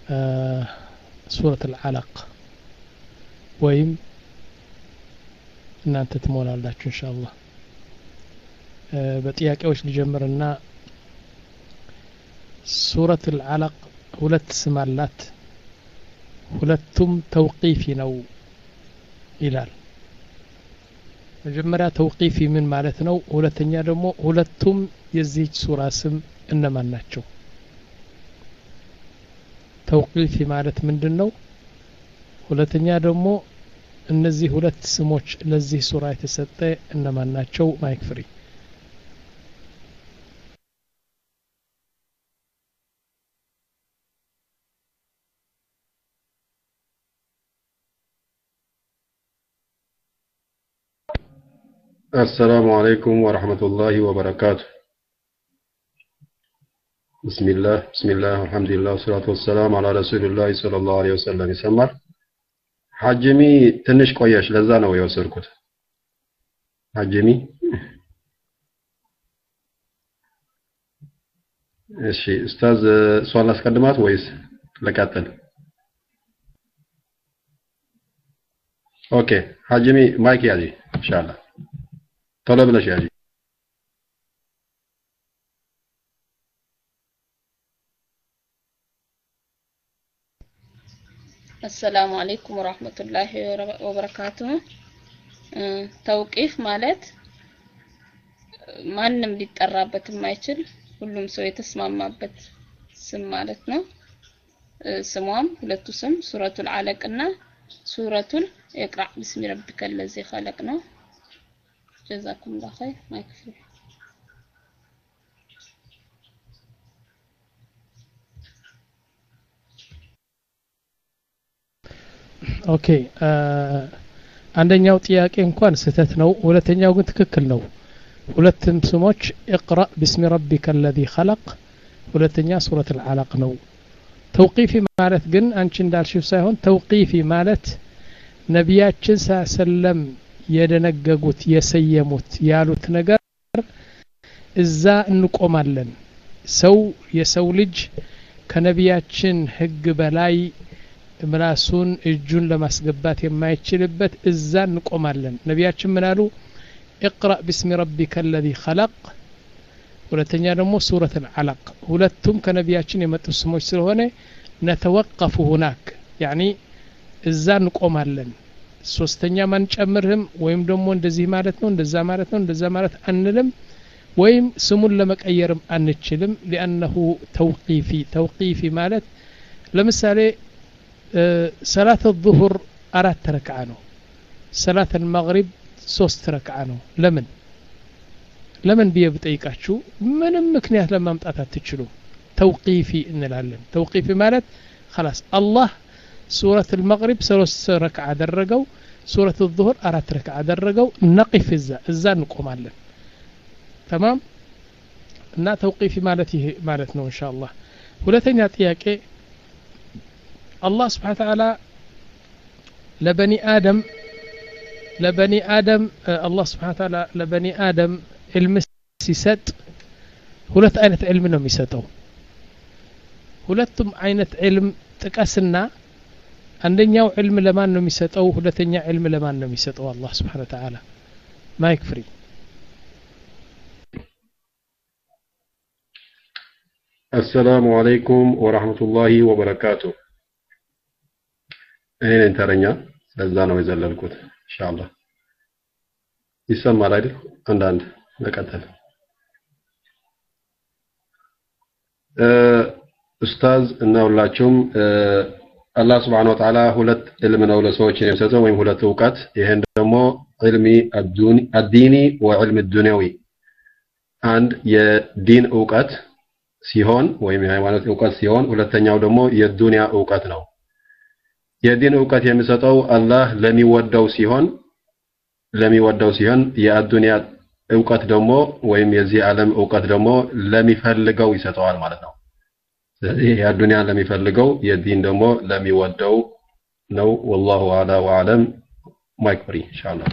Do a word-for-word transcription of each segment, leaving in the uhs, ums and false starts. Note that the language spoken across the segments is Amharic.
سورة العلق ويم እናንተ ትሞላላችሁ ኢንሻአላህ በጥያቄዎች ልጀምርና ሱረቱ አልዓለቅ ሁለት ስም አላት ሁለቱም ተውቂፊ ነው ይላል መጀመሪያ ተውቂፊ ምን ማለት ነው ሁለተኛ ደግሞ ሁለቱም የዚህ ሱራ ስም እነማን ናቸው ተውቂፊ ማለት ምንድነው ሁለተኛ ደግሞ እነዚህ ሁለት ስሞች ለዚህ ሱራ የተሰጠ እነማን ናቸው ማይክ ፍሪ السلام عليكم ورحمة الله وبركاته بسم الله بسم الله والحمد لله والصلاة والسلام على رسول الله صلى الله عليه وسلم يسمر حجمي تنش قويش لزانا ويوسركت حجمي እሺ استاذ سؤال اسقدمات ويس لقاتل اوكي حجمي مايك ياجي ان شاء الله طلب لش ياجي السلام عليكم ورحمة الله وبركاته توقيف مالت ማንም ሊጠራበት የማይችል ሁሉም ሰው የተስማማበት ስም ማለት ነው ስሟም ሁለቱ ስም ሱረቱል አለቅና ሱረቱል ኢቅራ بسم ربك الذي خلق ነው جزاكم الله خير ማይክ ፍሪ ኦኬ አንደኛው ጥያቄ እንኳን ስህተት ነው ሁለተኛው ግን ትክክል ነው ሁለቱም ስሞች ኢቅራ بسم ربك الذي خلق ሁለተኛ ሱረቱ አልዓለቅ ነው ተውቂፊ ማለት ግን አንቺ እንዳልሽው ሳይሆን ተውቂፊ ማለት ነቢያችን ሰለም የደነገጉት የሰየሙት ያሉት ነገር እዛ እንቆማለን ሰው የሰው ልጅ ከነቢያችን ህግ በላይ ምላሱን እጁን ለማስገባት የማይችልበት እዛ እንቆማለን ነቢያችን ምን አሉ اقرأ باسم ربك الذي خلق ሁለተኛ ደግሞ ሱረቱ አልዓለቅ ሁለቱም ከነቢያችን የመጡ ስሞች ስለሆነ نتوقف هناك يعني እዛ እንቆማለን ሶስተኛ ማን ጨምርህም ወይም ደግሞ እንደዚህ ማለት ነው እንደዛ ማለት ነው እንደዛ ማለት አንልም ወይም ስሙን ለመቀየርም አንችልም لانه توقيفي توقيفي ማለት ለምሳሌ ሰላት الظهر አራት ረክዓ ነው ሰላት المغرب ሶስት ረክዓ ነው ለምን ለምን ቢየ ብጠይቃችሁ ምንም ምክንያት ለማምጣት አትችሉም ተውቂፊ እንላለን ተውቂፊ ማለት خلاص الله سورة المغرب ሶስት ረክዓ አደረገው سورة الظهر አራት ረክዓ አደረገው نقف እዛ እዛ እንቆማለን تمام እና ተውቂፊ ማለት ይሄ ማለት ነው ኢንሻአላህ ሁለተኛ ጥያቄ الله سبحانه وتعالى لبني آدم لبني آدم الله سبحانه وتعالى لبني آدم علم ሲሰጥ ሁለት አይነት علم ነው የሚሰጠው ሁለቱም አይነት علم ጥቀስና አንደኛው علم ለማን ነው የሚሰጠው ሁለተኛ علم ለማን ነው የሚሰጠው الله سبحانه وتعالى ማይክ ፍሪ السلام عليكم ورحمة الله وبركاته እኔ እንተረኛ ለዛ ነው የዘለልኩት ኢንሻአላህ ይሰማል አይደል አንዳንድ ለቀጠል ኡስታዝ እና ሁላችሁም አላህ Subhanahu Wa Ta'ala ሁለት علم ነው ለሰዎች የሚሰጠው ወይም ሁለት ዕውቀት ይሄን ደግሞ علمي الدوني الديني وعلم الدنيوي አንድ የዲን ዕውቀት ሲሆን ወይም የሃይማኖት ዕውቀት ሲሆን ሁለተኛው ደግሞ የዱንያ ዕውቀት ነው የዲን ዕውቀት የሚሰጠው አላህ ለሚወደው ሲሆን ለሚወደው ሲሆን የአዱንያ ዕውቀት ደግሞ ወይም የዚህ ዓለም ዕውቀት ደግሞ ለሚፈልገው ይሰጠዋል ማለት ነው ስለዚህ የአዱንያ ለሚፈልገው የዲን ደግሞ ለሚወደው ነው والله اعلى واعلم ማይክሪ ኢንሻአላህ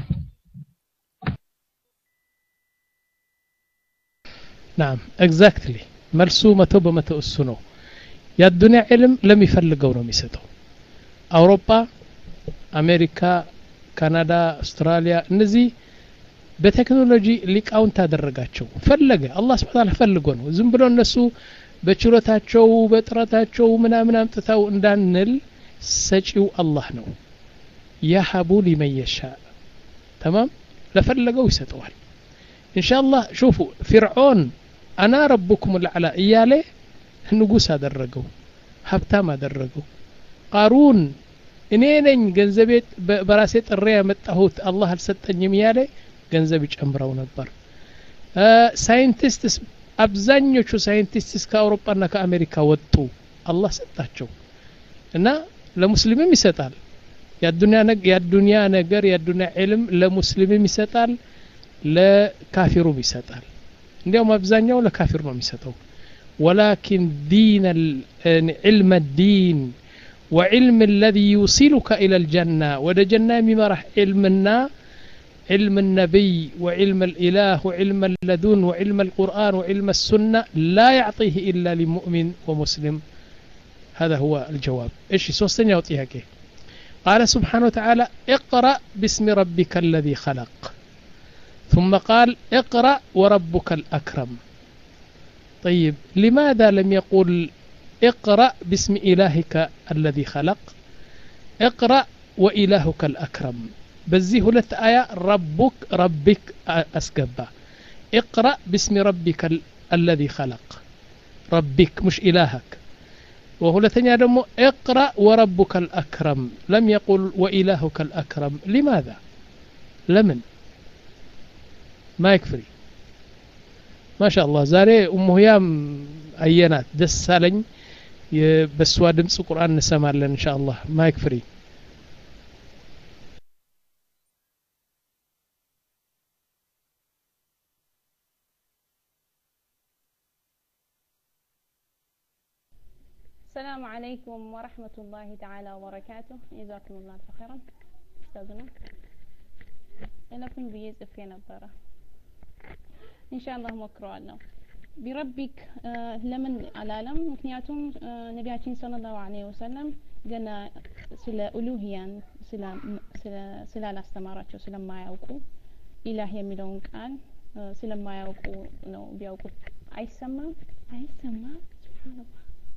نعم exactly መልሱ መቶ በመቶ እሱ ነው የዱንያ ዕልም ለሚፈልገው ነው የሚሰጠው አውሮፓ አሜሪካ ካናዳ አውስትራሊያ እነዚህ በቴክኖሎጂ ሊቃውንት አደረጋቸው ፈለገ አላህ Subhanahu Wa Ta'ala ፈልጎ ነው ዝም ብሎ እነሱ በችሎታቸው በጥረታቸው ምናምን አምጥተው እንዳንል ሰጪው አላህ ነው ያሐቡ ሊመን يشاء تمام ለፈለገው ይሰጠዋል ኢንሻአላህ شوفوا فرعون انا ربكم الاعلى እያለ ንጉስ አደረገው ሀብታም አደረገው ቃሩን እኔ ነኝ ገንዘቤ በራሴ ጥሬ ያመጣሁት አላህ አልሰጠኝም ያለ ገንዘብ ይጨምረው ነበር ሳይንቲስትስ አብዛኞቹ ሳይንቲስትስ ከአውሮፓና ከአሜሪካ ወጡ አላህ ሰጣቸው እና ለሙስሊምም ይሰጣል የዱንያ ነገር የዱንያ ነገር የዱንያ ዕልም ለሙስሊምም ይሰጣል ለካፊሩም ይሰጣል እንዲያውም አብዛኛው ለካፊር ነው የሚሰጠው ولكن دين علم الدين وعلم الذي يوصلك إلى الجنة وده جنة ممرح علمنا علم النبي وعلم الإله وعلم اللدن وعلم القرآن وعلم السنة لا يعطيه إلا لمؤمن ومسلم هذا هو الجواب إيش سوستن يعطيها كي قال سبحانه وتعالى اقرأ باسم ربك الذي خلق ثم قال اقرأ وربك الأكرم طيب لماذا لم يقول اقرأ باسم إلهك الذي خلق اقرأ وإلهك الأكرم بزي هلت آية ربك ربك أسقبا اقرأ باسم ربك الذي خلق ربك مش إلهك وهلتني دمو اقرأ وربك الأكرم لم يقل وإلهك الأكرم لماذا لمن ما يكفري ما شاء الله زاري أم هيام أينات دسالين بسوا دمس القرآن نسمع لنا إن شاء الله ما يكفري السلام عليكم ورحمة الله تعالى وبركاته جزاكم الله خيرا أستاذنا لكم بيز في نظارة إن شاء الله مكروه لنا بربك آه لمن على لم مكنياتهم آه نبياتين صلى الله عليه وسلم قلنا سلا ألوهيا سلا سلا سلا الاستمارات سلا ما يوقو إله يميلون كان آه سلا ما يوقو نو بيوقو أي سما أي سما سبحان الله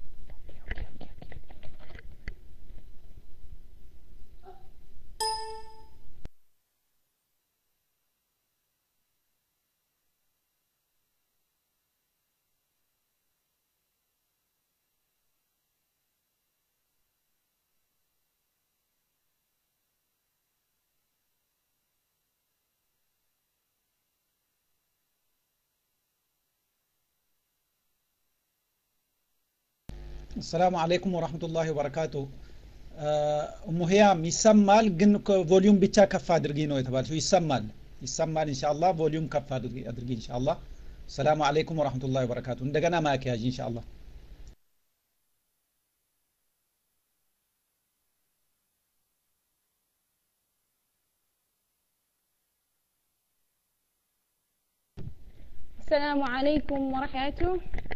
السلام عليكم ورحمة الله وبركاته أم هيام يسمال جن فوليوم بيتشا كف أدرجينه يتبال شو يسمال يسمال إن شاء الله فوليوم كف أدرجي إن شاء الله السلام عليكم ورحمة الله وبركاته ندقنا معك يا إن شاء الله السلام عليكم ورحمة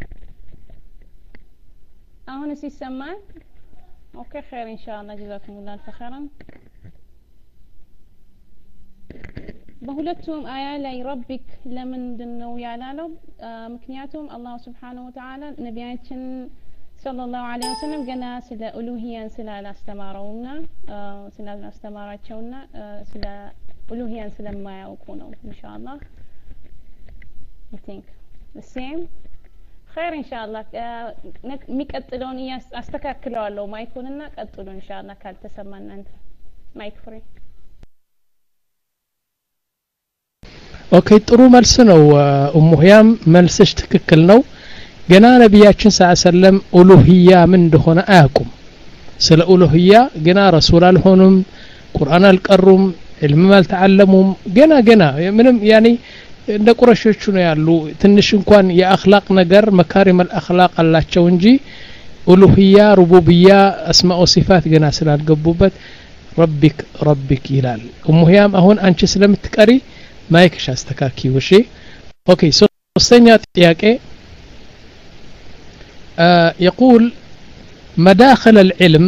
هون سي سمان اوكي خير ان شاء الله جزاكم الله الف خيرا بهولتهم آية لا ربك لمن دنو يعلالو آه مكنياتهم الله سبحانه وتعالى نبياتنا صلى الله عليه وسلم قلنا سلا ألوهيا سلا الاستمارونا آه سلا الاستماراتشونا آه سلا ألوهيا سلا ما يكونوا ان شاء الله I think the same خير إن شاء الله ميقتلون إياس أستكاكلوا له ما يكوننا قتلوا إن شاء الله كان تسمعنا أنت ما يكفري أوكي ጥሩ መልስ ነው ኡሙ ህያም መልስሽ ትክክል ነው ገና ነብያችን ሰለላሁ ዐለይሂ ወሰለም ኡሉሂያ ምን እንደሆነ አያውቁም ስለ ኡሉሂያ ገና ረሱል አልሆኑም ቁርአን አልቀሩም ዕልም አልተዓለሙም ገና ገና ምንም ያኒ እንደ ቁረሾቹ ነው ያሉ ትንሽ እንኳን የአኽላቅ ነገር መካሪም አልአኽላቅ አላቸው እንጂ ኡሉሂያ ሩቡቢያ አስማኡ ሲፋት ገና ስላልገቡበት ረቢክ ረቢክ ይላል ኡሙ ህያም አሁን አንቺ ስለምትቀሪ ማይክሽ አስተካክዩ እሺ ኦኬ ሶስተኛ ጥያቄ يقول مداخل العلم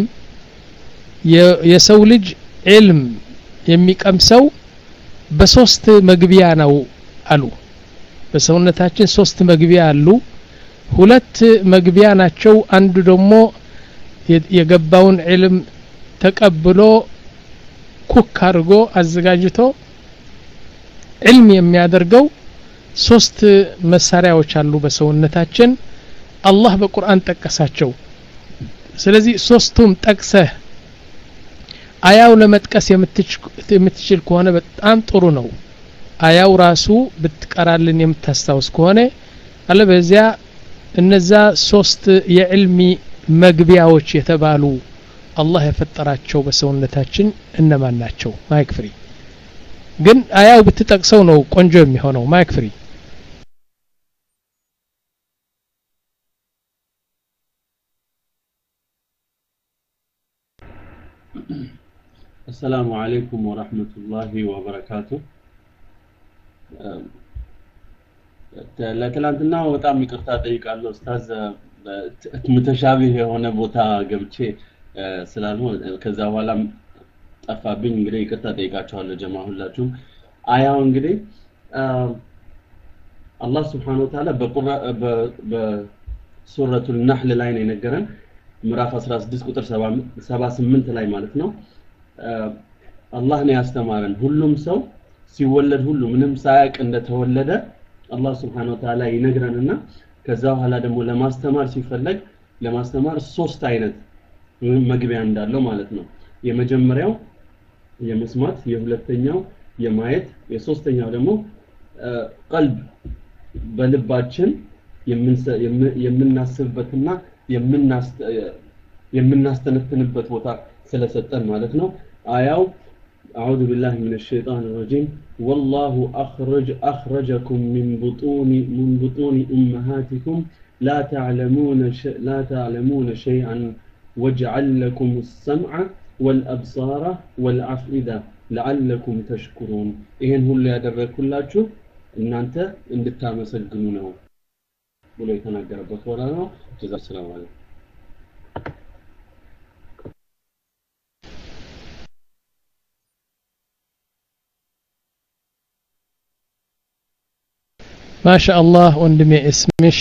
يسولج علم የሚቀምሰው በሶስት መግቢያ ነው አሉ በሰውነታችን ሶስት መግቢያ አሉ ሁለት መግቢያ ናቸው አንዱ ደግሞ የገባውን علم ተቀብሎ ኩክ አድርጎ አዘጋጅቶ علم የሚያደርገው ሶስት መሳሪያዎች አሉ በሰውነታችን አላህ በቁርአን ጠቀሳቸው ስለዚህ ሶስቱም ጠቅሰህ አያው ለመጥቀስ የምትችል ከሆነ በጣም ጥሩ ነው አያው ራሱ ብትቀራልን የምታስታውስ ከሆነ አለበዚያ እነዛ ሶስት የዕልሚ መግቢያዎች የተባሉ አላህ የፈጠራቸው በሰውነታችን እነማን ናቸው ማይክ ፍሪ ግን አያው ብትጠቅሰው ነው ቆንጆ የሚሆነው ማይክ ፍሪ السلام عليكم ورحمة الله وبركاته ለትላንትና በጣም ይቅርታ ጠይቃለሁ ኡስታዝ ሙተሻቢህ የሆነ ቦታ ገብቼ ስላልሆነ ከዛ በኋላ ጠፋብኝ እንግዲህ ይቅርታ ጠይቃችኋለሁ ጀማ ሁላችሁም አያው እንግዲህ አላህ Subhanahu Wa Ta'ala በሱረቱል ነህል ላይ ነው የነገረን ምዕራፍ አስራ ስድስት ቁጥር ሰባ ስምንት ላይ ማለት ነው አላህ ነው ያስተማረን ሁሉም ሰው ሲወለድ ሁሉ ምንም ሳያቅ እንደተወለደ አላህ Subhanahu Wa Ta'ala ይነግረንና ከዛ በኋላ ደግሞ ለማስተማር ሲፈልግ ለማስተማር ሶስት አይነት መግቢያ እንዳለው ማለት ነው የመጀመሪያው የመስማት የሁለተኛው የማየት የሶስተኛው ደግሞ ቀልብ በልባችን የምናስብበትና የምናስተነትንበት ቦታ ስለሰጠን ማለት ነው አያው أعوذ بالله من الشيطان الرجيم والله أخرج أخرجكم من بطون من بطون أمهاتكم لا تعلمون لا تعلمون شيئا وجعل لكم السمع والأبصار والأفئدة لعلكم تشكرون إهن هو اللي يدرك كلاتشو إن أنت إن تتمسكنونه ولا يتناقر بطولانا جزاك السلام عليكم ما شاء الله ወንድሜ እስምሽ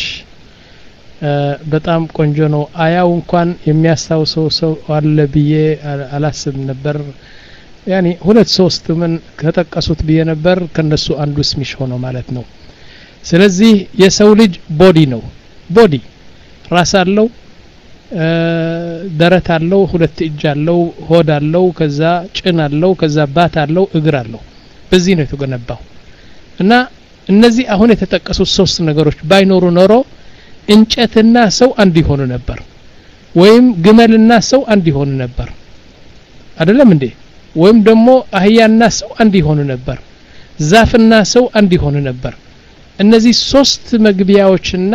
በጣም ቆንጆ ነው አያው እንኳን የሚያስታውሰው ሰው አለ ብዬ አላስብ ነበር ያኒ ሁለት ሶስት ምን ከተቀሱት ብዬ ነበር ከነሱ አንዱ እስምሽ ሆኖ ማለት ነው ስለዚህ የሰው ልጅ ቦዲ ነው ቦዲ ራስ አለው ደረት አለው ሁለት እጅ አለው ሆድ አለው ከዛ ጭን አለው ከዛ ባት አለው እግር አለው በዚህ ነው የተገነባው እና እነዚህ አሁን የተጠቀሱት ሶስት ነገሮች ባይኖሩ ኖሮ እንጨትና ሰው አንድ ይሆኑ ነበር ወይም ግመልና ሰው አንድ ይሆኑ ነበር አይደለም እንዴ ወይም ደግሞ አህያና ሰው አንድ ይሆኑ ነበር ዛፍና ሰው አንድ ይሆኑ ነበር እነዚህ ሶስት መግቢያዎችና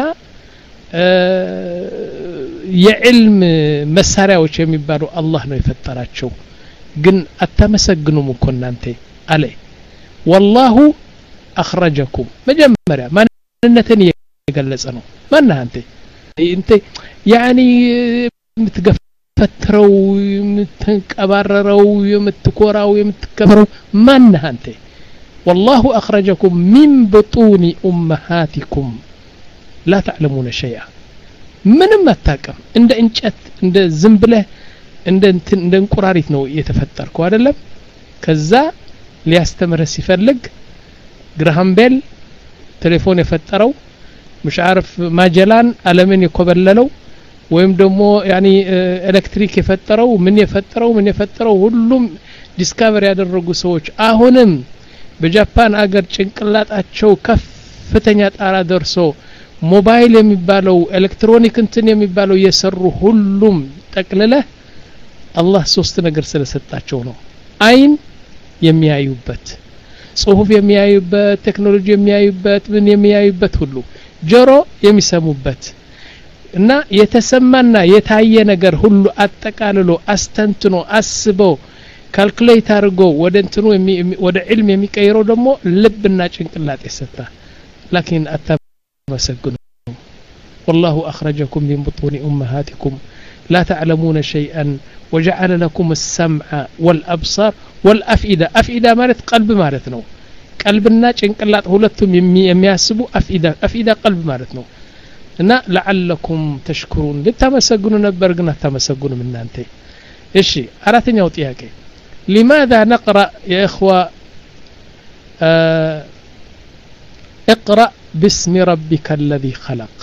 የዕልም መሳሪያዎች የሚባሉ አላህ ነው የፈጠራቸው ግን አታመሰግኑም እኮ እናንተ አለ والله أخرجكم مجمرة ما ننتني يقلص أنه ما أنت أنت يعني متقفترو متكبررو متكورو متكبرو ما أنت والله أخرجكم من بطون أمهاتكم لا تعلمون شيئا من ما تاكم عند انشات عند زنبله عند عند انقراريت ነው የተፈጠርከው አይደለም ከዛ ሊያስተምር ሲፈልግ ግራሃም ቤል ቴሌፎን የፈጠረው مش عارف ማጀላን ዓለምን የኮበለለው ወይም ደግሞ ያኒ ኤሌክትሪክ የፈጠረው ምን የፈጠረው ምን የፈጠረው ሁሉም ዲስከቨሪ ያደረጉ ሰዎች አሁንም በጃፓን አገር ጭንቅላታቸው ከፍተኛ ጣራ ደርሶ ሞባይል የሚባለው ኤሌክትሮኒክ እንትን የሚባለው የሰሩ ሁሉም ጠቅለለ አላህ ሶስት ነገር ስለሰጣቸው ነው አይን የሚያዩበት ጽሁፍ የሚያዩበት ቴክኖሎጂ የሚያዩበት ምን የሚያዩበት ሁሉ ጆሮ የሚሰሙበት እና የተሰማና የታየ ነገር ሁሉ አጠቃልሎ አስተንትኖ አስበው ካልኩሌት አድርጎ ወደ እንትኑ ወደ ዒልም የሚቀይረው ደግሞ ልብና ጭንቅላት ይሰጣ لكن أتمسكوا والله أخرجكم من بطون أمهاتكم لا تعلمون شيئا وجعل لكم السمع والأبصار والأفئدة أفئدة مالت قلب مالتنا قلبنا ጭንቅላት ሁለቱም የሚያስቡ أفئدة أفئدة قلب مالتنا እና لعلكم تشكرون ልታመሰግኑ ነበር ግን አታመሰግኑም እናንተ እሺ አራተኛው ጥያቄ لماذا نقرأ يا إخوة آه اقرأ باسم ربك الذي خلق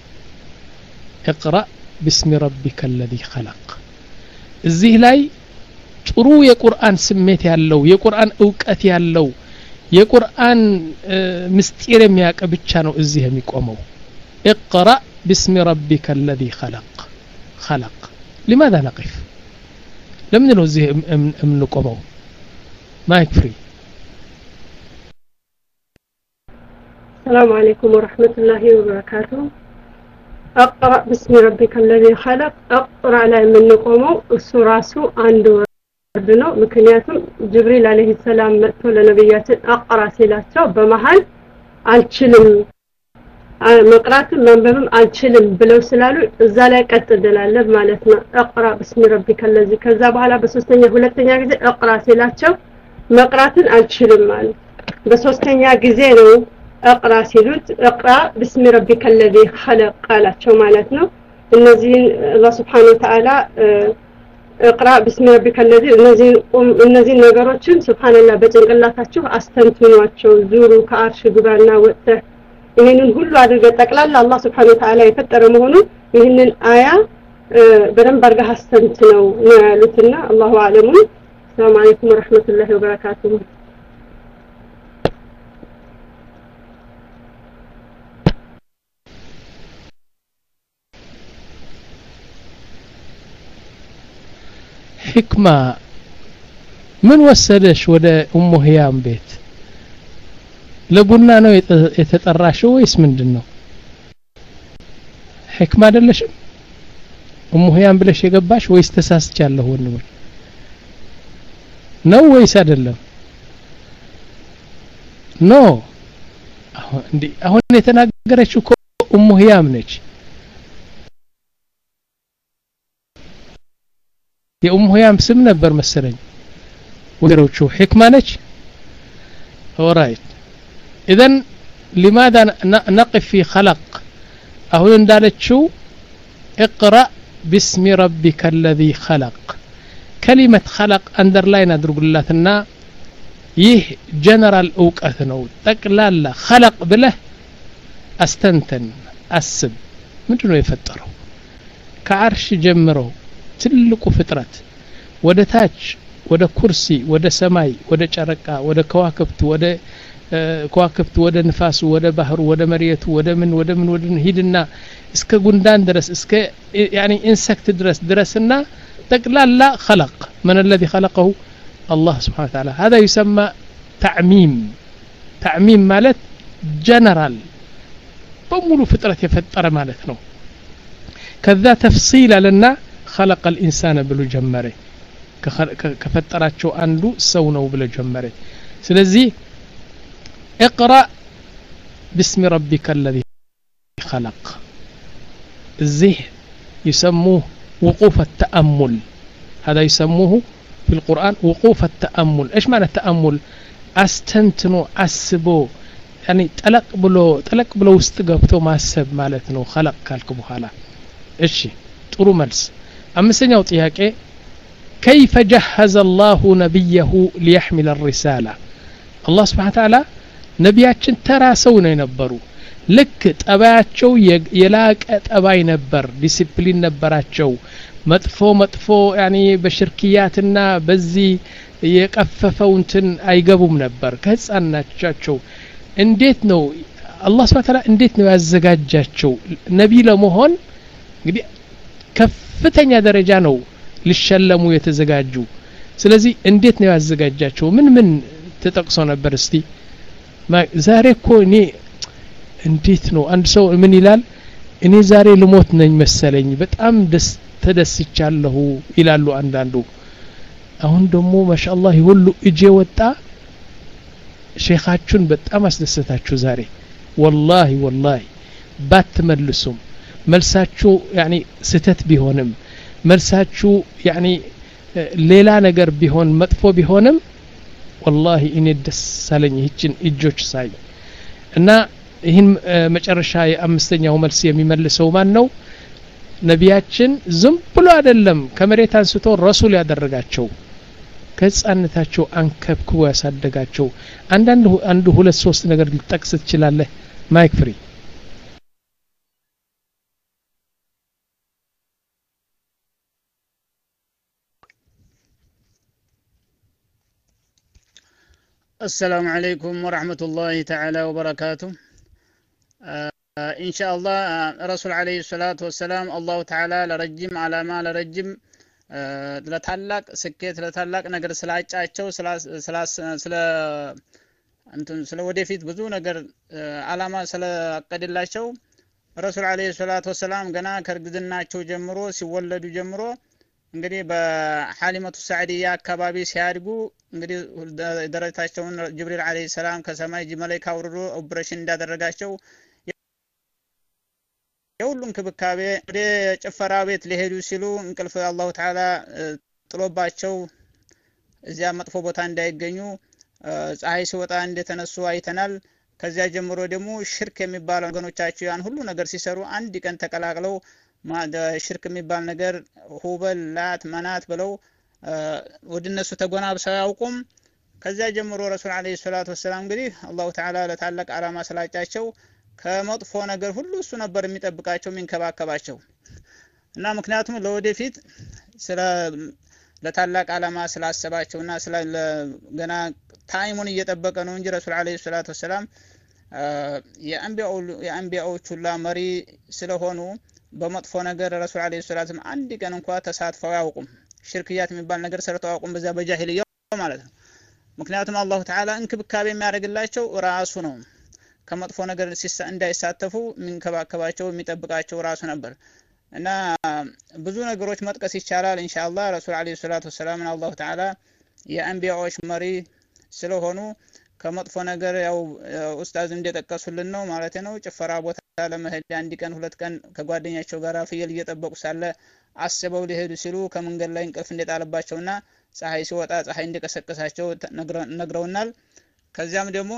اقرأ باسم ربك الذي خلق እዚህ ላይ ጥሩ የቁርአን ስሜት ያለው የቁርአን ዕውቀት ያለው የቁርአን ምስጢር የሚያቀ ብቻ ነው እዚህ የሚቆመው اقرأ باسم ربك الذي خلق خلق لماذا نقف لمن ነው እዚህ የምንቆመው ማይክ ፍሪ السلام عليكم ورحمة الله وبركاته اقرأ باسم ربك الذي خلق اقرأ على من نقومه السورة አንድ ወርድ ነው ምክንያቱም ጅብሪል አለይሂ ሰላም መጥቶ ለነብያችን اقرأ ሲላቸው በመሃል አልችልም መቅራትም መንበብም አልችልም ብለው ስላሉ እዛ ላይ ቀጥደላለ ማለት ነው اقرأ باسم ربك الذي ከዛ በኋላ በሶስተኛ ሁለተኛ ጊዜ اقرأ ሲላቸው መቅራትን አልችልም ማለት በሶስተኛ ጊዜ ነው اقرأ ሲሉት اقرأ باسم ربك الذي خلق قالቸው ማለት ነው እነዚህ አላህ Subhanahu Wa Ta'ala اقرأ باسم ربك الذي እነዚህ እነዚህ ነገሮችን ሱብሃንአላህ በጭንቅላታችሁ አስተንትኗቸው ዙሩ ከአርሽ ግባና ወጥተ ይሄንን ሁሉ አድርገ ጠቅላላ አላህ Subhanahu Wa Ta'ala የፈጠረ መሆኑን ይሄንን አያ በደንብ አድርገህ አስተንትነው ነው ያሉትና አላሁ አለሙ ሰላም አለይኩም ወራህመቱላሂ ወበረካቱሁ حكمة من وسدش ودا أم هيام بيت لبنا نو يتطراشو ويس ምንድነው حكمة አይደለሽ أم هيام ብለሽ የገባሽ ወይስ ተሳስቻለሁ ወንድሞች ነው ወይስ አይደለም ኖ አሁን እንዴ አሁን የተናገረችው እኮ أم هيام ነች የኡም ሆያም ስም ነበር መሰለኝ ወደሮቹ ህክማ ነች ኦራይት اذا لماذا نقف في خلق አሁን እንዳለችው اقرأ باسم ربك الذي خلق كلمة خلق underline አድርጉላትና ይህ ጀነራል ዕውቀት ነው ጠቅላላ خلق ብለህ አስተንተን አስብ ምንድነው የፈጠረው ከአርሽ ጀምሮ ትልቁ ፍጥረት ወደ ታች ወደ ኩርሲ ወደ ሰማይ ወደ ጨረቃ ወደ ከዋክብት ወደ ከዋክብት ወደ ንፋሱ ወደ ባህሩ ወደ መሬቱ ወደ ምን ወደ ምን ወደ ሂድና እስከ ጉንዳን ድረስ እስከ يعني ኢንሰክት ድረስ ድረስና ጠቅላላ خلق من الذي خلقه الله سبحانه وتعالى هذا يسمى تعميم تعميم ማለት جنرال በሙሉ ፍጥረት የፈጠረ ማለት ነው ከዛ ተፍሲል አለና خلق الإنسان بلو جمره كفتراتشو أندو سونو بلو جمره سلزي اقرأ باسم ربك الذي خلق الزه يسموه وقوف التأمل هذا يسموه في القرآن وقوف التأمل إيش معنى التأمل أستنتنو أسبو يعني تلق بلو تلق بلو استقبتو ما أسب مالتنو خلق كالكبو خلا إيشي تقولوا ملس أمسنيو ጥያቄ كيف جهز الله نبيه ليحمل الرسالة الله سبحانه وتعالى ነቢያችን ተራ ሰው ነው የነበሩ ልክ ጠባያቸው የላቀ ጠባይ ነበር ዲሲፕሊን ነበራቸው መጥፎ መጥፎ ያኒ በሽርክያትና በዚህ የቀፈፈው እንትን አይገቡም ነበር ከህፃናቻቸው እንዴት ነው አላህ Subhanahu Wa Ta'ala እንዴት ነው ያዘጋጃቸው ነብይ ለመሆን እንግዲህ ከፍተኛ ደረጃ ነው ሊሸለሙ የተዘጋጁ ስለዚህ እንዴት ነው ያዘጋጃቸው ምን ምን ተጠቅሶ ነበር እስቲ ዛሬ እኮ እኔ እንዴት ነው አንድ ሰው ምን ይላል እኔ ዛሬ ልሞት ነኝ መሰለኝ በጣም ደስ ተደስቻለሁ ይላሉ አንዳንዱ አሁን ደግሞ ማሻአላህ ሁሉ እጄ ወጣ ሼኻቹን በጣም አስደሰታችሁ ዛሬ والله والله ባትመልሱም መልሳችሁ يعني ስተት ቢሆንም መልሳችሁ ያኒ ሌላ ነገር ቢሆን መጥፎ ቢሆንም والله እኔ ደስ አለኝ ይችን እጆች ሳይ እና ይህን መጨረሻ የአምስተኛው መልስ የሚመልሰው ማን ነው ነቢያችን ዝም ብሎ አይደለም ከመሬት አንስቶ ረሱል ያደረጋቸው ከህፃንነታቸው አንከብክቦ ያሳደጋቸው አንዳንድ አንድ ሁለት ሶስት ነገር ልጠቅስ ትችላለህ ማይክ ፍሪ السلام عليكم ورحمة الله تعالى وبركاته آه إن شاء الله رسول عليه الصلاة والسلام الله تعالى لرجم على ما لرجم آه لتعلق سكيت لتعلق نقر سلاجاتشو سلا سلا سلا أنتم سلا وديفيت بزو نقر آه علامة سلا قدلاشو رسول عليه الصلاة والسلام قنا كرقدناتشو جمرو سيولدو جمرو እንግዲህ በሐሊመቱ ሰዓዲያ አካባቢ ሲያድጉ እንግዲህ ደረታቸውን ጅብሪል አለይሂ ሰላም ከሰማይ ጅመላይካ አውርዶ ኦፕሬሽን እንዳደረጋቸው የሁሉም ክብካቤ ወደ ጭፈራ ቤት ሊሄዱ ሲሉ እንቅልፍ አላሁ ተዓላ ጥሎባቸው እዚያ መጥፎ ቦታ እንዳይገኙ ፀሐይ ሲወጣ እንደተነሱ አይተናል ከዚያ ጀምሮ ደግሞ ሽርክ የሚባለው ወገኖቻቸው ያን ሁሉ ነገር ሲሰሩ አንድ ቀን ተቀላቅለው ማ ሽርክ የሚባል ነገር ሁበል ላት መናት ብለው ወድነሱ ተጎናብሰው ያውቁም ከዚያ ጀምሮ ረሱል አለይሂ ሰላቱ ወሰለም እንግዲህ አላሁ ተዓላ ለታላቅ አላማ ስላጫቸው ከመጥፎ ነገር ሁሉ እሱ ነበር የሚጠብቃቸው የሚንከባከባቸው እና ምክንያቱም ለወደፊት ስለ ለታላቅ አላማ ስላሰባቸውና ስለ ገና ታይሙን እየጠበቀ ነው እንጂ ረሱል አለይሂ ሰላቱ ወሰለም የአንቢያው የአንቢያዎቹ መሪ ስለሆኑ በመጥፎ ነገር ረሱል አለይሂ ሰላቱ አንድ ቀን እንኳን ተሳትፈው ያውቁም ሽርክያት የሚባል ነገር ሰርተው ያውቁም በዛ በጃሂልያው ማለት ነው ምክንያቱም አላሁ ተዓላ እንክብካቤ የሚያደርግላቸው ራሱ ነው ከመጥፎ ነገር እንዳይሳተፉ የሚንከባከባቸው የሚጠብቃቸው ራሱ ነበር እና ብዙ ነገሮች መጥቀስ ይቻላል ኢንሻአላህ ረሱል አለይሂ ሰላቱ ወሰለም አላሁ ተዓላ የአንቢያዎች መሪ ስለሆኑ ከመጥፎ ነገር ያው ኡስታዝ እንደጠቀሱልን ነው ማለት ነው ጭፈራ ቦታ ለመሄድ አንድ ቀን ሁለት ቀን ከጓደኛቸው ጋር ፍየል እየጠበቁ ሳለ አስበው ሊሄዱ ሲሉ ከመንገድ ላይ እንቅልፍ እንደጣለባቸውና ፀሐይ ሲወጣ ፀሐይ እንደቀሰቀሳቸው ነግረውናል ከዚያም ደግሞ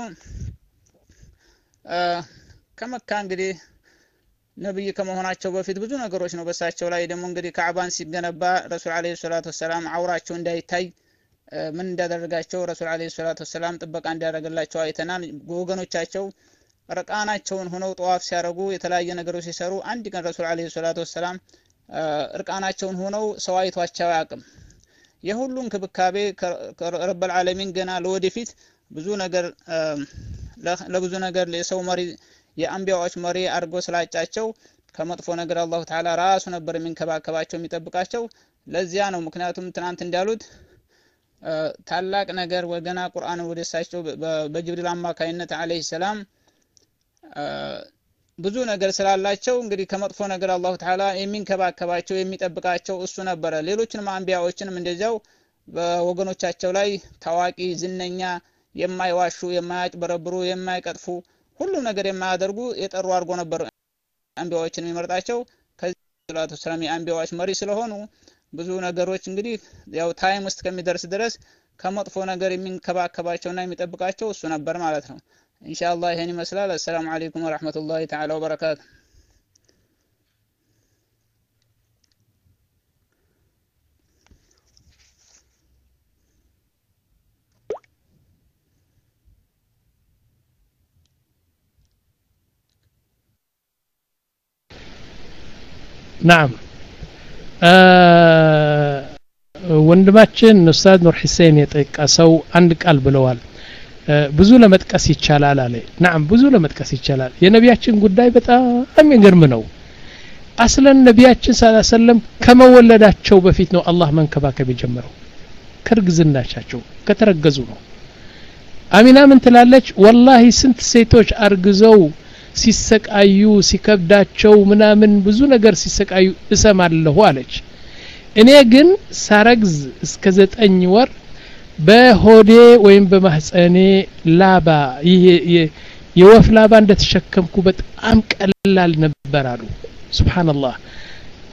ከመካ እንግዲህ ነብይ ከመሆናቸው በፊት ብዙ ነገሮች ነው በሳቸው ላይ ደግሞ እንግዲህ ካዕባን ሲገነባ ረሱል አለይሂ ሰላቱ ወሰለም አውራቸው እንዳይታይ ምን እንዳደረጋቸው ረሱል አለይሂ ሰላቱ ወሰለም ጥበቃ እንዲያደርግላቸው አይተናል ወገኖቻቸው እርቃናቸውን ሆነው ጧፍ ሲያረጉ የተለያየ ነገሮች ሲሰሩ አንድ ቀን ረሱል አለይሂ ሰላቱ ወሰለም እርቃናቸውን ሆነው ሰው አይቷቸው ያቅም የሁሉን ክብካቤ ረብል ዓለሚን ገና ለወደፊት ብዙ ነገር ለብዙ ነገር ለሰው መሪ የአንቢያዎች መሪ አርጎ ስላጫቸው ከመጥፎ ነገር አላሁ ተዓላ ራሱ ነበር የሚንከባከባቸው የሚጠብቃቸው ለዚያ ነው ምክንያቱም ትናንት እንዳሉት ታላቅ ነገር ወገና ቁርአን ወደሳቸው በጅብሪል አማካይነት አለይሂ ሰላም ብዙ ነገር ስላላቸው እንግዲህ ከመጥፎ ነገር አላሁ ተዓላ የሚንከባከባቸው የሚጠብቃቸው እሱ ነበር ሌሎችንም አንቢያዎችንም እንደዛው በወገኖቻቸው ላይ ታዋቂ ዝነኛ የማይዋሹ የማያጭበረብሩ የማይቀጥፉ ሁሉ ነገር የማያደርጉ የጠሩ አድርጎ ነበር አንቢያዎችን የሚመርጣቸው ከዚህ ሰላቱ ሰላም የአንቢያዎች መሪ ስለሆኑ ብዙ ነገሮች እንግዲህ ያው ታይም ውስጥ ከሚደርስ ድረስ ከመጥፎ ነገር የሚንከባከባቸውና የሚጠብቃቸው እሱ ነበር ማለት ነው ኢንሻአላህ ይሄን ይመስላል አሰላሙ አለይኩም ወራህመቱላሂ ተዓላ ወበረካቱ نعم ወንድማችን ኡስታዝ ኑር ሁሴን የጠቀሰው አንድ ቃል ብለዋል ብዙ ለመጥቀስ ይቻላል አለ نعم ብዙ ለመጥቀስ ይቻላል የነቢያችን ጉዳይ በጣም የሚገርም ነው አስለን ነቢያችን ሰለላሁ ዐለይሂ ወሰለም ከመወለዳቸው በፊት ነው አላህ መንከባከብ የጀመረው ከርግዝናቸው ከተረገዙ ነው አሚና ምን ትላለች ወላሂ ስንት ሴቶች አርግዘው ሲሰቃዩ ሲከብዳቸው ምናምን ብዙ ነገር ሲሰቃዩ እሰማለሁ አለች እኔ ግን ሳረግዝ እስከ ዘጠኝ ወር በሆዴ ወይም በማህፀኔ ላባ ይሄ የወፍ ላባ እንደተሸከምኩ በጣም ቀላል ነበር አሉ ሱብሃንአላህ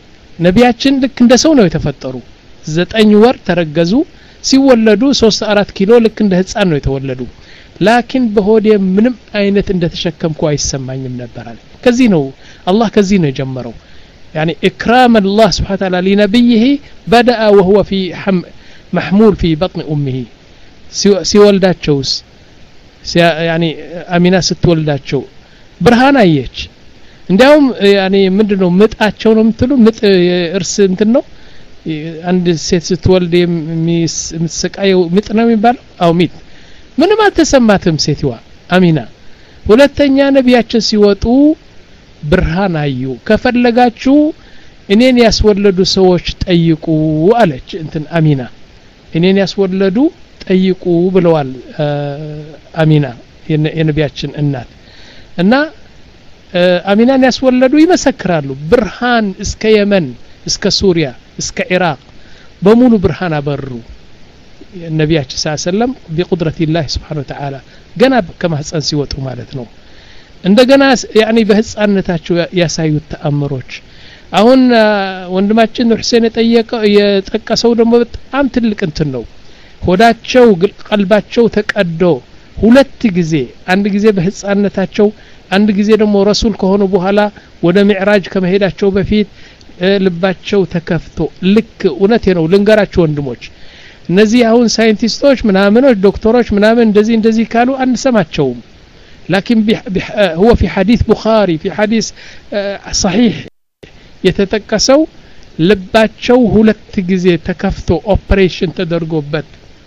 ነቢያችን ልክ እንደ ሰው ነው የተፈጠሩ ዘጠኝ ወር ተረገዙ ሲወለዱ ሶስት አራት ኪሎ ልክ እንደ ህፃን ነው የተወለዱ ላኪን በሆዴ ምንም አይነት እንደተሸከምኩ አይሰማኝም ነበር አለ ከዚህ ነው አላህ ከዚህ ነው የጀመረው يعني إكرام الله سبحانه وتعالى لنبيه بدأ وهو في حم محمول في بطن أمه ሲወልዳቸውስ يعني አሚና ስትወልዳቸው ብርሃን አየች እንዲያውም يعني ምንድነው ምጣቸው ነው የምትሉ ምጥ እርስ እንትን ነው አንድ ሴት ስትወልድ የምትሰቃየው ምጥ ነው የሚባለው አው ምጥ ምንም አልተሰማትም ሴትዋ አሚና ሁለተኛ ነቢያችን ሲወጡ ብርሃን አዩ ከፈለጋችሁ እኔን ያስወለዱ ሰዎች ጠይቁ አለች እንትን አሚና እኔን ያስወለዱ ጠይቁ ብለዋል አሚና የነቢያችን እናት እና አሚናን ያስወለዱ ይመሰክራሉ ብርሃን እስከ የመን እስከ ሱሪያ እስከ ኢራቅ በሙሉ ብርሃን አበሩ ነቢያችን ሰለላሁ ዐለይሂ ወሰለም بقدرة الله سبحانه وتعالى ገና ከማህፀን ሲወጡ ማለት ነው እንደገና ያኒ በህፃንነታቸው ያሳዩት ተአምሮች አሁን ወንድማችን ሁሴን የጠየቀው የጠቀሰው ደግሞ በጣም ትልቅ እንትን ነው ሆዳቸው ቀልባቸው ተቀዶ ሁለት ጊዜ አንድ ጊዜ በህፃንነታቸው አንድ ጊዜ ደግሞ ረሱል ከሆኑ በኋላ ወደ ሚዕራጅ ከመሄዳቸው በፊት ልባቸው ተከፍቶ ልክ እውነቴ ነው ልንገራችሁ ወንድሞች እነዚህ አሁን ሳይንቲስቶች ምናምኖች ዶክተሮች ምናምን እንደዚህ እንደዚህ ካሉ አንሰማቸውም لكن هو في حديث بخاري في حديث صحيح يتتكسو ልባቸው ሁለት ጊዜ ተከፍቶ ኦፕሬሽን ተደርጎበት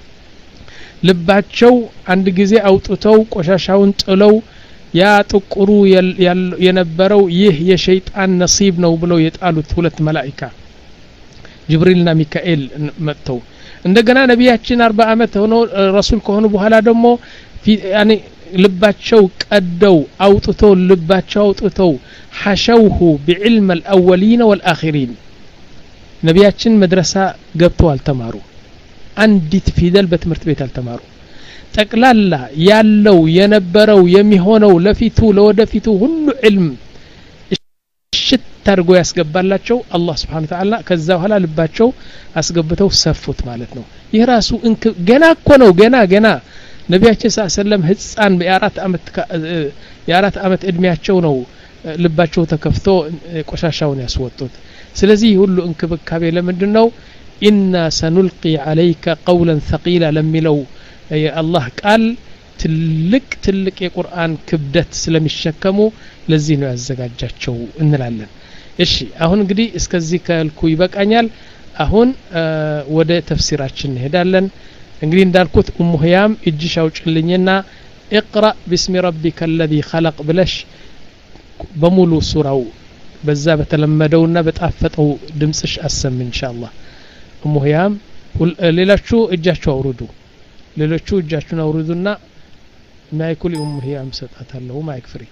ልባቸው አንድ ጊዜ አውጥተው ቆሻሻውን ጥለው ያ ጥቁሩ የነበረው ይህ የሸይጣን ነሲብ ነው ብለው የጣሉት ሁለት መላእክት ጅብሪልና ሚካኤል መጥተው እንደገና ነቢያችን አርባ አመት ሆኖ ረሱል ከሆኑ በኋላ ደግሞ ያኒ ልባቸው ቀደው አውጥተው ልባቸው አውጥተው حشوه بعلم الأولين والآخرين ነቢያችን መድረሳ ገብተው አልተማሩ አንዲት ፊደል በትምህርት ቤት አልተማሩ ጠቅላላ ያለው የነበረው የሚሆነው ለፊቱ ለወደፊቱ ሁሉ علم ሽት አድርጎ ያስገባላቸው አላህ Subhanahu Wa Ta'ala ከዛ በኋላ ልባቸው አስገብተው ሰፉት ማለት ነው ይህ ራሱ ገና እኮ ነው ገና ገና ነቢያችን ሰለላሁ ዐለይሂ ወሰለም ህፃን በአራት አመት የአራት አመት እድሜያቸው ነው ልባቸው ተከፍቶ ቆሻሻውን ያስወጡት ስለዚህ ሁሉ እንክብካቤ ለምንድነው ኢና ሰኑልቂ عليك قولا ثقيلا ለሚለው የአላህ ቃል ትልቅ ትልቅ የቁርአን ክብደት ስለሚሸከሙ ለዚህ ነው ያዘጋጃቸው እንላለን እሺ አሁን እንግዲህ እስከዚህ ካልኩ ይበቃኛል አሁን ወደ ተፍሲራችን እንሄዳለን እንግዲህ እንዳልኩት ኡሙ ህያም እጅሽ አውጭልኝና اقرأ باسم ربك الذي خلق ብለሽ በሙሉ ሱራው በዛ በተለመደውና በጣፈጠው ድምጽሽ አሰም ኢንሻአላህ ኡሙ ህያም ሌላችሁ እጃችሁ አውርዱ ሌሎቹ እጃችሁን አውርዱና ማይኩል ኡሙ ህያም ሰጣታለሁ ማይክ ፍሪ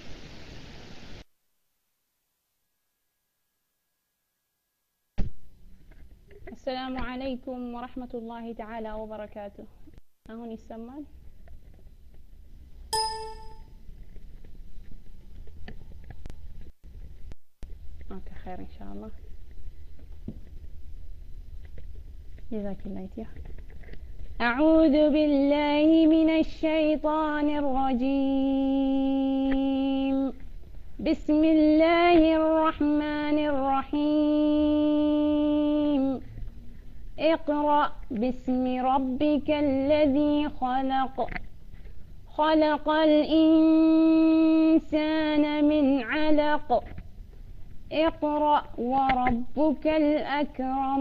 السلام عليكم ورحمة الله تعالى وبركاته أهون يسمى أوكي خير إن شاء الله جزاك الله خير أعوذ بالله من الشيطان الرجيم بسم الله الرحمن الرحيم اقرأ باسم ربك الذي خلق خلق الإنسان من علق اقرأ وربك الأكرم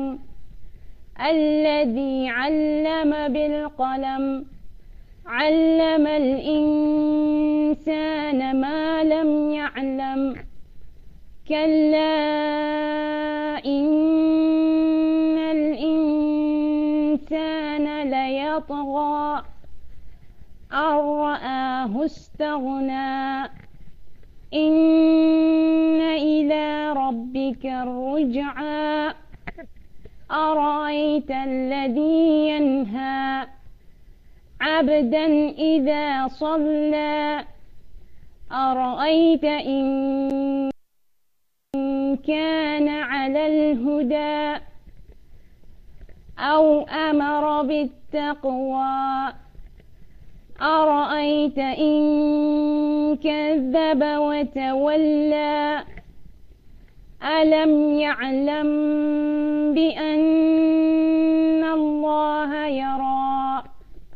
الذي علم بالقلم علم الإنسان ما لم يعلم كلا إن الإنسان ليطغى أن رآه استغنى إن إلى ربك الرجعى أرأيت الذي ينهى عبدا إذا صلى أرأيت إن كان على الهدى أو أمر بالتقوى أرأيت إن كذب وتولى ألم يعلم بأن الله يرى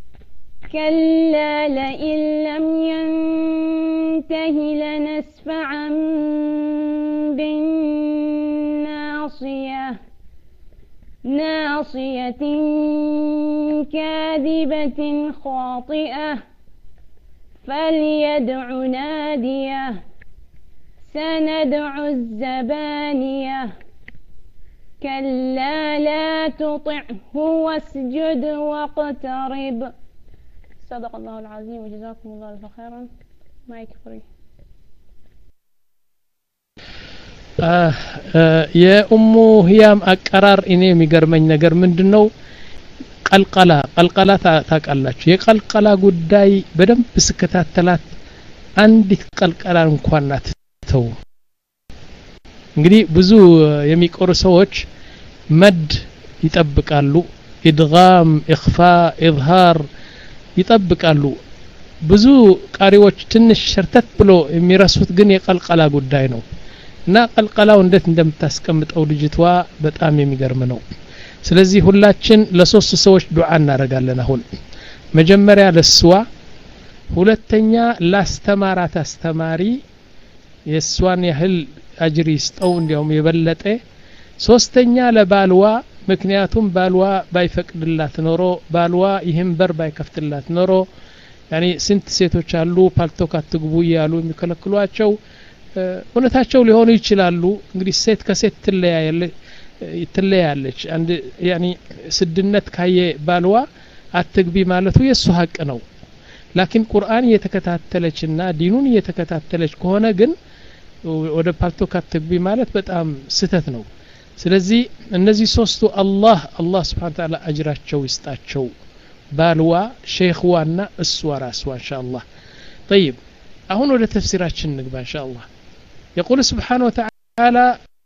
كلا لئن لم ينته لنسفعا بالناصية ناصية كاذبة خاطئة فليدع ناديه سندع الزبانية كلا لا تطعه واسجد واقترب صدق الله العظيم وجزاكم الله خيرا مايك فري የኡሙ ሂያም አቀራር እኔ የሚገርመኝ ነገር ምንድነው ቀልቀላ ቀልቀላ ታቃላችሁ የቀልቀላ ጉዳይ በደንብ ስከታተላት አንዲት ቀልቀላ እንኳን ናትተው እንግዲህ ብዙ የሚቆሩ ሰዎች መድ ይጠብቃሉ ኢድጋም ኢኽፋ ኢዝሃር ይጠብቃሉ ብዙ ቃሪዎች ትንሽ ሸርተት ብሎ የሚረሱት ግን የቀልቀላ ጉዳይ ነው እና ቀልቀላው እንዴት እንደምታስቀምጠው ልጅቷ በጣም የሚገርም ነው ስለዚህ ሁላችን ለሶስት ሰዎች ዱዓ እናደርጋለን አሁን መጀመሪያ ለስዋ ሁለተኛ ላስተማራት አስተማሪ የሷን ያህል አጅሪ ስጠው እንዲያውም የበለጠ ሶስተኛ ለባልዋ ምክንያቱም ባልዋ ባይፈቅድላት ኖሮ ባልዋ ይህን በር ባይከፍትላት ኖሮ ያኒ ስንት ሴቶች አሉ ፓልቶክ አትግቡ ያሉ የሚከለክሏቸው እውነታቸው ሊሆኑ ይችላሉ እንግዲህ ሴት ከሴት ትለያያለች ትለያያለች አንድ ያኒ ስድነት ካየ ባልዋ አትግቢ ማለቱ የሱ ሐቅ ነው ላኪን ቁርአን የተከታተለችና ዲኑን የተከታተለች ከሆነ ግን ወደ ፓልቶክ አትግቢ ማለት በጣም ስተት ነው ስለዚህ እነዚህ ሶስቱ አላህ አላህ Subhanahu Wa Ta'ala አጅራቸው ይስጣቸው ባልዋ ሼኽዋና እሷ ራስዋ ኢንሻአላህ طيب አሁን ወደ ተፍሲራችን እንግባ ኢንሻአላህ يقول سبحانه وتعالى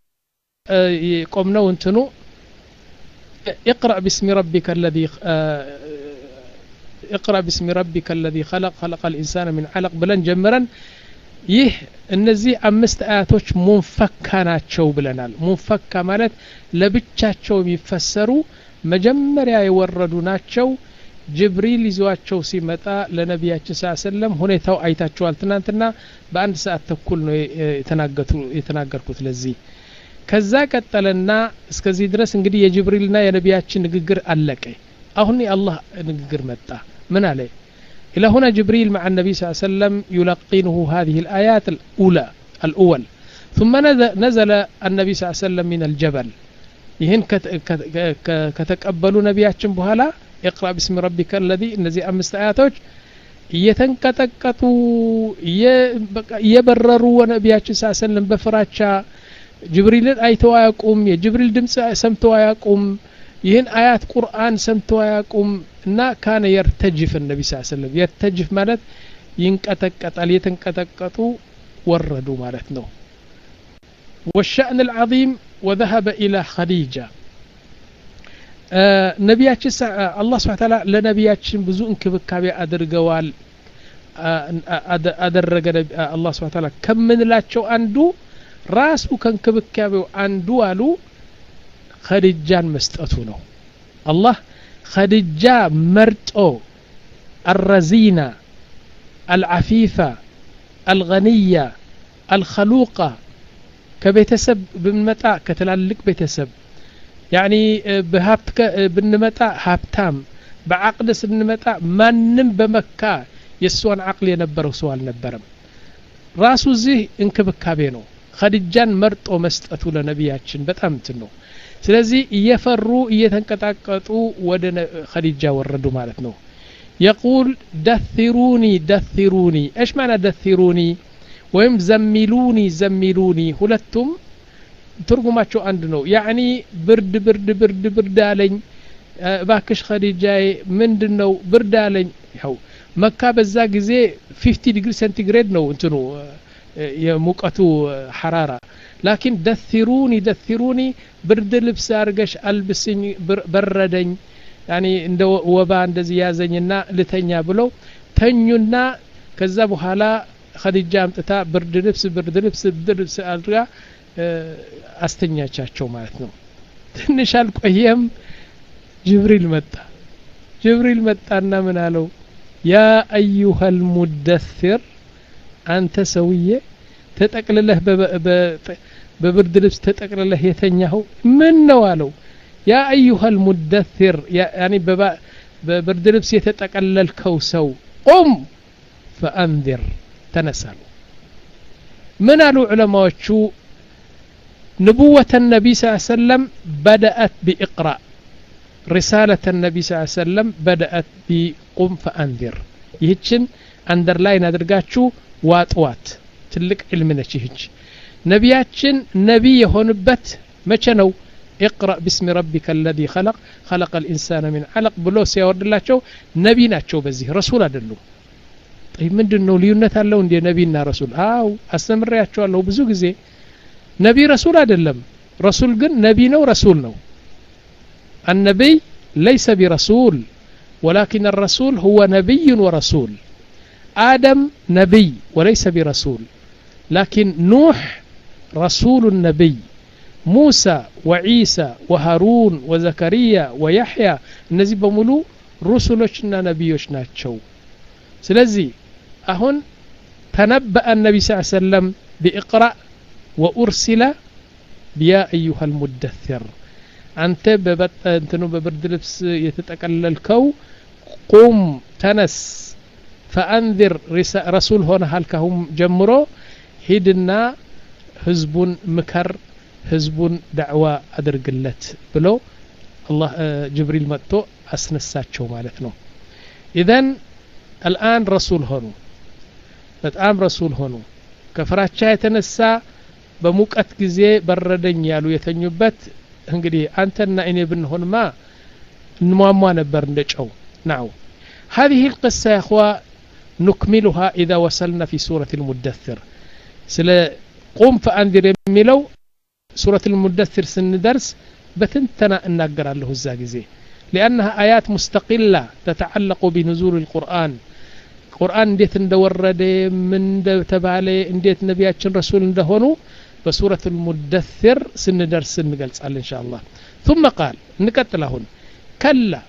قمنا وانتنو اقرأ باسم ربك الذي اقرأ باسم ربك الذي خلق خلق الإنسان من علق بلن جمرا ይህ እነዚህ አምስት አያቶች ሙንፈካ ናቸው ብለናል ሙንፈካ ማለት ለብቻቸው የሚፈሰሩ መጀመሪያ የወረዱ ናቸው ጅብሪል ይዟቸው ሲመጣ ለነብያችን ሰለላሁ ሁኔታው አይታችኋል ትናንትና በአንድ ሰዓት ተኩል ነው የተናገቱ የተናገርኩት ለዚህ ከዛ ቀጠለና እስከዚህ ድረስ እንግዲህ የጅብሪልና የነብያችን ንግግር አለቀ አሁን የአላህ ንግግር መጣ ምን አለ إلى هنا جبريل مع النبي صلى الله عليه وسلم يلقنه هذه الآيات الأولى الأول ثم نزل النبي صلى الله عليه وسلم من الجبل يهن كتقبلوا نبياتهم بهلا اقرأ باسم ربك الذي الذي أمست آياتك يتنكتكتوا يبرروا ونبياتهم صلى الله عليه وسلم بفراتشا جبريل أيتوا يقوم يا جبريل دمس سمتوا يقوم ይህን አያት ቁርአን ሰምተው ያቁም እና ካነ يرتجف النبي صلى الله عليه وسلم يرتجف ማለት ይንቀጠቀጣል የተንቀጠቀጡ ወረዱ ማለት ነው والشأن العظيم وذهب إلى خديجة ነብያችን አላህ Subhanahu Wa Ta'ala ለነብያችን ብዙ እንክብካቤ አድርገዋል አደረገ አላህ Subhanahu Wa Ta'ala ከምንላቸው አንዱ ራሱ ከእንክብካቤው አንዱ አሉ خديجان مسطتو نو الله خديجة مرطو الرزينة العفيفة الغنية الخلوقة كبيتسب بنمطا كتلالك بيتسب يعني بهابت بنمطا هابتام بعقد سنمطا مانم بمكة يسوان عقل ينبرو سوال نبرم راسو زي انكبكابي نو خديجان مرطو مسطتو لنبياتشن بتام تنو ስለዚህ እየፈሩ እየተንቀጣቀጡ ወደ ኸዲጃ ወረዱ ማለት ነው يقول دثروني دثروني ايش معنى دثروني ወይም زملوني زملوني ሁለቱም ትርጉማቸው አንድ ነው يعني ብርድ ብርድ ብርድ ብርድ አለኝ ባክሽ ኸዲጃዬ ምንድነው ብርድ አለኝ ያው መካ በዛ ጊዜ fifty ዲግሪ ሴንቲግሬድ ነው እንትኑ የሙቀቱ ሐራራ ላኪን ደثሩኒ ደثሩኒ ብርድ ልብስ አርገሽ አልብስኝ በረደኝ ያኒ እንደ ወባ እንደዚህ ያዘኝና ልተኛ ብለው ተኙና ከዛ በኋላ ኸዲጃ አምጥታ ብርድ ልብስ ብርድ ልብስ ብርድ ልብስ አድርጋ አስተኛቻቸው ማለት ነው ትንሽ አልቆየም ጅብሪል መጣ ጅብሪል መጣና ምን አለው ያ አዩሃ المدثر አንተ ሰውዬ ተጠቅልለህ በብርድ ልብስ ተጠቅልለህ የተኛው ምን ነው አለው ያ አዩሃ المدثر ያኒ በብርድ ልብስ የተጠቀለልከው ሰው ቁም فأنذر ተነሳሉ ምን አሉ ዑለማዎቹ نبوة النبي صلى الله عليه وسلم بدأت بإقراء رسالة النبي صلى الله عليه وسلم بدأت بقم فأنذر ይህችን አንደርላይን አድርጋችሁ ዋጥዋት ትልቅ ዕልም ነች ይህች ነቢያችን ነቢይ የሆኑበት መቼ ነው اقرأ باسم ربك الذي خلق خلق الإنسان من علق ብሎ ሲያወርድላቸው ነቢይ ናቸው በዚህ ረሱል አይደሉም طيب ምንድነው ልዩነት አለው እንደ ነቢይና ረሱል አው አስተምሪያቸዋለሁ ብዙ ጊዜ ነቢይ ረሱል አይደለም ረሱል ግን ነቢይ ነው ረሱል ነው النبي ليس برسول ولكن الرسول هو نبي ورسول آدم نبي وليس برسول لكن نوح رسول النبي موسى وعيسى وهارون وزكريا ويحيى እነዚህ በሙሉ رسلنا نبيዎች ናቸው ስለዚህ አሁን تنبأ النبي صلى الله عليه وسلم بإقرأ وأرسل بيا أيها المدثر أنت ببت أنتنو ببرد لبس يتتكللكو قم تنس فأنذر رسول هنا هلكهم جمرو هيدنا حزب مكر حزب دعوة أدرقلت بلو الله جبريل متو أسنساتشو مالتنا إذن الآن رسول هنو بتأم رسول هنو كفرات شاي تنسى بموقت ጊዜ በረደኝ ያሉ የተኙበት እንግዲህ አንተና እኔ ብንሆን ማ እንሟሟ ነበር እንደጨው ናው هذه القصة يا اخوا نكملها إذا وصلنا في سورة المدثر سل قم فأنذر የሚለው سورة المدثر سندرس بتنتنا እናገራለሁ እዛ ጊዜ لأنها آيات مستقلة تتعلق بنزول القرآن قرآن እንዴት እንደወረደ ምን እንደተባለ እንዴት ነቢያችን ረሱል እንደሆኑ بسورة المدثر سندرس نقلصال إن شاء الله ثم قال نقتل هون كلا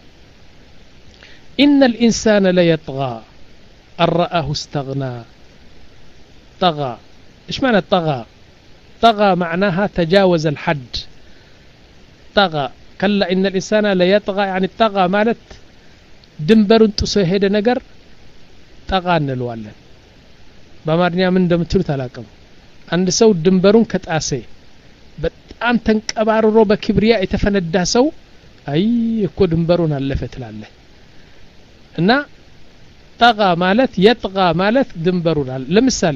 إن الإنسان ليطغى أن رآه استغنى طغى إيش معنى طغى طغى معناها تجاوز الحد طغى كلا إن الإنسان ليطغى يعني طغى مالت دنبر انتسو هيدا نقر طغى نلوالن بمارنيا من دمتلو تلاكم አንድ ሰው ድንበሩን ከጣሰ በጣም ተንቀባርሮ በክብሪያ የተፈነዳ ሰው አይ እኮ ድንበሩን አለፈ ትላለህ እና ጠጋ ማለት የጥጋ ማለት ድንበሩን አለ ለምሳሌ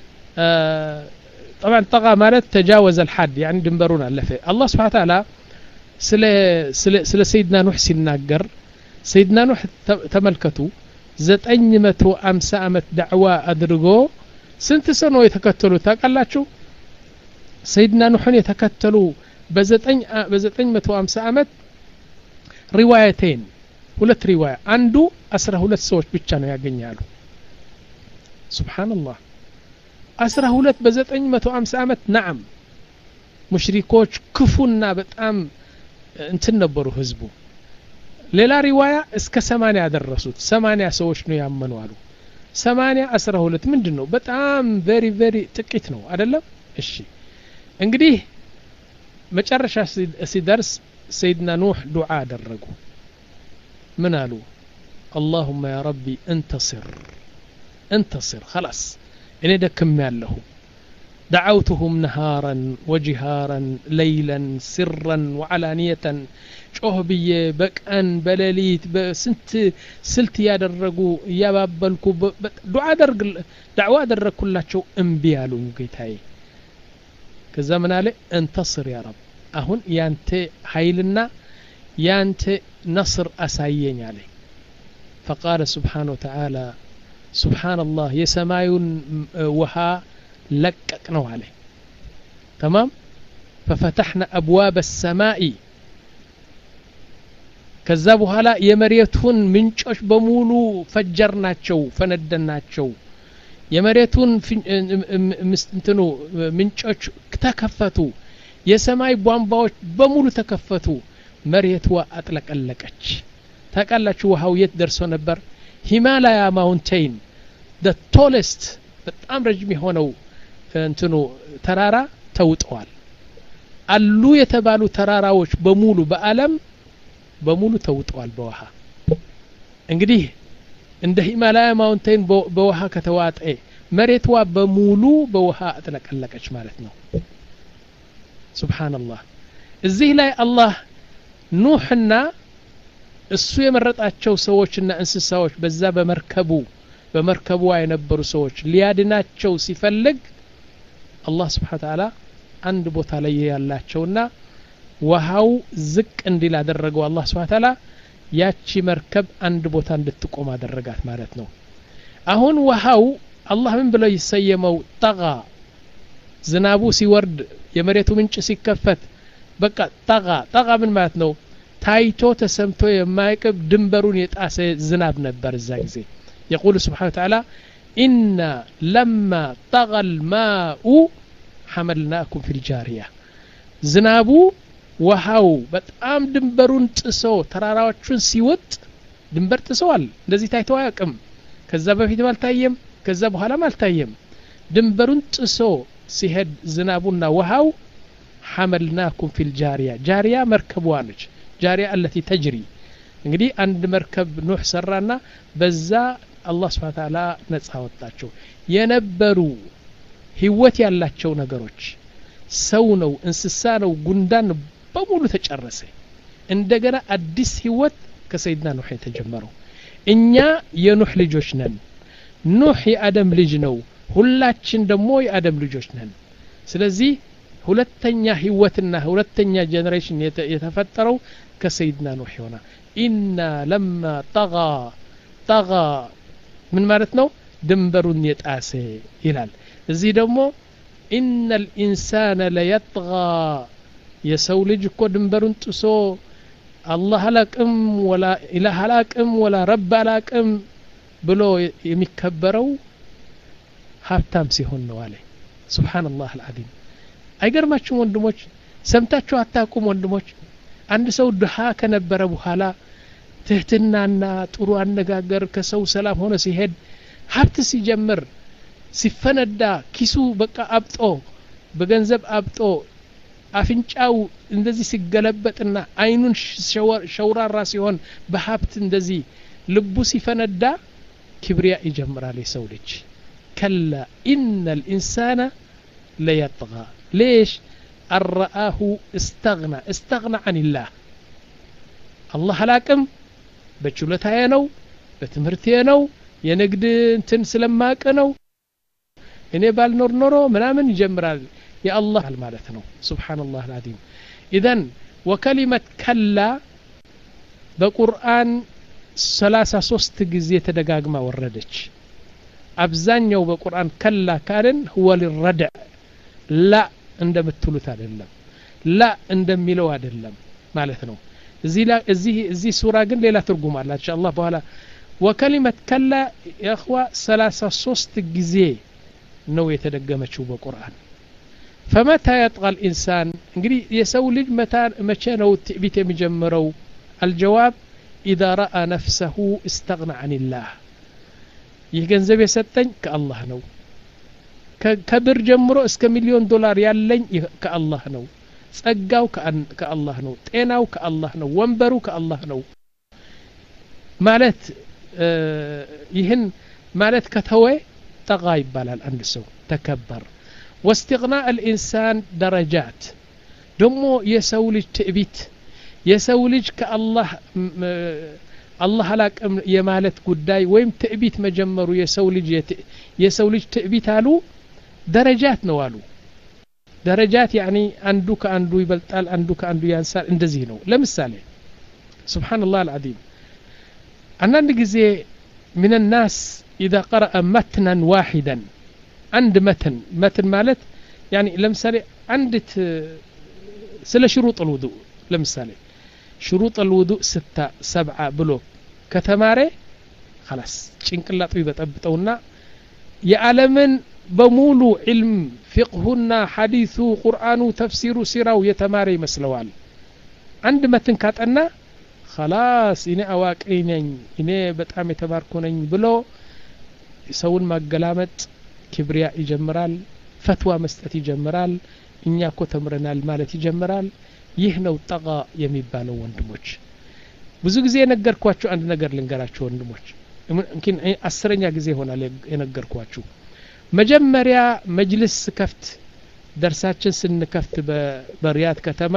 طبعا طغى ማለት تجاوز الحد يعني ድንበሩን አለፈ الله سبحانه وتعالى ስለ ስለ ሰይድና ኑህ ሲናገር ሰይድና ኑህ ተመልከቱ ዘጠኝ መቶ ሃምሳ አመት ዳዕዋ አድርጎ ስንት ሰው ነው የተከተሉ ታውቃላችሁ ሰይድና ኑህን የተከተሉ በዘጠኝ በዘጠኝ መቶ ሃምሳ አመት ሪዋያቴን ሁለት ሪዋያ አንዱ አስራ ሁለት ሰዎች ብቻ ነው ያገኛሉ ሱብሃንአላህ አስራ ሁለት በዘጠኝ መቶ ሃምሳ አመት نعم ሙሽሪኮች ክፉና በጣም እንትን ነበሩ ህዝቡ ሌላ ሪዋያ እስከ ሰማንያ ያደረሱት ሰማንያ ሰዎች ነው ያመኑ አሉ ሰማንያ አስራ ሁለት ምንድነው በጣም ቬሪ ቬሪ ጥቂት ነው አይደለም እሺ እንግዲህ መጨረሻ ሲደርስ ሰይድና ኑህ ዱዓ አደረጉ ምን አሉ اللهم يا ربي انتصر انتصر خلاص እኔ ደክም ያለሁ دعوتهم نهارا وجهارا ليلا سرا وعلانية ጮህብዬ በቀን በሌሊት በስንት ስልት ያደረጉ ያባበልኩ ዱዓ አደርግ ዳዕዋ አደረኩላቸው እምቢ ያሉኝ ጌታዬ ከዛ ምን አለ እንتصر يا رب አሁን ያንተ ኃይልና ያንተ ነስር አሳየኝ አለ فقال سبحانه وتعالى سبحان الله የሰማዩን ውሃ ለቀቅነው አለ تمام ففتحنا أبواب السماء ከዛ በኋላ የመሬቱን ምንጮች በሙሉ ፈጀርናቸው ፈነደናቸው የመሬቱን እንትኑ ምንጮች ተከፈቱ የሰማይ ቧንቧዎች በሙሉ ተከፈቱ መሬቷ አጥለቀለቀች ታቃላችሁ ውሃው የት ደርሶ ነበር ሂማላያ ማውንቴን the tallest በጣም ረጅም የሆነው እንትኑ ተራራ ተውጠዋል አሉ የተባሉ ተራራዎች በሙሉ በአለም በሙሉ ተውጠዋል በውሃ እንግዲህ እንደ ሂማላያ ማውንቴን በውሃ ከተዋጠ መሬቷ በሙሉ በውሃ አጥለቀለቀች ማለት ነው ሱብሃንአላህ እዚህ ላይ አላህ ኑህና እሱ የመረጣቸው ሰዎችና እንስሳዎች በዛ በመርከቡ በመርከቡ የነበሩ ሰዎች ሊያድናቸው ሲፈልግ አላህ Subhanahu Wa Ta'ala አንድ ቦታ ላይ ያላቸውና ውሃው ዝቅ እንዲል አደረገው አላህ Subhanahu Wa Ta'ala ያቺ መርከብ አንድ ቦታ እንድትቆም አደረጋት ማለት ነው አሁን ውሃው አላህ ምን ብለው ይሰየመው ጠጋ ዝናቡ ሲወርድ የመሬቱ ምንጭ ሲከፈት በቃ ጠጋ ጠጋ ምን ማለት ነው ታይቶ ተሰምቶ የማይቀብ ድንበሩን የጣሰ ዝናብ ነበር እዛ ጊዜ يقول سبحانه وتعالى إن لما طغى الماء حملناكم في الجارية ዝናቡ ውሃው በጣም ድንበሩን ጥሶ ተራራዎቹን ሲወጥ ድንበር ጥሰዋል እንደዚህ ታይቶ አያውቅም ከዛ በፊት ማልታየም ከዛ በኋላ ማልታየም ድንበሩን ጥሶ ሲሄድ ዝናቡና ውሃው حملناكم في الجارية جارية مركبዋ ነች جارية التي تجري እንግዲህ አንድ መርከብ ኑህ ሰራና በዛ አላህ Subhanahu Wa Ta'ala ነፃ ወጣቸው የነበሩ ህይወት ያላቸው ነገሮች ሰው ነው እንስሳ ነው ጉንዳን በሙሉ ተጨረሰ እንደገና አዲስ ህይወት ከሰይድና ኑህ የተጀመረው እኛ የኑህ ልጆች ነን ኑህ የአደም ልጅ ነው ሁላችን ደግሞ የአደም ልጆች ነን ስለዚህ ሁለተኛ ህይወትና ሁለተኛ ጄነሬሽን የተፈጠረው ከሰይድና ኑህ ሆና ኢና ለማ ጠጋ ጠጋ ምን ማለት ነው ድንበሩን የጣሰ ይላል እዚህ ደግሞ إن الإنسان ليطغى የሰው ልጅ እኮ ድንበሩን ጥሶ አላህ አላቅም ወላ ኢላህ አላቅም ወላ ረብ አላቅም ብሎ የሚከበረው ሀብታም ሲሆን ነው አለ ሱብሃንአላህ አልዓዚም አይገርማችሁም ወንድሞች ሰምታችሁ አታቁም ወንድሞች አንድ ሰው ድሃ ከነበረ በኋላ ትህትናና ጥሩ አነጋገር ከሰው ሰላም ሆነ ሲሄድ ሀብት ሲጀምር ሲፈነዳ ኪሱ በቃ አብጦ በገንዘብ አብጦ አፍንጫው እንደዚህ ሲገለበጥና አይኑን ሸውራራ ሲሆን በሀብት እንደዚህ ልቡ ሲፈነዳ ክብሪያ ይጀምራል የሰው ልጅ ከላ ኢነ الانسان ليطغى ليش الرآه استغنى استغنى عن الله الله ላቅም በችሎታዬ ነው በትምህርቴ ነው የንግድ እንትን ስለማቀ ነው እኔ ባልኖር ኖሮ ምናምን ይጀምራል يا الله ማለት ነው ሱብሃንአላህ العظيم اذا وكلمه كلا በቁርአን ሰላሳ ሶስት ጊዜ ተደጋግማ ወረደች አብዛኛው በቁርአን ከላ ካልን هو للردع لا እንደምትሉት አይደለም لا እንደሚለው አይደለም ማለት ነው እዚህ እዚህ እዚህ ሱራ ግን ሌላ ትርጉም አላት ኢንሻአላህ በኋላ وكلمه كلا يا اخوه ሰላሳ ሶስት ጊዜ ነው የተደገመችው በቁርአን فمتى يطغى الانسان እንግዲህ የሰው ልጅ መቼ ነው ትዕቢት የሚጀምረው الجواب اذا راى نفسه استغنى عن الله ይህ ገንዘብ የሰጠኝ ከአላህ ነው ከብር ጀምሮ እስከ ሚሊዮን ዶላር ያለኝ ከአላህ ነው ጸጋው ከአላህ ነው ጤናው ከአላህ ነው ወንበሩ ከአላህ ነው ማለት ይህን ማለት ከተወ ጠጋ ይባላል አንድ ሰው ተከበር واستغناء الانسان درجات ደሞ የሰው ልጅ ትዕቢት የሰው ልጅ ከአላህ አላህ አላቅም የማለት ጉዳይ ወይም ትዕቢት መጀመሩ የሰው ልጅ የሰው ልጅ ትዕቢት አሉ ደረጃት ነው አሉ ደረጃት يعني አንዱ ከአንዱ ይበልጣል አንዱ ከአንዱ ያንሳል እንደዚህ ነው ለምሳሌ ሱብሃንአላህ العظيم አንዳንድ ጊዜ من الناس اذا قرأ متنا واحدا عند متن متن مالت يعني لمثالي عندت سلا شروط الوضوء لمثالي شروط الوضوء ستة سبعة بلوك كتماري خلاص ጭንቅላቱ ይበጠብጠውና የዓለምን በሙሉ علم فقهنا حديث قرآن تفسير سيراو يتماري مسلوال عند متن كاتنا خلاص إني أواقعي نኝ إني በጣም የተማርኩ ነኝ ብሎ ሰውን ማገላመጥ ክብሪያ ይጀምራል ፈትዋ መስጠት ይጀምራል እኛ እኮ ተምረናል ማለት ይጀምራል ይህ ነው ጠጋ የሚባለው ወንድሞች ብዙ ጊዜ የነገርኳችሁ አንድ ነገር ልንገራችሁ ወንድሞች እንኪን አስረኛ ጊዜ ሆናል የነገርኳችሁ መጀመሪያ መጅልስ ከፍት ደርሳችን ስንከፍት በሪያድ ከተማ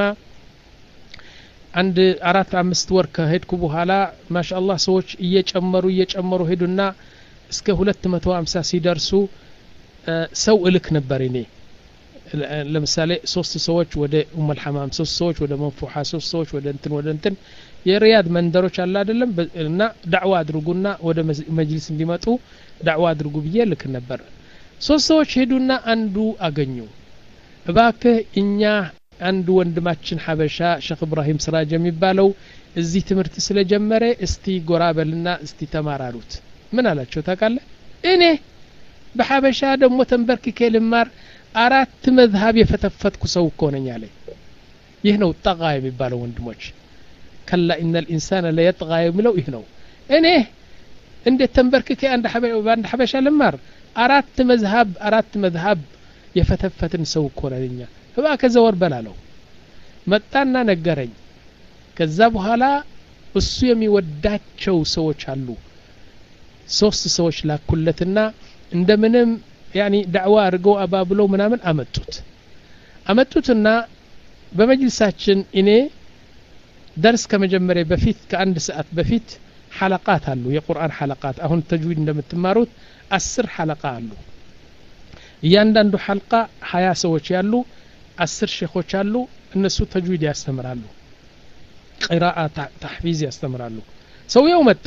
አንድ አራት አምስት ወር ከሄድኩ በኋላ ማሻአላህ ሰዎች እየጨመሩ እየጨመሩ ሄዱና እስከ ሁለት መቶ ሃምሳ ሲደርሱ ሰው እልክ ነበር እኔ ለምሳሌ ሶስት ሰዎች ወደ ኡም አልሐማም ሶስት ሰዎች ወደ መንፉሃ ሶስት ሰዎች ወደ እንትን ወደ እንትን የሪያድ መንደሮች አለ አይደለም እና ዳዕዋ አድርጉና ወደ መጅሊስ እንዲመጡ ዳዕዋ አድርጉ ብዬ ልክ ነበር ሶስት ሰዎች ሄዱና አንዱ አገኙ እባክህ እኛ አንዱ ወንድማችን ሐበሻ ሼክ ኢብራሂም ስራጅ የሚባለው እዚህ ትምህርት ስለጀመረ እስቲ ጎራበልና እስቲ ተማራሩት ምን አላቸው ታውቃለህ እኔ በሐበሻ ደግሞ ተንበርክኬ ልማር አራት መዝሃብ የፈተፈትኩ ሰው እኮ ነኝ አለኝ ይህ ነው ጠጋ የሚባለው ወንድሞች ከላ ان الانسان لا يطغى የሚለው ይህ ነው እኔ እንዴት ተንበርክኬ አንድ ሐበሻ አንድ ሐበሻ ልማር አራት መዝሃብ አራት መዝሃብ የፈተፈትን ሰው እኮ ነኝ እባክህ ዘወር በላለው መጣና ነገረኝ ከዛ በኋላ እሱ የሚወዳቸው ሰዎች አሉ ሶስት ሰዎች ላኩለትና እንደምንም يعني دعوة አድርገው አባብለው ምናምን አመጡት አመጡትና በመጅልሳችን እኔ درس ከመጀመሪያ በፊት ከአንድ ሰዓት በፊት حلقات አሉ የቁርአን حلقات አሁን ተጅዊድ እንደምትማሩት አስር حلقة አሉ እያንዳንዱ حلقة ሀያ ሰዎች ያሉ አስር ሼኾች አሉ እነሱ ተጅዊድ ያስተምራሉ قراءة تحفيز ያስተምራሉ ሰውየው መጣ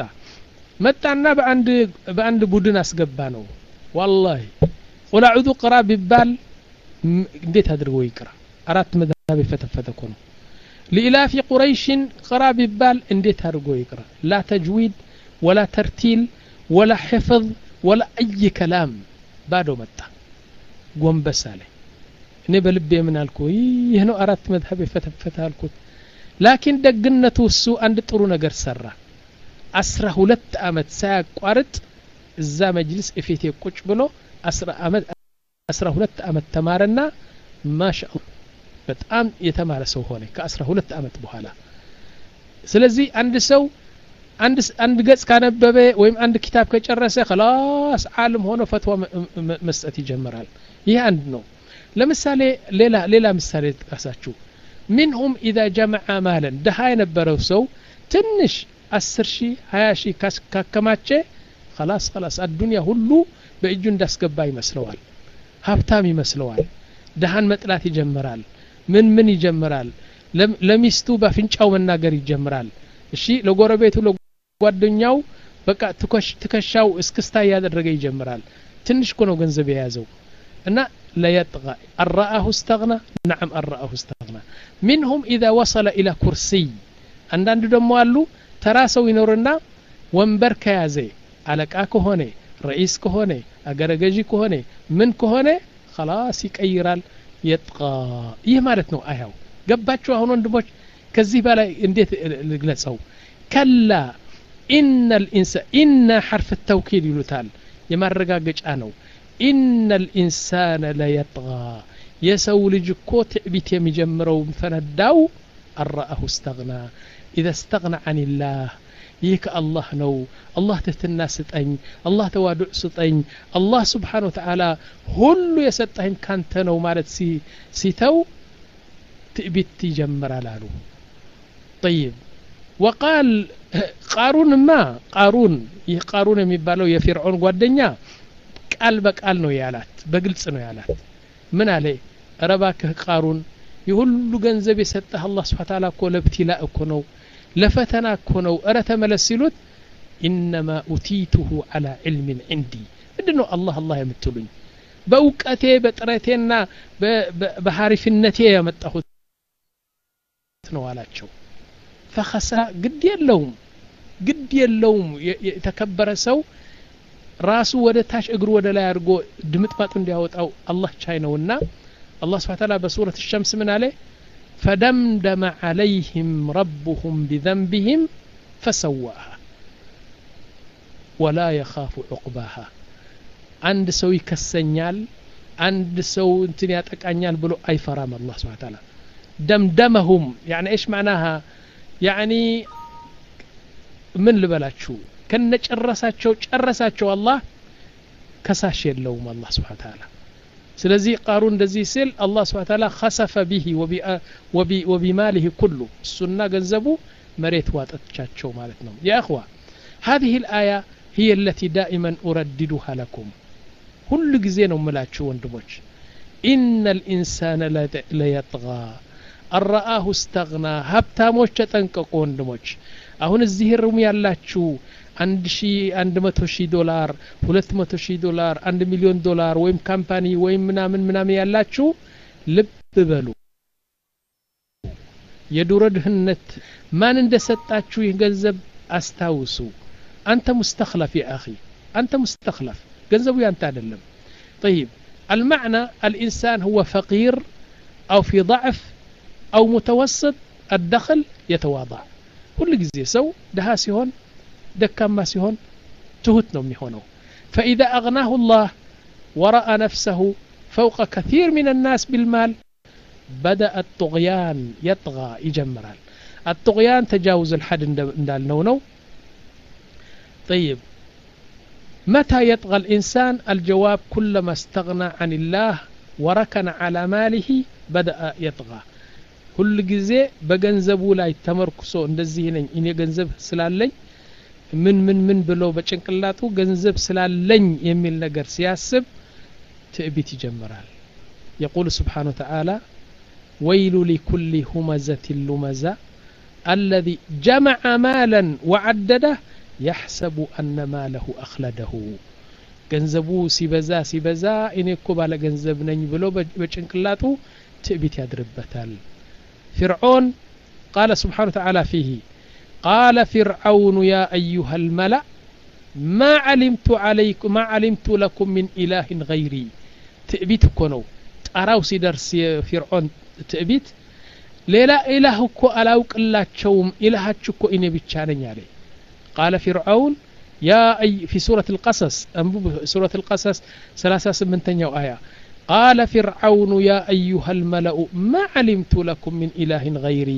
መጣና በአንድ በአንድ ቡድን አስገባ ነው والله ولا عذو قرا ببال እንዴት አድርጎ ይቅራ አራት መዛብ ይፈተፈተኮ ነው لإلاف قريش قرا ببال እንዴት አድርጎ ይቅራ لا تجويد ولا ترتيل ولا حفظ ولا أي كلام ባዶ መጣ ጎንበስ አለ እኔ በልቤ ምን አልኩ ይሄ ነው አራት መዝሃብ ይፈተፈተ አልኩት ላኪን ደግነቱ እሱ አንድ ጥሩ ነገር ሰራ አስራ ሁለት አመት ሳያቋርጥ እዛ መጅልስ እፊቴ ቁጭ ብሎ አስራ አመት አስራ ሁለት አመት ተማረና ማሻአላህ በጣም የተማረ ሰው ሆነ ከአስራ ሁለት አመት በኋላ ስለዚህ አንድ ሰው አንድ አንድ ገጽ ካነበበ ወይም አንድ ኪታብ ከጨረሰ خلاص ዓለም ሆኖ ፈትዋ መስጠት ይጀምራል ይሄ አንድ ነው ለምሳሌ ሌላ ሌላ ምሳሌ ተቃሳችሁ منهم اذا جمع مالا ደሃ የነበረው ሰው ትንሽ አስር ሺህ ሀያ ሺህ ካከማቸ خلاص خلاص الدنيا ሁሉ በእጁ እንዳስገባ ይመስለዋል ሀብታም ይመስለዋል ደሃን መጥላት ይጀምራል ምን ምን ይጀምራል ለሚስቱ በፍንጫው መናገር ይጀምራል እሺ ለጎረቤቱ ለጓደኛው በቃ ትከሻው እስክስታ ያደረገ ይጀምራል ትንሽ ኮ ነው ገንዘብ የያዘው እና لا يطغى الرآه استغنى نعم الرآه استغنى منهم إذا وصل إلى كرسي عندنا ደግሞ አሉ ተራሰው ይኖርና ወንበር ከያዘ አለቃ ከሆነ رئيس ከሆነ አገረገጂ ከሆነ ምን ከሆነ خلاص ይቀይራል يطغى ይህ ማለት ነው አያው ገባችሁ አሁን ወንድሞች ከዚህ በላይ እንዴት ልግለጸው ከላ ان الانسان ان حرف التوكيد ይሉታል የማረጋገጫ ነው ان الانسان لا يطغى የሰው ልጅ እኮ ትዕቢት የሚጀምረው ፈነዳው الرأه استغنى اذا استغنى عن الله ይህ الله ነው الله ትህትና ስጠኝ الله ተዋዱዕ ስጠኝ الله سبحانه وتعالى ሁሉ የሰጠኝ ካንተ ነው ማለት ሲተው ትዕቢት ይጀምራል አሉ طيب وقال قارون ما قارون ይህ قارون የሚባለው የፊርዖን ጓደኛ ቃል በቃል ነው ያላት በግልጽ ነው ያላት ምን አለ ረባከህ قارون ይሁሉ ገንዘብ የሰጠህ الله سبحانه وتعالى እኮ ለብቲላ እኮ ነው ለፈተና እኮ ነው እረ ተመለስ ሲሉት انما اوتيته على علم عندي ምንድነው الله الله የምትሉኝ በእውቀቴ በጥረቴና በሐሪፍነቴ ያመጣሁት ነው አላቸው ፈخሳ ግድ የለውም ግድ የለውም የተከበረ ሰው ራሱ ወደ ታች እግሩ ወደ ላይ አድርጎ ድምጥማጡ እንዲያወጣው አላህ ቻይ ነውና አላህ Subhanahu Ta'ala በሱረት الشمس ምን አለ فدمدم عليهم ربهم بذنبهم فسواها ولا يخاف عقباها አንድ ሰው ይከሰኛል አንድ ሰው እንትን ያጠቃኛል ብሎ አይፈራም አላህ Subhanahu Ta'ala دمدمهم يعني ايش معناها يعني ምን ልበላችሁ ከነጨረሳቸው ጨረሳቸው አላህ ከሳሽ የለውም አላህ Subhanahu Ta'ala ስለዚህ ቃሩን እንደዚህ ሲል አላህ Subhanahu Ta'ala خسف به وبي وبماله كله እሱና ገንዘቡ መሬት ዋጠቻቸው ማለት ነው يا اخوه هذه الايه هي التي دائما ارددها لكم ሁሉ ጊዜ ነው የምላችሁ ወንድሞች ان الانسان لا يطغى الرآه استغنى ሀብታሞች ተጠንቀቁ ወንድሞች አሁን እዚህ ሩም ያላችሁ አንድ ሺህ አንድ መቶ ሺህ ዶላር ሁለት መቶ ሺህ ዶላር አንድ ሚሊዮን ዶላር ወይም ካምፓኒ ወይም ምናምን ምናምን ያላችሁ ልብ በሉ የዱረ ድህነት ማን እንደሰጣችሁ ይህ ገንዘብ አስታውሱ አንተ مستخلف يا اخي انت مستخلف ገንዘቡ ያንተ አይደለም طيب المعنى الانسان هو فقير او في ضعف او متوسط الدخل يتواضع كل ጊዜ ሰው ደሃ ሲሆን ደካማ ሲሆን ትሁት ነው የሚሆነው فاذا اغناه الله وراى نفسه فوق كثير من الناس بالمال بدا الطغيان يطغى يجمرال الطغيان تجاوز الحد እንዳልነው ነው طيب متى يطغى الانسان الجواب كلما استغنى عن الله وركن على ماله بدا يطغى كل ጊዜ በገንዘቡ ላይ ተመርኩሶ እንደዚህ ነኝ እኔ ገንዘብ ስላለኝ ምን ምን ምን ብሎ በጭንቅላቱ ገንዘብ ስላለኝ የሚል ነገር ሲያስብ ትዕቢት ይጀምራል يقول سبحانه وتعالى ويل لكل همزة لمزة الذي جمع مالا وعدده يحسب أن ماله أخلده ገንዘቡ ሲበዛ ሲበዛ እኔ እኮ ባለ ገንዘብ ነኝ ብሎ በጭንቅላቱ ትዕቢት ያድርበታል فرعون قال سبحانه وتعالى فيه قال فرعون يا أيها الملأ ما علمت عليكم ما علمت لكم من إله غيري تأبيت كونو أراو سيدرس فرعون تأبيت لا إله كو ألاوك الله تشوم إله تشكو إني بتشاني عليه قال فرعون يا أي في سورة القصص سورة القصص ثلاثة سمنتين آية قال فرعون يا أيها الملأ ما علمت لكم من إله غيري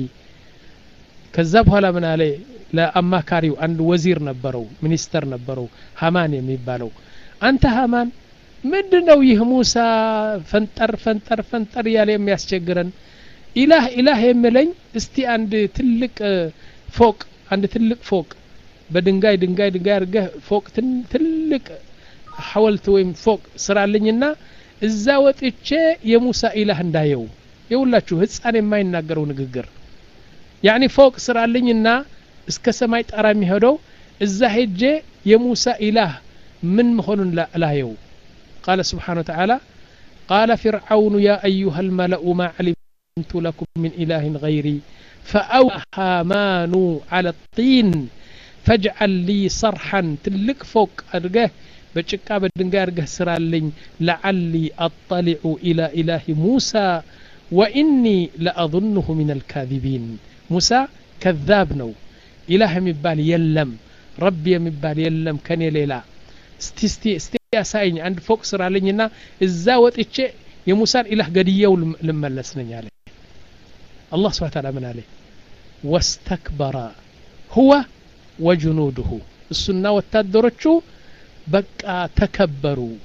كذبها لمن عليه لا أما كاريو عند وزير نبرو منستر نبرو هامان يميبالو أنت هامان مدنو يه موسى فنتر فنتر فنتر ياليم ياسجرن إله إله يملين استي عند تلك فوق عند تلك فوق بدنجاي دنجاي دنجاي فوق تلك حاولت ويم فوق سراليننا እዛ ወጥቼ የሙሳ ኢላህ እንዳየው ይውላችሁ ህፃን የማይናገረው ንግግር ያኒ ፎቅ ስራልኝና እስከ ሰማይ ጣራ የሚሄደው እዛ ሄጄ የሙሳ ኢላህ ምን መሆኑን ላየው قال سبحانه وتعالى قال فرعون يا أيها الملأ ما علمت لكم من إله غيري فأوحى هامان على الطين فاجعل لي صرحا تلك فوق أرجه በጭቃ በድንጋይ አርገህ ስራልኝ لعلي اطلع الى اله موسى واني لاظنه من الكاذبين موسى كذاب ነው ኢላህ የሚባል የለም ረብ የሚባል የለም ከኔ ሌላ እስቲ እስቲ እስቲ ያሳይኝ አንድ ፎቅ ስራልኝና እዛ ወጥቼ የሙሳን ኢላህ ገድየው ልመለስ ነኝ አለ አላህ Subhanahu Ta'ala ምን አለ واستكبر هو وجنوده እሱና ወታደሮቹ بقى تكبروا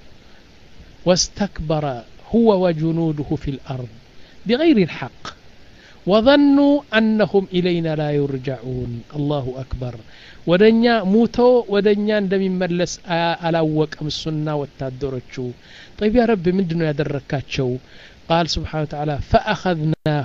واستكبر هو وجنوده في الأرض بغير الحق وظنوا أنهم إلينا لا يرجعون الله أكبر ودنيا موتو ودنيا اندم يملس ألاوك أم السنة والتادرتشو طيب يا رب من دنو يدركاتشو قال سبحانه وتعالى فأخذناه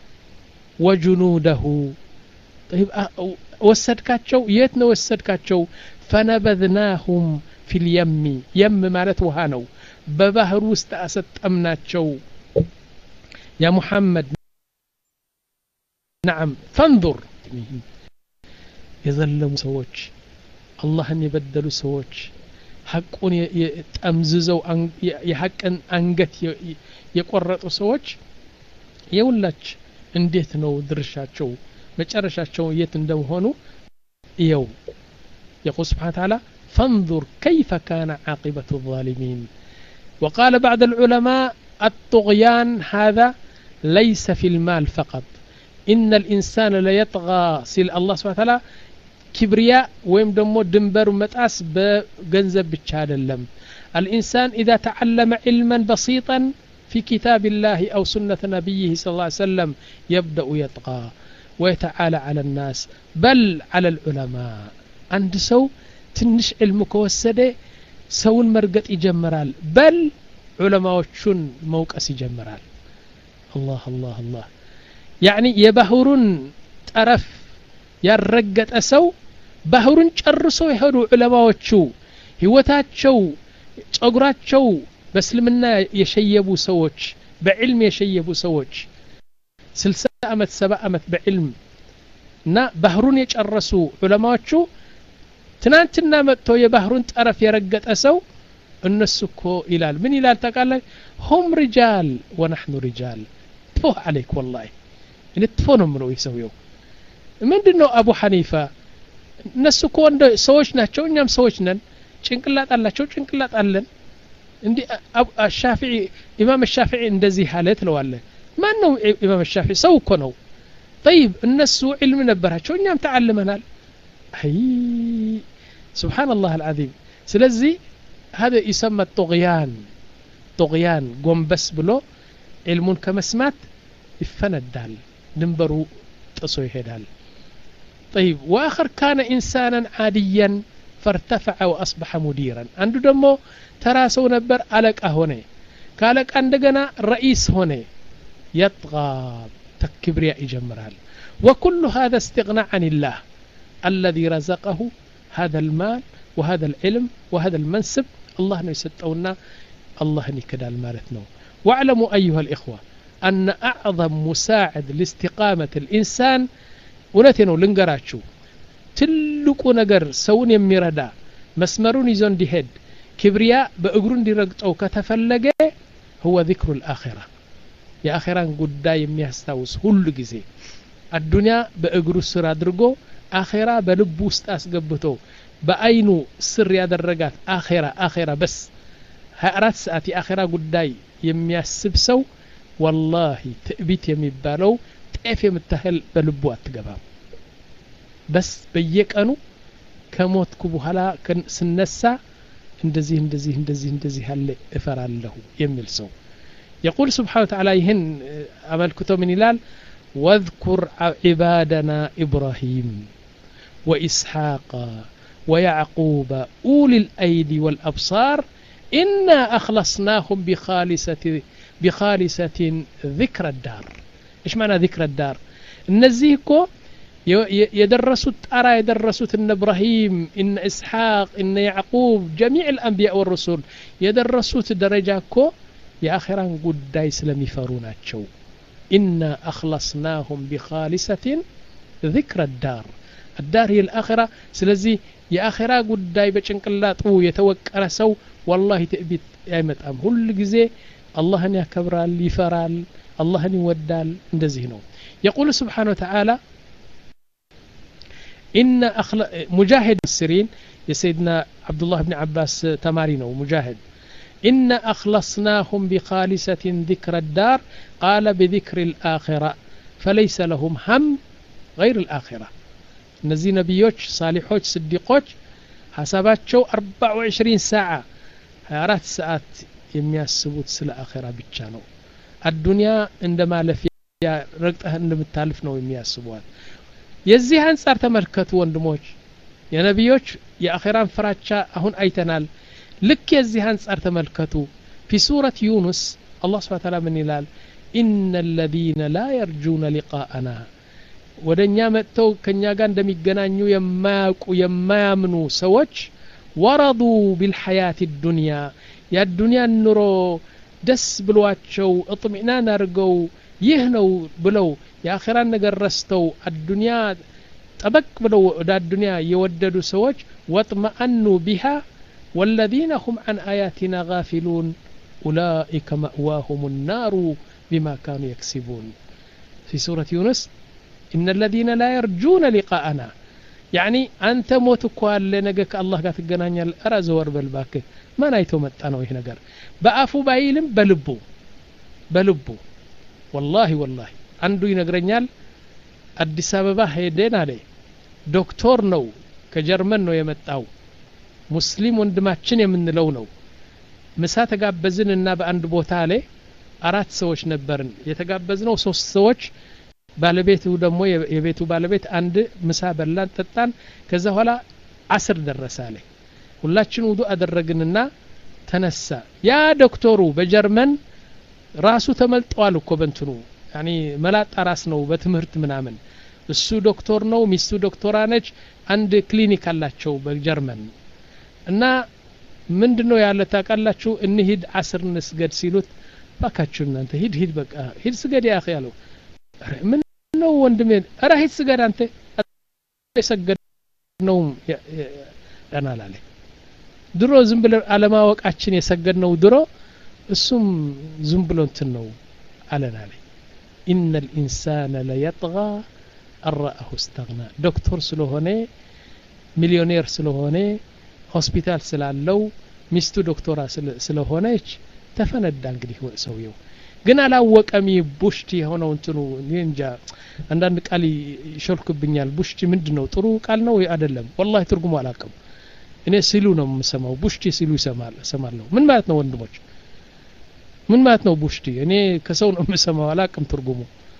وجنوده طيب وسدكاتشو يتنا وسدكاتشو فنبذناهم في اليم يم مالت وهانو በባህር ውስጥ አሰጠምናቸው ያ ሙሐመድ نعم فانظر የዘለሙ ሰዎች አላህን የበደሉ ሰዎች ሐቁን የጠምዝዘው የሐቅን አንገት የቆረጡ ሰዎች የውላች እንዴት ነው ድርሻቸው መጨረሻቸው የት እንደሆኑ ይው يقول سبحانه وتعالى فانظر كيف كان عاقبة الظالمين وقال بعض العلماء الطغيان هذا ليس في المال فقط إن الإنسان لا يطغى سيل الله سبحانه وتعالى كبرياء ويم دمو دنبر متأس بجنزب بتشاد اللم الإنسان إذا تعلم علما بسيطا في كتاب الله أو سنة نبيه صلى الله عليه وسلم يبدأ يطغى ويتعالى على الناس بل على العلماء عند سو تنش علمك وسده سو المرقت يجمرال بل علماء شن موقس يجمرال الله الله الله يعني يبهرون طرف ያረገጠ ሰው ባህሩን ጨርሶ ይሄዱ ዑለማዎቹ ህይወታቸው ጸጉራቸው በእስልምና የሸየቡ ሰዎች በዕልም የሸየቡ ሰዎች ስልሳ አመት ሰባ አመት በዕልም እና ባህሩን የጨረሱ ዑለማዎቹ ትናንትና መጥቶ የባህሩን ጠረፍ የረገጠ ሰው እነሱኮ ይላል ምን ይላል ተቃለ هم رجال ونحن رجال تفوه عليك والله እንጥፎ ነው ምነው ይሰውየው ምንድነው አቡ ሐኒፋ እነሱ እኮ እንደ ሰዎች ናቸው እኛም ሰዎች ነን ጭንቅላት አላቸው ጭንቅላት አለን እንዴ አሻፊዒ ኢማም አሻፊዒ እንደዚህ ሐለት ለዋለ ማን ነው ኢማም አሻፊዒ ሰው እኮ ነው طيب እነሱ علم ነበራቸው እኛም ተዓልመናል አይ سبحان الله العظيم ስለዚህ هذا يسمى الطغيان طغيان ጎንበስ ብሎ علمون ከመስማት ይፈነዳል ድንበሩ ጥሶ ይሄዳል طيب واخر كان انسانا عاديا فارتفع واصبح مديرا عنده دمو تراسو نبر علقه هونه كالق عندنا رئيس هونه يطغى تكبرياء يجمرال وكل هذا استغناء عن الله الذي رزقه هذا المال وهذا العلم وهذا المنصب الله يسطونا الله يكدال مالتنا واعلموا ايها الاخوه ان اعظم مساعد لاستقامه الانسان ولتي ነው ልንገራችሁ ትልቁ ነገር ሰውን የሚረዳ መስመሩን ይዞ እንዲሄድ ክብሪያ በእግሩ እንዲረግጠው ከተፈለገ هو ذكر الاخره የአኺራን ጉዳይ የሚያስታውስ ሁሉ ጊዜ አዱንያ በእግሩ ስር አድርጎ አኺራ በልቡ ውስጥ አስገብቶ በአይኑ ስር ያደረጋት አኺራ አኺራ በስ ሃያ አራት ሰዓት የአኺራ ጉዳይ የሚያስብ ሰው والله ትዕቢት የሚባለው ጤፍ የምታህል በልቡ አትገባም በስ በየቀኑ ከሞትኩ በኋላ ስነሳ እንደዚህ እንደዚህ እንደዚህ እንደዚህ አለ እፈራለሁ የሚል ሰው يقول سبحانه وتعالى ይህን አመልክቶ ምን ይላል واذكر عبادنا إبراهيم وإسحاق ويعقوب أولي الأيدي والأبصار إنا أخلصناهم بخالصة بخالصة ذكر الدار إيش معنى ذكر الدار النزيكو يدرسوا ترى يدرسوا إن إبراهيم إن إسحاق إن يعقوب جميع الأنبياء والرسل يدرسوا درجاكو يا آخران قد دايس لم يفرونا تشو إنا أخلصناهم بخالصة ذكر الدار الدار هي الآخرة سلزي يا آخرة قد داي بچنقلات او يتوكل سو والله تأبيت يا متأم كل جزء الله أن يكبرال يفرال الله أن يودال اندزهنو يقول سبحانه وتعالى إن أخل... مجاهد السرين يا سيدنا عبد الله بن عباس تمارينو مجاهد إن أخلصناهم بخالصة ذكر الدار قال بذكر الآخرة فليس لهم هم غير الآخرة نزي نبيوش صالحوش صديقوش حساباتشو أربع وعشرين ساعة هارات ساعات የሚያስቡት ስለ አኺራ ብቻ ነው አዱንያ እንደማለፍ ያ ረግጠህ እንደምታልፍ ነው የሚያስቡት የዚህ አንፃር ተመልከቱ ወንድሞች የነብዮች የአኺራን ፍራቻ አሁን አይተናል ልክ የዚህ አንፃር ተመልከቱ في سورة يونس الله سبحانه وتعالى من ይላል إن الذين لا يرجون لقاءنا ወደኛ መጥተው ከኛ ጋር እንደሚገናኙ የማያውቁ የማያምኑ ሰዎች ورضوا بالحياة الدنيا የዱንያ ኑሮ ደስ ብሏቸው እጥሚናን አድርገው ይህ ነው ብለው የአኺራን ነገር ረስተው አዱንያ ጠበቅ ብለው ወደ አዱንያ የወደዱ ሰዎች ወጥመአኑ ቢሃ والذين هم عن آياتنا غافلون أولئك مأواهم النار بما كانوا يكسبون في سورة يونس إن الذين لا يرجون لقاءنا يعني أنت موتك لنجك الله قات الجنانيا الأرزور بالباك ما نايتو متانو هنا جر بأفو بايلم بلبو بلبو والله والله عنده ينقرنيال አዲስ አበባ ሄደን አለ ዶክተር ነው ከጀርመን ነው የመጣው ሙስሊም ወንድማችን የምንለው ነው ምሳ ተጋበዝንና በአንድ ቦታ አለ አራት ሰዎች ነበርን የተጋበዝነው ሶስት ሰዎች ባለቤቱ ደግሞ የቤቱ ባለቤት አንድ ምሳ በላን ጠጣን ከዛ ኋላ አስር ደረሰ አለ ሁላችን ውዱ አደረግንና ተነሳ ያ ዶክተሩ በጀርመን ራሱ ተመልጧል እኮ በእንትኑ يعني መላጣ ራስ ነው በትምህርት ምናምን እሱ ዶክተር ነው ሚስቱ ዶክተራ ነች አንድ ክሊኒክ አላቸው በጀርመን እና ምንድነው ያለ ታቃላችሁ እንሂድ አስር ንስገድ ሲሉት ባካችሁ እናንተ ሂድ ሂድ በቃ ሂድ ስገድ ያ አኺ ያለው ምን ነው ወንድሜ አረ ሂድ ስገድ አንተ የሰገድ ነው ያናላለ ድሮ ዝም ብለ አለማወቃችን የሰገድ ነው ድሮ እሱም ዝም ብሎ እንትን ነው አለናለ إن الإنسان لا يطغى أن رآه استغنى دكتور سلوهوني مليونير سلوهوني هوسبيتال سلالو ميستو دكتورا سلوهونيش تفند انقدي هو سويو ግን አላወቀም ቡሽቲ ሆነው እንትኑ እንጃ አንዳንድ ቃል ይሾልኩብኛል ቡሽቲ ምንድነው ጥሩ ቃል ነው ወይ አይደለም والله ትርጉሙ አላውቅም እኔ ሲሉ ነው የምሰማው ቡሽቲ ሲሉ ይሰማል ሰማለሁ ምን ማለት ነው ወንድሞች ምን ማለት ነው ቡሽቲ እኔ ከሰው ነው የምሰማው አላውቅም ትርጉሙ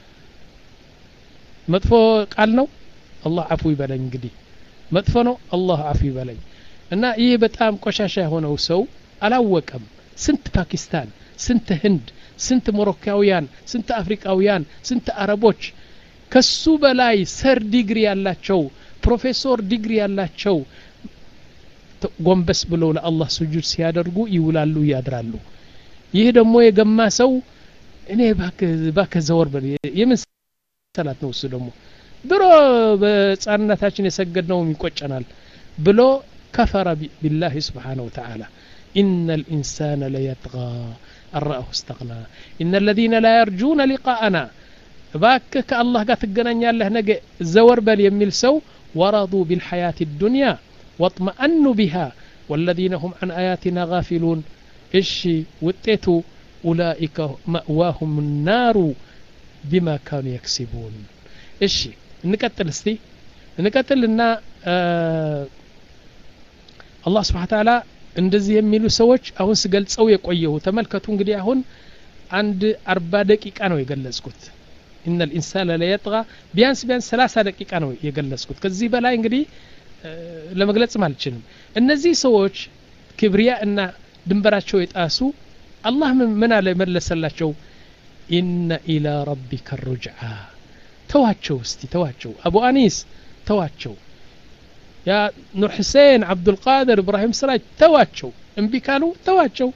መጥፎ ቃል ነው አላህ አፉ ይበለኝ እንግዲህ መጥፎ ነው አላህ አፉ ይበለኝ እና ይሄ በጣም ቆሻሻ የሆነው ሰው አላወቀም ስንት ፓኪስታን ስንት ህንድ ስንት ሞሮካውያን ስንት አፍሪካውያን ስንት አረቦች ከሱ በላይ ሰር ዲግሪ ያላቸው ፕሮፌሰር ዲግሪ ያላቸው ጎንበስ ብለው ለአላህ ስጁድ ሲያደርጉ ይውላሉ ያድራሉ ይሄ ደግሞ የገማ ሰው እኔ ባከ ባከ ዘወር በል የምን ሰላት ነው እሱ ደግሞ ድሮ በጻናታችን የሰገድነው ይቆጨናል ብሎ ከፈረ ቢላሂ ሱብሓነሁ ወተዓላ إن الإنسان ليطغى أن رآه استغنى إن الذين لا يرجون لقاءنا باك كالله قال تقنانيا الله نجي زور بل يميل سو ورضوا بالحياة الدنيا واطمأنوا بها والذين هم عن آياتنا غافلون إشي وتيتو أولئك مأواهم النار بما كانوا يكسبون إشي نكتل استي نكتل لنا آه الله سبحانه وتعالى እንደዚህ የሚሉ ሰዎች አሁን ስገልጸው የቆየው ተመልከቱ እንግዲህ አሁን አንድ አርባ ደቂቃ ነው የገለጽኩት ان الانسان لا يطغى ቢያንስ ቢያንስ ሰላሳ ደቂቃ ነው የገለጽኩት ከዚህ በላይ እንግዲህ ለመግለጽ ማልችልም እነዚህ ሰዎች ክብሪያ እና ድንበራቸው የጣሱ አላህ ምን አለ መለሰላቸው ان الى ربك الرجعى ተዋቸው እስቲ ተዋቸው አቡ አኒስ ተዋቸው يا نور حسين عبد القادر ابراهيم سراج تواچو انبي كانوا تواچو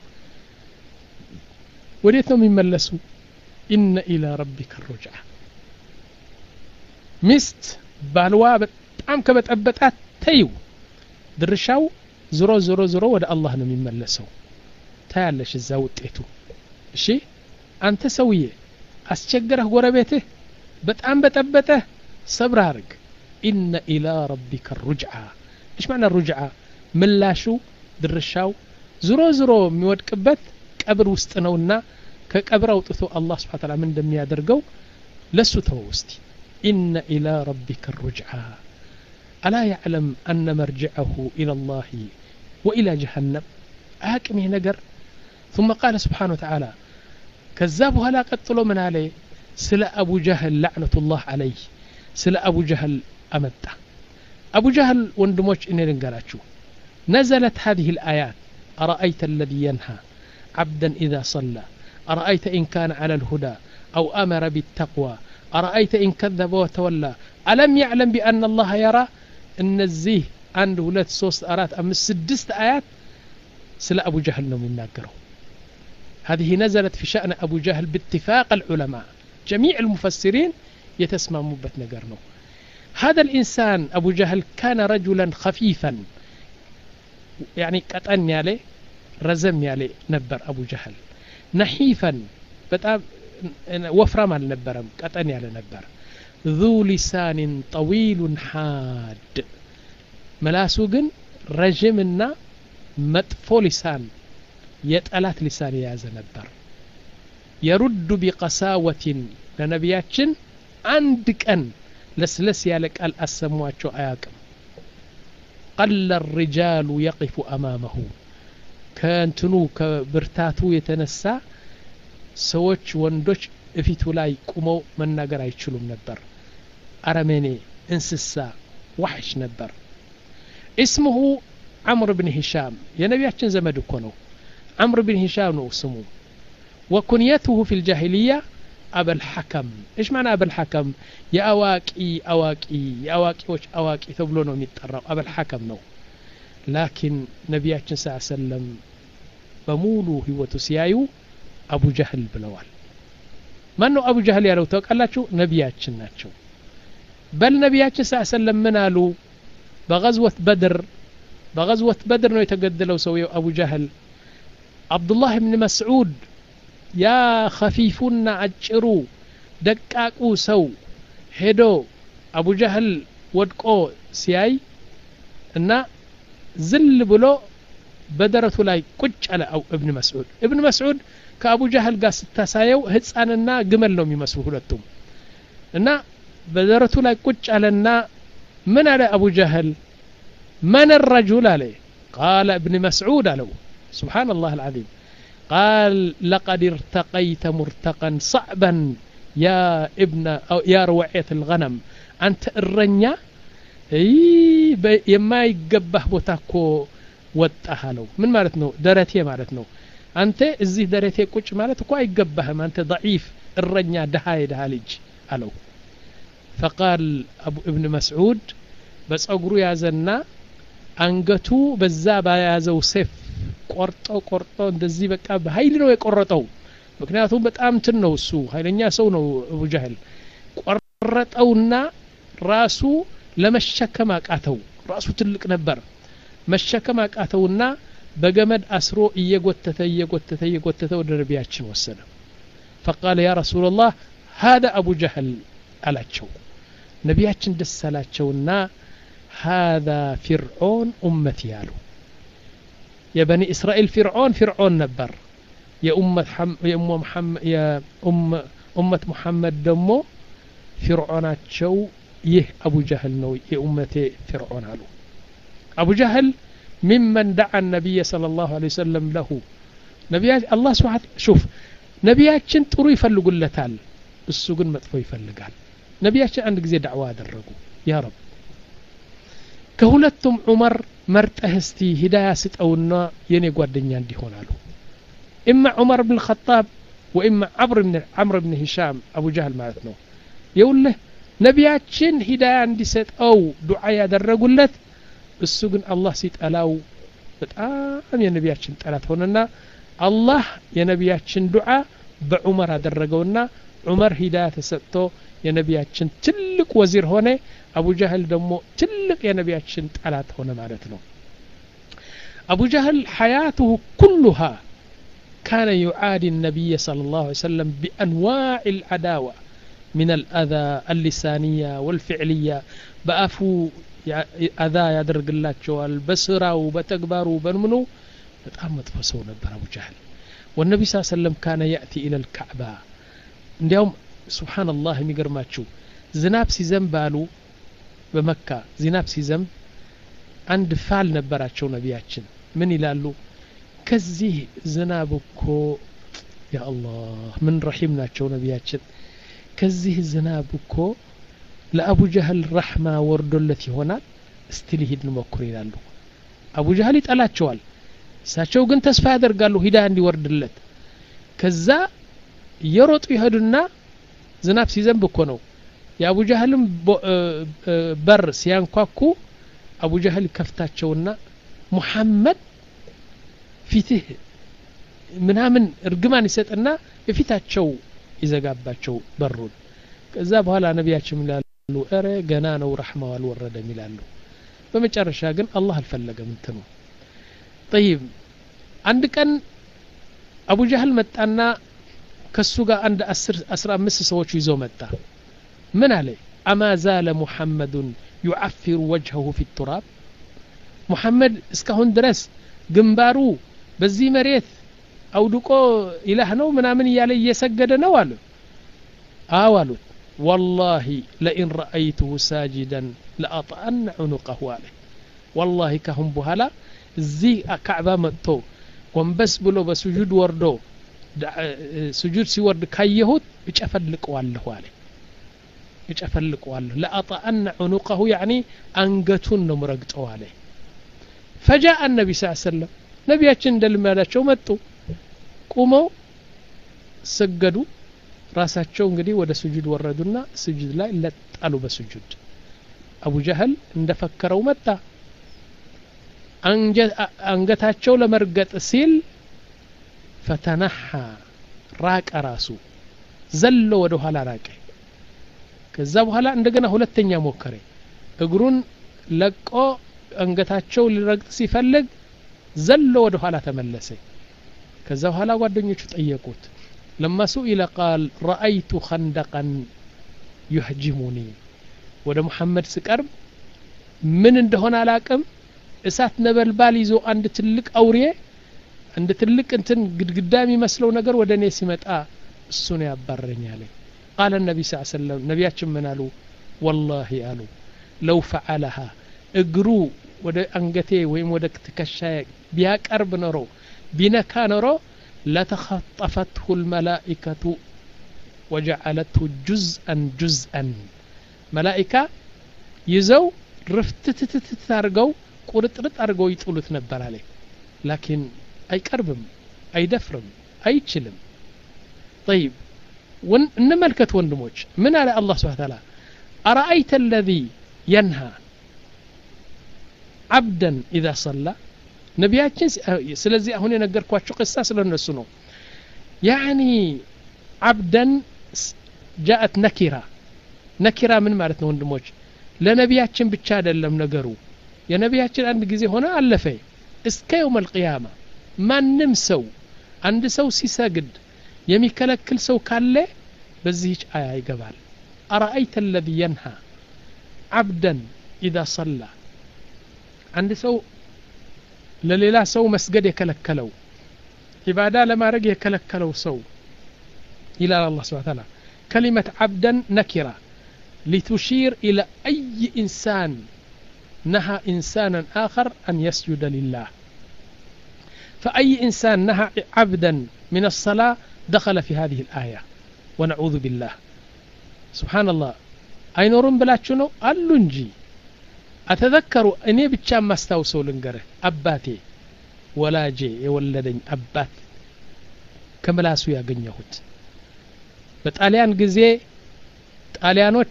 وديتهم يملسوا ان الى ربك الرجعه مست بالوا በጣም ከበጠበጣት ተይው ድርሻው ዝሮ ዝሮ ዝሮ ወደ አላህ ነው የሚመለሰው ታያለሽ እዛ ውጤቱ እሺ አንተ ሰውዬ አስቸገረህ ጎረቤትህ በጣም በጠበጠ ሰብር አድርግ إن إلى ربك الرجعة إيش معنى الرجعة ملاشو درشاو زرو زرو ميودكبت قبر وسطنونا كقبر اوطتو الله سبحانه وتعالى من دم يادرغو لسو توستي إن إلى ربك الرجعة ألا يعلم أن مرجعه إلى الله وإلى جهنم أحكمه نجر ثم قال سبحانه وتعالى كذابها لا قتلوا من عليه سلا أبو جهل لعنة الله عليه سلا أبو جهل أمتع أبو جهل وندموش إني لنقالاتشو نزلت هذه الآيات أرأيت الذي ينهى عبدا إذا صلى أرأيت إن كان على الهدى أو أمر بالتقوى أرأيت إن كذب وتولى ألم يعلم بأن الله يرى أن الزيه عنده ولد صوص أرات أم السدست آيات سلا أبو جهل نوم يناقره. هذه نزلت في شأن أبو جهل باتفاق العلماء جميع المفسرين يتسمى مبت نقرنه. هذا الإنسان أبو جهل كان رجلا خفيفا يعني قطن يالي رزم يالي نبر أبو جهل نحيفا بتاب وفرام النبرم قطن يالي نبر ذو لسان طويل حاد ملاسو جن رجمنا مطفو لسان يطلات لسان يازه نبر يرد بقساوة لنبياتችን አንድ ቀን ለስለስ ያለ ቃል አሰሟቸው አያቅም قل الرجال يقف امامه ከንትኑ ከብርታቱ የተነሳ ሰዎች ወንዶች እፊቱ ላይ ቆመው መናገር አይችሉም ነበር አረመኔ እንስሳ ወحش ነበር اسمه عمرو بن هشام የነቢያችን ዘመድ እኮ ነው عمرو بن هشام ነው ስሙ وكنيته في الجاهلية أبا الحكم إيش معنى أبا الحكم يا أواكي أواكي يا أواكي وش أواكي ثبلونه ميتقرب أبا الحكم نو لكن نبياتنا صلى الله عليه وسلم بمولو هو تسيايو أبو جهل بلوال ما أنه أبو جهل يا لو توك الله شو نبياتنا شو بل نبياتنا صلى الله عليه وسلم منالو بغزوة بدر بغزوة بدر نو يتقدلوا سويو أبو جهل عبد الله بن مسعود يا خفيفنا أجرو دقاقو سو هدو أبو جهل ودقو سياي إن زل بلو بدرته لاي كج على أو ابن مسعود ابن مسعود كأبو جهل قاس تسايو هتساننا قمل لهم يمسوه لتم إن بدرته لاي كج على النا من على أبو جهل من الرجل عليه قال ابن مسعود له سبحان الله العظيم قال لقد ارتقيت مرتقا صعبا يا ابن أو يا روعية الغنم أنت الرنيا يما يقبه بوتاكو وطاهلو من معناتنو درتي معناتنو أنت ازي درتي كوش معناتكو يقبهم أنت ضعيف الرنيا دهاي دهالج قالوا فقال أبو ابن مسعود بس أقرو يا زنا أنقتو بزابا يا زو سيف ቆርጦ ቆርጦ እንደዚህ በቃ በኃይል ነው የቆረጠው ምክንያቱም በጣም ትን ነው እሱ ኃይለኛ ሰው ነው አቡ ጀህል ቆረጠውና ራሱ ለመሸከም አቃተው ራሱ ትልቅ ነበር መሸከም አቃተውና በገመድ አስሮ እየጎተተ እየጎተተ እየጎተተ ወደ ነብያችን ወሰደ فقال يا رسول الله هذا ابو جهل አላቸው ነብያችን ደስ አላቸውና هذا فرعون امتي ያሉ يا بني إسرائيل فرعون فرعون نبر يا أمة حم يا أم محمد يا أم أمة محمد دمو فرعونات شو يه أبو جهل نو يا أمتي فرعون علو أبو جهل ممن دعا النبي صلى الله عليه وسلم له نبي الله سبحانه شوف نبياتشن ترو يفلقوا لتال السجن مطفو يفلقال نبياتشن عندك زي دعوة درقوا يا رب كهولتم عمر مرته استي هداية ستأونا يني قوادنيا انديهون له إما عمر بن الخطاب وإما عمرو بن عمرو بن هشام أبو جهل معناتنو يقول له نبياتشن هداية عندي ست أو دعاء يدرقوا لت السجن الله سيتألاو بتآم يا نبياتشن تألات هنا الله يا نبياتشن دعاء بعمر هدرقونا عمر هداية ستو يا نبياتشن تلك وزير هنا أبو جهل دمو تلك يا نبياتشن تألات هنا معناتنو أبو جهل حياته كلها كان يعادي النبي صلى الله عليه وسلم بأنواع العداوة من الأذى اللسانية والفعلية بأفو أذى يدرق الله جوال بسرا وبتكبر وبنمنو بتأمت فسو نبر أبو جهل والنبي صلى الله عليه وسلم كان يأتي إلى الكعبة اليوم سبحان الله ميقرماتشو زناب سي زنبالو بمكة زناب سي زنب عند فعل نبراتشو نبياتشن من يلالو كزيه زنابكو يا الله من رحمنا تشو نبياتشن كزيه زنابكو لأبو جهل رحمة وردلتي هنا استلهيد نمكر يلالو أبو جهل يتألاتشوال ساتشو قن تسفادر قالوا هدا عندي وردلت كذا يروط يهدنا زناب سي زنبكو نو يا أبو جهل بر سيان كواكو أبو جهل كفتاتشونا محمد ፊትህ ምናምን እርግማን ይሰጥና በፊታቸው ይዘጋባቸው በሩን ከዛ በኋላ ነቢያችን ይላሉ አረ ገና ነው ረህማው አልወረደም ይላሉ በመጨረሻ ግን አላህ አልፈለገም እንትኑ طيب አንድ ቀን አቡ ጀህል መጣና ከሱ ጋር አንድ አስራ አምስት ሰዎች ይዞ መጣ ምን አለ أما زال محمد يعفر وجهه في التراب محمد እስካሁን ድረስ ግንባሩ በዚህ መሬት አውድቆ ኢላህ ነው ምናምን እያለ እየሰገደ ነው አሉ አዎ አሉት والله لئن رأيته ساجدا لأطأن عنقه عليه والله كهم بهلا زي كعبة متو وانبس بلو بسجود وردو سجود سيورد كايهود يجفلق والله عليه يجفلق والله لأطأن عنقه يعني أنقتون نمرقتو عليه فجاء النبي صلى الله عليه وسلم نبياتشن دلمالاتشو متو قوموا سجدوا ራሳቸው እንግዲህ ወደ ስጁድ ወረዱና ስጁድ ላይ ለጣሉ በስጁድ አቡ ጀህል እንደፈከረው መጣ አንገታቸው ለመርገጥ ሲል فتنحى راق ራሱ ዘሎ ወደ ኋላ ራቀ ከዛ በኋላ እንደገና ሁለተኛ ሞከረ እግሩን ለቆ አንገታቸው ሊረግጥ ሲፈልግ ዘሎ ወደ ኋላ ተመለሰ ከዛ በኋላ ጓደኞቹ ጠየቁት لما سئل قال رأيت خندقا يهجمني ወደ መሐመድ ስቀርብ ምን እንደሆነ አላቀም እሳት ነበልባል ይዞ አንድ ትልቅ አውሬ አንድ ትልቅ እንትን ግድግዳ የሚመስለው ነገር ወደኔ ሲመጣ እሱ ነው ያባረኛል قال النبي صلى الله عليه وسلم ነቢያችን ምን አሉ والله አሉ لو فعلها እግሩ ወደ አንገቴ ወይም ወደ ትከሻዬ ቢያቀርብ ኖሮ ቢነካ ኖሮ لتخطفته الملائكة وجعلته جزءا جزءا ملائكة يزو رفتتتت تارغو قرطرط ارغو يطلوت نبر عليه لكن اي قربم اي دفرم اي تشلم طيب ون نملكت وندموج من على الله سبحانه وتعالى ارايت الذي ينهى عبدا اذا صلى ነቢያችን ስለዚህ አሁን የነገርኳችሁ قصه ስለነሱ ነው يعني عبدا جاءت نكره نكره ምን ማለት ነው ወንድሞች ለነቢያችን ብቻ አይደለም ነገሩ የነቢያችን አንድ ጊዜ ሆነ አለፈ እስከ يوم القيامه ማንም ሰው አንድ ሰው ሲሰግድ የሚከለክል ሰው ካለ በዚህ አያ ይገባል ارايت الذي ينهى عبدا اذا صلى አንድ ሰው ለሌላ ሰው መስገድ የከለከለው ኢባዳ ለማድረግ የከለከለው ሰው ይላል አላህ Subhanahu Wa Ta'ala كلمة عبدا نكرة لتشير إلى أي إنسان نهى إنسانا آخر أن يسجد لله فأي إنسان نهى عبدا من الصلاة دخل في هذه الآية ونعوذ بالله سبحان الله أين رم بلاتشنو اللنجي أتذكروا أني بتشام ما استوصوا لنقره أباتي ولا جي يولدني أبات كملاسو يا جنيهوت بتاليان جزي ጣሊያኖች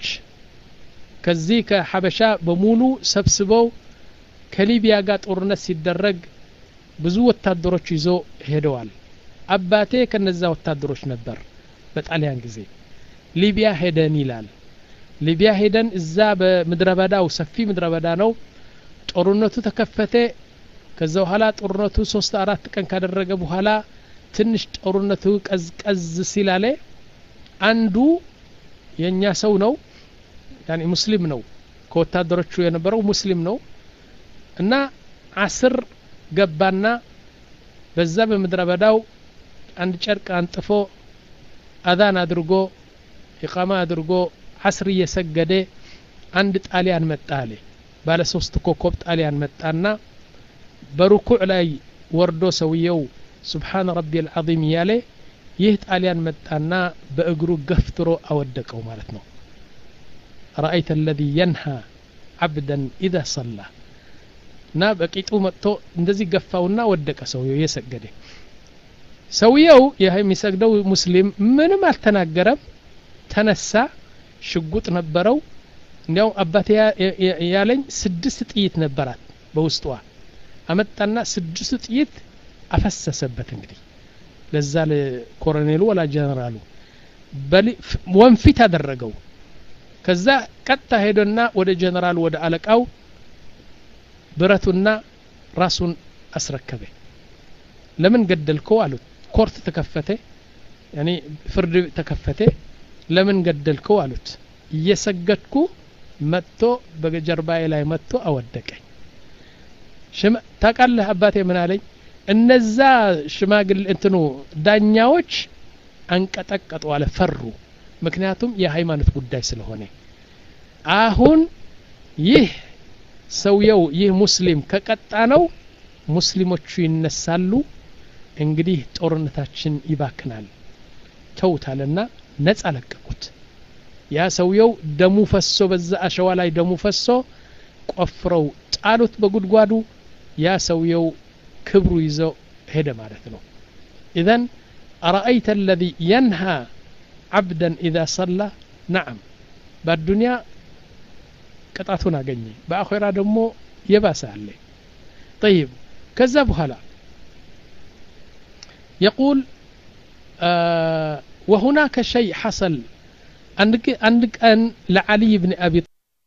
ከዚህ ከሐበሻ በሙሉ ሰብስበው ከሊቢያ ጋር ጦርነት ሲደረግ ብዙ ወታደሮች ይዞ ሄደዋል አባቴ ከነዛ ወታደሮች ነበር በጣሊያን ጊዜ ሊቢያ ሄደን ይላል ሊቢያ ሄደን እዛ በመድረበዳው ሰፊ መድረበዳ ነው ጦርነቱ ተከፈተ ከዛ በኋላ ጦርነቱ ሶስት አራት ቀን ካደረገ በኋላ ትንሽ ጦርነቱ ቀዝቀዝ ሲላለ አንዱ የኛ ሰው ነው ያኒ ሙስሊም ነው ከወታደሮቹ የነበረው ሙስሊም ነው እና አስር ገባና በዛ በመድረበዳው አንድ ጨርቅ አንጥፎ አዛን አድርጎ ኢቃማ አድርጎ አስር እየሰገደ አንድ ጣሊያን መጣለ ባለ ሶስት ኮከብ ጣሊያን መጣና በሩኩዕ ላይ ወርዶ ሰውየው ሱብሃን ረቢል ዐዚም ያለ ይህ ጣሊያን መጣና በእግሩ ገፍትሮ አወደቀው ማለት ነው رأيت الذي ينهى عبدا إذا صلى ና በቂጡ መጥቶ እንደዚህ ገፋውና ወደቀ ሰውየው የሰገደ ሰውየው የሚሰግደው ሙስሊም ምንም አልተናገረም ተነሳ ሽጉጥ ነበረው እንዲያው አባቴ ያለኝ ስድስት ጥይት ነበራት በውስጧ አመጣና ስድስት ጥይት አፈሰሰበት እንግዲህ ለዛ ለኮሎኔሉ ወላ ጀነራሉ በሊ ወንፊት አደረገው ከዛ ቀጣ ሄደና ወደ ጀነራል ወደ አለቃው ብረቱና ራሱን አስረከበ ለምን ገደልከው አሉት ኮርት ተከፈተ ያኒ ፍርድ ተከፈተ ለምን ገደልከው አሉት እየሰገድኩ መጥቶ በጀርባዬ ላይ መጥቶ አወደቀኝ ሽማ ታቃለህ አባቴ ምን አለኝ እነዛ ሽማግል እንትኑ ዳኛዎች አንቀጠቀጡ አለ ፈሩ ምክንያቱም የሃይማኖት ጉዳይ ስለሆነ አሁን ይህ ሰውየው ይህ ሙስሊም ከቀጣ ነው ሙስሊሞቹ ይነሳሉ እንግዲህ ጦርነታችን ይባክናል ተውታልና ነፃ ለቀቁት ያ ሰውየው ደሙ ፈሶ በዛ አሸዋ ላይ ደሙ ፈሶ ቆፍረው ጣሉት በጉድጓዱ ያ ሰውየው ክብሩ ይዘው ሄደ ማለት ነው اذا ارايت الذي ينهى عبدا اذا صلى نعم بالدنيا ቅጣቱን አገኘ በአኺራ ደግሞ የባሰ አለ طيب كذا بحالا يقول آه وهناك شيء حصل عندك عندك أن لعلي بن أبي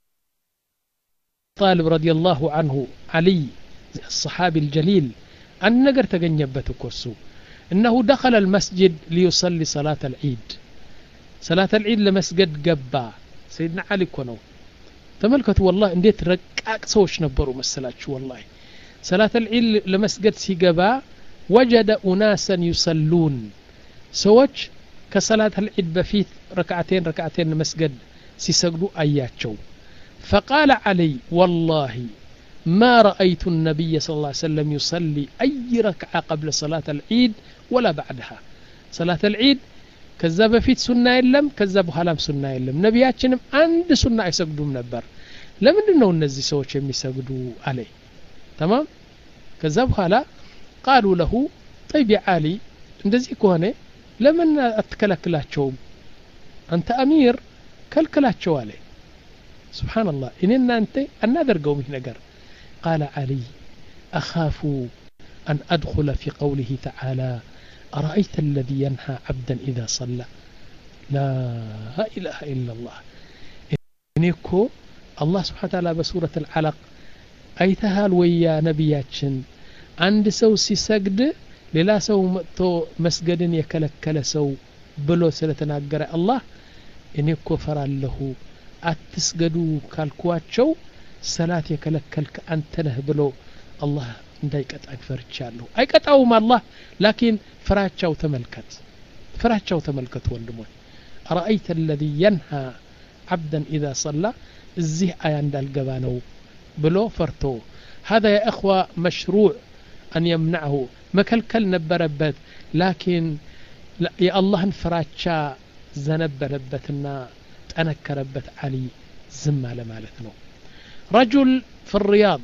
طالب رضي الله عنه علي الصحابي الجليل أن نقر تجنبت كرسو إنه دخل المسجد ليصلي صلاة العيد صلاة العيد لمسجد قبا سيدنا علي كونو تملكت والله انديت رقاق سوش نبروا مسلاتش والله صلاة العيد لمسجد سيقبا وجد أناسا يصلون سوش كصلاة العيد بفيت ركعتين ركعتين مسجد سيسجدوا أياتشو فقال علي والله ما رأيت النبي صلى الله عليه وسلم يصلي أي ركعة قبل صلاة العيد ولا بعدها صلاة العيد كذا بفيت سنة يلم كذا بحلام سنة يلم نبياتشنم عند سنة يسجدوا منبر لمن إنه النزي سوش يسجدوا عليه تمام كذا بحلا قالوا له طيب يا علي እንደዚህ ከሆነ ለምን አትከለክላቸው አንተ አሚር ከልክላቸው አለ سبحان الله إننا أنت أن نذرقوا به نجر قال علي أخاف أن أدخل في قوله تعالى أرأيت الذي ينهى عبدا إذا صلى لا إله إلا الله إنكو الله سبحانه وتعالى بسورة العلق أيتها الويا نبياتشن عند سو سيسجد ሌላ ሰው መጥቶ መስገድን የከለከለ ሰው ብሎ ስለተናገረ አላህ እኔ እኮ ፈራለሁ አትስገዱ ካልኳቸው ሰላት የከለከልክ አንተ ነህ ብሎ አላህ እንዳይቀጣኝ ፈርቻለሁ አይቀጣውም አላህ ላኪን ፍራቻው ተመልከት ፍራቻው ተመልከት ወንድሞች አራአይተ الذي ينهى عبدا اذا صلى እዚህ አያ እንዳልገባ ነው ብሎ ፈርቶ هذا يا اخوه مشروع أن يمنعه مكلكل نبربت لكن يا الله فراتشا زنبربتنا تنكربت علي زم على مالتنا رجل في الرياض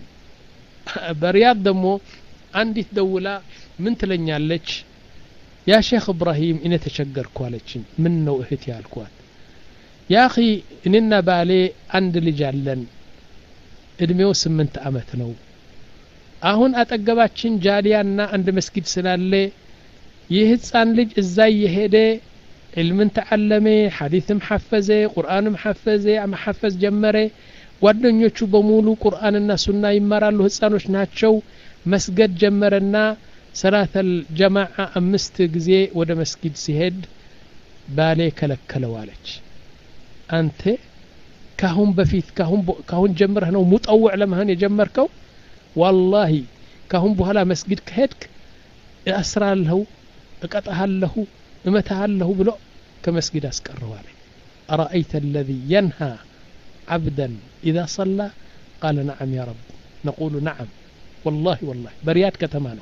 برياض دمو عندي دولة من تلنيالك يا شيخ إبراهيم إن تشجر كوالتشين منه اهتي الكوات يا أخي إننا بالي عند لجالن إدميو سمنت أمتنو አሁን አጠገባችን ጃሊያና አንድ መስጊድ ስላለ ይህፃን ልጅ እዛ ይሄደ علምን ተዓለመ ሐዲስም ሐፈዘ ቁርአንም ሐፈዘ ማሐፈዝ ጀመረ ጓደኞቹ በሙሉ ቁርአንና ሱና ይማራሉ ህፃኖች ናቸው መስገድ ጀመረና ሰላተል ጀማዓ አምስት ጊዜ ወደ መስጊድ ሲሄድ ባሌ ከለከለው አለች አንተ ካሁን በፊት ካሁን ካሁን ጀምረህ ነው ሙጠውዕ ለማህን የጀመርከው والله كهم بهلا مسجد كهدك أسرع له أقطعها له أمتها له بلو كمسجد أسكره عليه أرأيت الذي ينهى عبدا إذا صلى قال نعم يا رب نقول نعم والله والله بريات كتمانه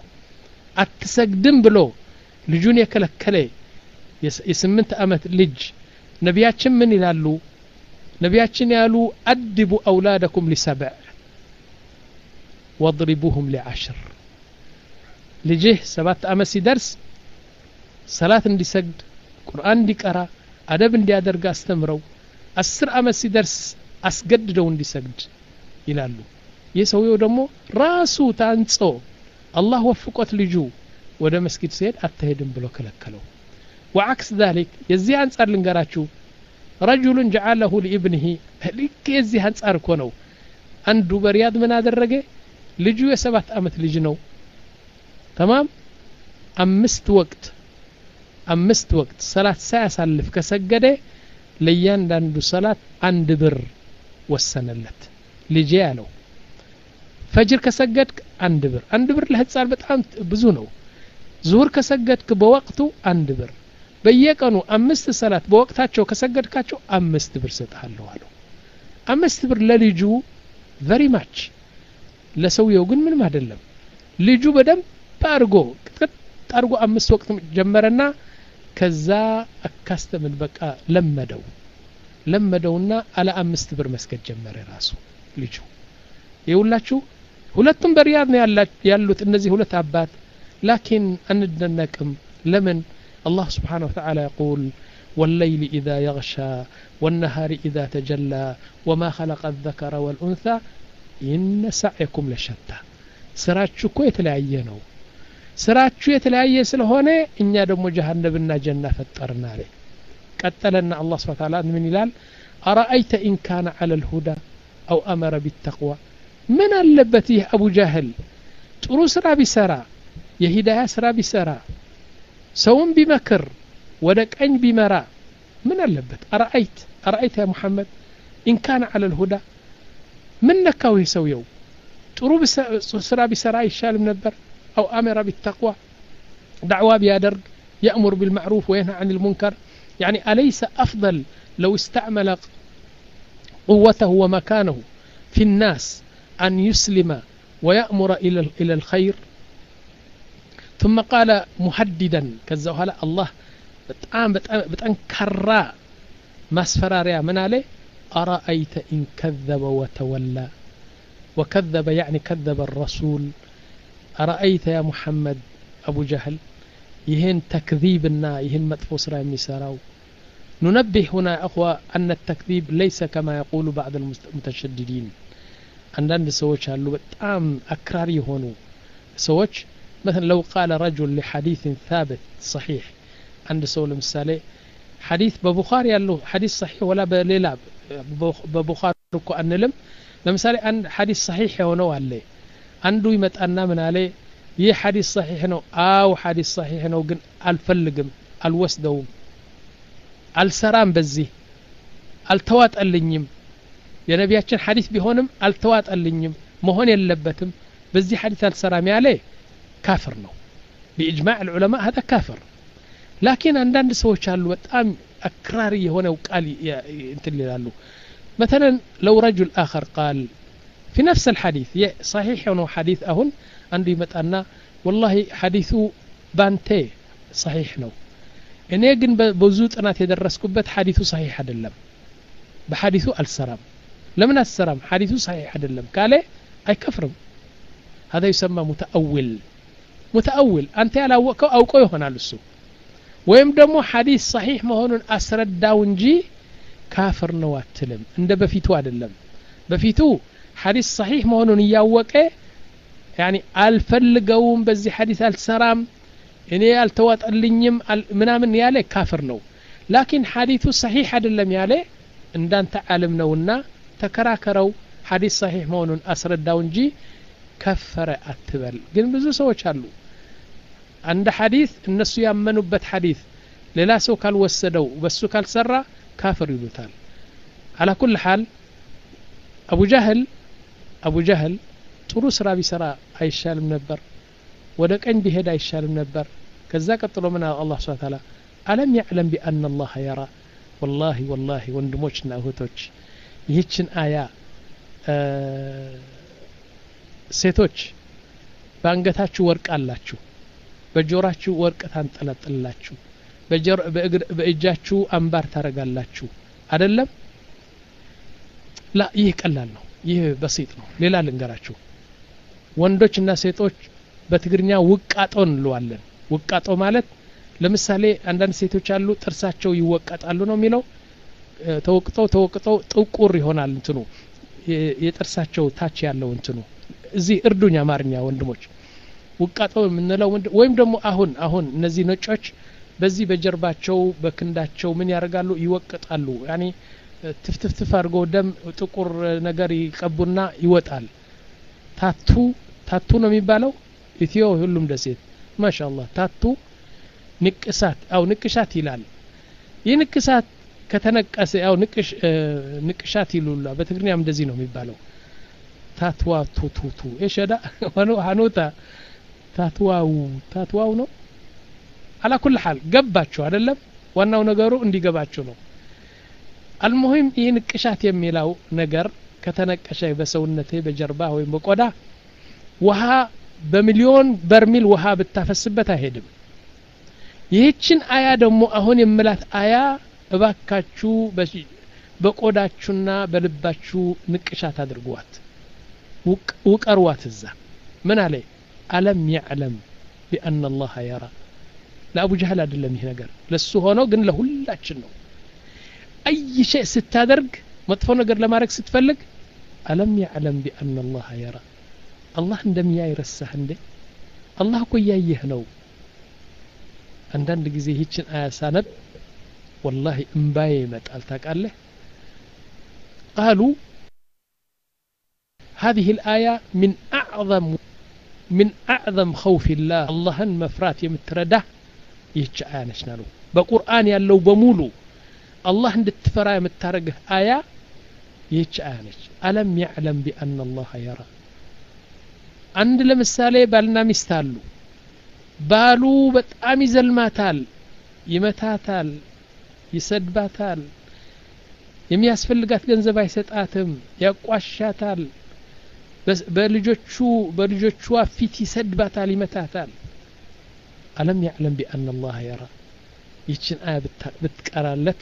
أتسجدن بلو لجوني كلكلي يسمنت أمت لج نبياتشن من يلالو نبياتشن يالو أدبوا أولادكم لسبع واضربوهم لعشر لجيه سبات أمسي درس صلاة اندي سجد قرآن اندي قرأ أدب اندي أدرق استمروا أسر أمسي درس أسجد دو اندي سجد يلالو يسويو دمو راسو تانسو الله وفقت لجو ወደ መስጊድ ሲሄድ አትሄድም ብሎ ከለከለው وعكس ذلك የዚህ አንጻር ልንገራችሁ رجل جعله لابنه ልክ የዚህ አንጻር እኮ ነው አንዱ በሪያድ ምን አደረገ ልጁ የሰባት አመት ልጅ ነው تمام አምስት ወቅት አምስት ወቅት ሰላት ሳያሳልፍ ከሰገደ ለእያንዳንዱ ሰላት አንድ ብር ወሰነለት ልጄ ያለው ፈጅር ከሰገድክ አንድ ብር አንድ ብር ለህፃን በጣም ብዙ ነው ዙሁር ከሰገድክ በወቅቱ አንድ ብር በየቀኑ አምስት ሰላት በወቅታቸው ከሰገድካቸው አምስት ብር ሰጣለሁ አለው አምስት ብር ለልጁ very much ለሰውየው ግን ምንም አይደለም ልጁ በደንብ አርጎ ቅጥ አርጎ አምስት ወቅት ጀመረና ከዛ አካስተምን በቃ ለመደው ለመደውና አለ አምስት ብር መስገድ ጀመረ ራሱ ልጁ ይውላችሁ ሁለቱም በሪያድ ነው ያሉት እነዚህ ሁለት አባት لكن አንደነቅም ለምን الله سبحانه وتعالى يقول والليل إذا يغشى والنهار إذا تجلى وما خلق الذكر والأنثى إن سعيكم لشتى سراتشو كو يتلعي ነው سراتشو يتلعي ስለሆነ እኛ ደግሞ ጀሃነምና ጀና ፈጠርና አለ ቀጠለና الله سبحانه وتعالى ምን ይላል أرأيت إن كان على الهدى أو أمر بالتقوى من አለበት ይህ አቡ ጃህል ጥሩ ስራ ቢሰራ የሂዳያ ስራ ቢሰራ ሰውን ቢመክር ወደ ቀኝ ቢመራ ምን አለበት أرأيت أرأيت يا محمد إن كان على الهدى من ነካው ይሰውየው ጥሩ ስራ ቢሰራ ይሻልም ነበር أو أمر بالتقوى دعوة بيادرግ يأمر بالمعروف وينهى عن المنكر يعني أليس أفضل لو استعمل قوته ومكانه في الناس أن يسلم ويأمر إلى إلى الخير ثم قال مهددا كذا هلا الله بتام بتنكرا مسفراريا من عليه أرأيت إن كذب وتولى وكذب يعني كذب الرسول أرأيت يا محمد أبو جهل يهن تكذيبنا يهن مطفو سرا يمسراو ننبه هنا أخوة أن التكذيب ليس كما يقول بعض المتشددين عندنا سوتش قالوا بتام أكراري هونو سوتش مثلا لو قال رجل لحديث ثابت صحيح عند سول مثالي حديث ببخاري قال له حديث صحيح ولا بليلا ببخاري كو انلم لمثالي ان حديث صحيح هونو عليه عنده يمطنا من عليه ይህ ሐዲስ صحيح ነው አው ሐዲስ صحيح ነው ግን አልፈልግም አልወስደውም አልሰራም በዚህ አልተዋጠልኝም የነቢያችን ሐዲስ ቢሆንም አልተዋጠልኝም መሆን የለበትም በዚህ ሐዲስ አልሰራም ያለ كافر ነው بإجماع العلماء هذا كافر لكن عندنا سوچ አሉ በጣም አክራሪ የሆነው ቃል እንትን ይላሉ مثلا لو رجل آخر قال في نفس الحديث صحيح انه حديث اهون عنده يمطانا والله حديثه بانتي صحيح ነው እኔ ግን በብዙ ጥናት የደረስኩበት ሐዲሱ صحيح አይደለም በሐዲሱ አልሰራም ለምን አልሰራም ሐዲሱ صحيح አይደለም ካለ አይከፍርም هذا يسمى متأول متأول أنت على وقو أو قوي هنا لسه ويم دمو حديث صحيح مهون أسرد داونجي كافر نواتلم عند بفيتو عدلم بفيتو حديث صحيح مهون ياوقه يعني الفلقوم بزي حديث السرام إني التوات اللينيم منامن يالي كافر نو لكن حديثو صحيح عدلم يالي عندان تعلم نونا تكراكرو حديث صحيح مهون أسرد داونجي كفر أتبل ግን ብዙ ሰዎች አሉ አንድ ሐዲስ እነሱ ያመኑበት ሐዲስ ሌላ ሰው ካልወሰደው በሱ ካልሰራ ካፍር ይሉታል على كل حال ابو جهل ابو جهل ጥሩ ስራ ቢሰራ አይሻልም ነበር ወደ ቀኝ ቢሄድ አይሻልም ነበር ከዛ ቀጥሎ ምን አላህ Subhanahu Wa Ta'ala አለም يعلم بان الله يرى والله والله ወንድሞችና እህቶች ይህችን አያ ሴቶች ባንገታችሁ ወርቅ አላችሁ በጆራችሁ ወርቅ ታንጠለጥላችሁ በእጃችሁ አንባር ታረጋላችሁ አይደለም لا ይህ ቀላል ነው ይህ በሲጥ ነው ሌላ ልንገራችሁ ወንዶችና ሴቶች በትግርኛ ውቃጦ እንለዋለን ውቃጦ ማለት ለምሳሌ አንዳንድ ሴቶች አሉ ጥርሳቸው ይወቀጣሉ ነው የሚለው ተወቅጠው ተወቅጠው ጥቁር ይሆናል እንትኑ የጥርሳቸው ታች ያለው እንትኑ እዚህ እርዱኛ ማርኛ ወንድሞች ውቃጦ የምንለው ወይም ደግሞ አሁን አሁን እነዚህ ነጮች በዚህ በጀርባቸው በክንዳቸው ምን ያደርጋሉ ይወቅጣሉ ያኒ ትፍትፍትፍ አድርጎ ደም ጥቁር ነገር ይቀቡና ይወጣል ታቱ ታቱ ነው የሚባለው ኢትዮ ሁሉም ደሴት ማሻአላህ ታቱ ንቅሳት አው ንቅሻት ይላል ይህ ንቅሳት ከተነቀሰ ያው ንቅሽ ንቅሻት ይሉላ በትግርኛም እንደዚህ ነው የሚባለው ታትዋ ቱቱቱ እሸዳ ወኑ ሐኑታ ታትዋው ታትዋው ነው على كل حال ገባችሁ አይደለም ዋናው ነገሩ እንዲገባችሁ ነው المهم ይህ ንቅሻት የሚለው ነገር ከተነቀሸ በሰውነቴ በጀርባ ወይ በቆዳ ውሃ በሚሊዮን በርሚል ውሃ ብታፈስበት አይሄድም ይህችን አያ ደግሞ አሁን የምላት አያ እባካችሁ በቆዳችሁና በልባችሁ ንቅሻት አድርጓት ውቀርዋት እዛ ምን አለ አለም يعلم بان الله يرى ለአቡ ጀህል አይደለም ይሄ ነገር ለሱ ሆኖ ግን ለሁላችን ነው አይ شيء ስታደርግ መጥፎ ነገር ለማድረግ ስትፈልግ አለም يعلم بان الله يرى الله እንደሚያይ ረሳህ እንዴ አላህ እኮ ያየህ ነው አንዳንድ ጊዜ ይህችን አያ ሳነብ والله እንባዬ ይመጣል ታውቃለህ قالوا هذه الآية من أعظم من أعظم خوف الله الله مفرات يمترده ይህች አያ ነች ነው በቁርአን ያለው በሙሉ አላህ እንድትፈራ የምታረግህ አያ ይህች አያ ነች አለም يعلم بأن الله يرى አንድ ለምሳሌ ባልና ሚስት አሉ ባሉ በጣም ይዘልማታል ይመታታል ይሰድባታል የሚያስፈልጋት ገንዘብ አይሰጣትም ያቋሻታል በልጆቹ በልጆቹ ፊት ይሰድባታል ይመታታል ألم يعلم بأن الله يرى يتشن آية بتقرالت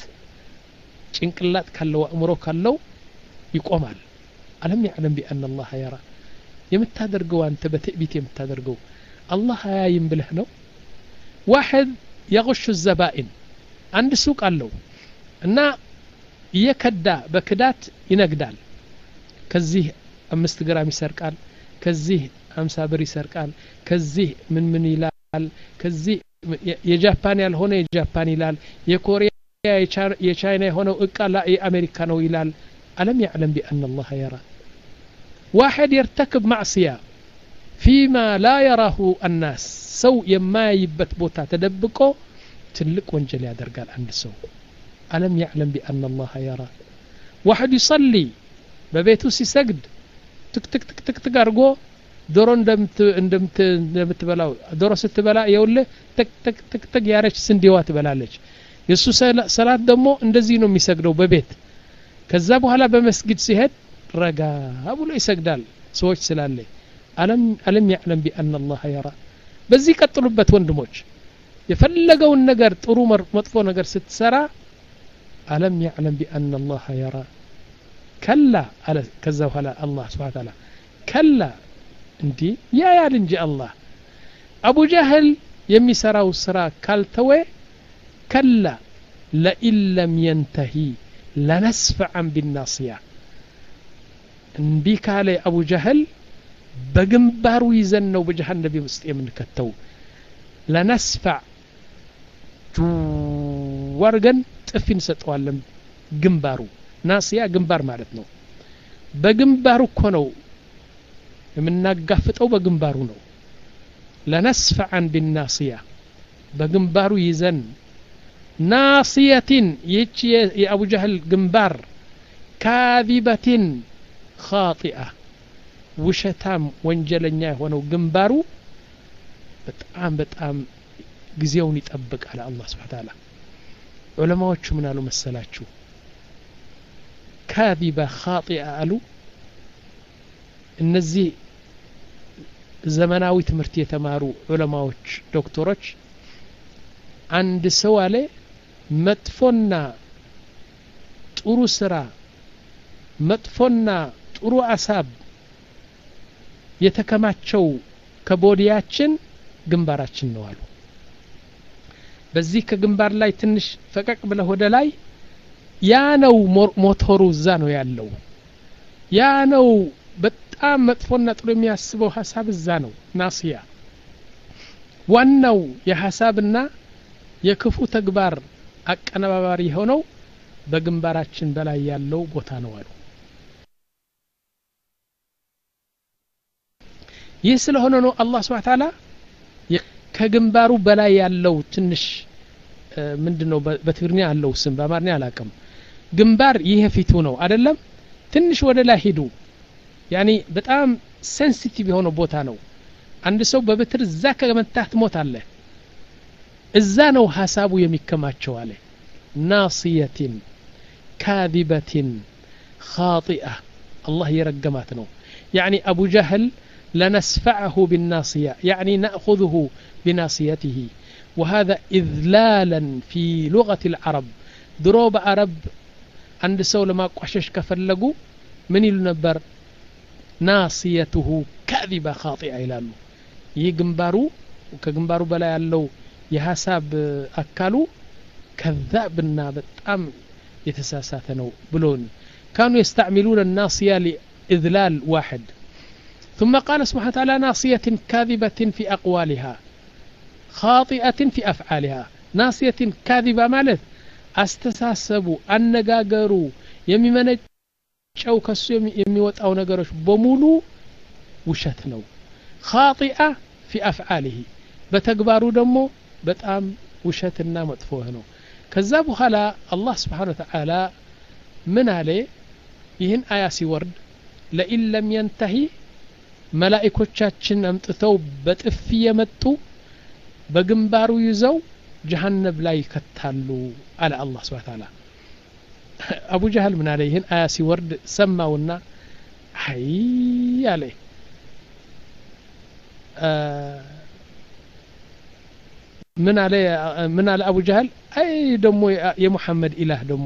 ጭንቅላት ካለው አእምሮ ካለው ይቆማል ألم يعلم بأن الله يرى የምታደርገው አንተ በትዕቢት የምታደርገው አላህ ያይም ብለህ ነው واحد يغش الزبائن አንድ ሱቅ አለው እና የከዳ በክዳት ይነግዳል ከዚህ አምስት ግራም ይሰርቃል ከዚህ ሃምሳ ብር ይሰርቃል ከዚህ ምን ምን ይላል ከዚህ የጃፓን ያልሆነ የጃፓን ይላል የኮሪያ የቻይና የሆነው እቃ የአሜሪካ ነው ይላል ألم يعلم بأن الله يرى واحد يرتكب معصية فيما لا يراه الناس سو يما يبت بوتا تدبقو تلك وانجل يادرقال عند سو ألم يعلم بأن الله يرى واحد يصلي ببيته سيسجد تك تك تك تك تك أرجو دورون دمت دمت دمت بلاو دورو ست بلا يقول تك تك تك تك يارش سنديوات بلالش يسوع صلاة دمو እንደዚህ ነው የሚሰግደው በቤት ከዛ በኋላ በመስጊድ ሲሄድ ረጋ አብሎ ይሰግዳል ሰዎች ስላለ አለም አለም يعلم بأن الله يرى በዚህ ቀጥሉበት ወንድሞች የፈለገውን ነገር ጥሩ መጥፎ ነገር ስትሰራ ألم يعلم بأن الله يرى كلا على كذا ولا الله سبحانه وتعالى كلا انتي يا يا لنجي الله أبو جهل يمي سراو سرا كالتوي كلا لئن لم ينتهي لنسفعا بالناصية انبيك علي أبو جهل بجنبارو يزنو بجهنم يمسطي من كتو لنسفع ورغن ጥፊን ሰጠዋለም ግንባሩ ናሲያ ግንባር ማለት ነው በግንባሩ እኮ ነው የምናጋፍጠው በግንባሩ ነው لنسفعا بالناصية በግንባሩ ይዘን ናሲያቲን ይቺ የአቡ ጀህል ግንባር ካዚበቲን خاطئة ውሸታም ወንጀለኛ የሆነው ግንባሩ በጣም በጣም ጊዜውን ይጠብቃል አላህ Subhanahu Wa Ta'ala ዑለማዎቹ ምን አሉ መሰላችሁ ካዚበة خاطئة አሉ እነዚህ ዘመናዊ ትምህርት የተማሩ ዑለማዎች ዶክተሮች አንድ ሰው አለ መጥፎና ጥሩ ስራ መጥፎና ጥሩ አሳብ የተከማቸው ከቦዲያችን ግንባራችን ነው አሉ በዚህ ከግንባር ላይ ትንሽ ፈቀቅ ብለ ወደ ላይ ያ ነው ሞተሩ እዛ ነው ያለው ያ ነው በጣም መጥፎና ጥሩ የሚያስበው ሐሳብ እዛ ነው ናሲያ ዋናው የሐሳብና የክፉ ተግባር አቀነባባሪ ሆነው በግንባራችን በላይ ያለው ቦታ ነው አሉ ይህ ስለሆነ ነው አላህ Subhanahu Ta'ala ከግንባሩ በላይ ያለው ትንሽ ምንድነው በትግርኛ ያለው ስም በአማርኛ አላቀም ግንባር ይሄ ፊቱ ነው አይደለም ትንሽ ወደ ላይ ሄዱ ያኒ በጣም ሴንሲቲቭ የሆነ ቦታ ነው አንድ ሰው በበትር ዛከ መታህት ሞት አለ እዛ ነው ሐሳቡ የሚከማቸው አለ ናሲያቲን ካዚበቲን ኻጢአ አላህ ይረገማት ነው يعني أبو جهل لنسفعه بالناصية يعني نأخذه بناصيته وهذا إذلالا في لغة العرب دروب عرب عند سول ما قشش كفلقوا من ينبر ناصيته كاذبة خاطئة إلى يجنبارو وكجنبارو بلا يالو يحساب أكلوا كذابنا بتأم يتساساتنو بلون كانوا يستعملون الناصية لإذلال واحد ثم قال سبحانه وتعالى ناصية كاذبة في أقوالها خاطئة في أفعالها ناصية كاذبة مالت استساسبوا النجاجروا يميمنچው ከሱ የሚወጣው ነገሮች በሙሉ ውሸት ነው خاطئة في أفعاله በተግባሩ ደግሞ በጣም ውሸትና መጥፎ ነው ከዛ በኋላ አላህ Subhanahu Wa Ta'ala ምን አለ ይህን አያ ሲወርድ ለኢን ለም ينتهي መላእክቶቻችን አምጥተው በጥፊ የመጡ በግንባሩ ይዘው ጀሃነም ላይ ይከታሉ አለ አላህ Subhanahu Wa Ta'ala አቡ ጀህል ምን አለ ይህን አያ ሲወርድ ሰማውና አይ አለ ምን አለ ምን አለ አቡ ጀህል አይ ደሞ የሙሐመድ ኢላህ ደሞ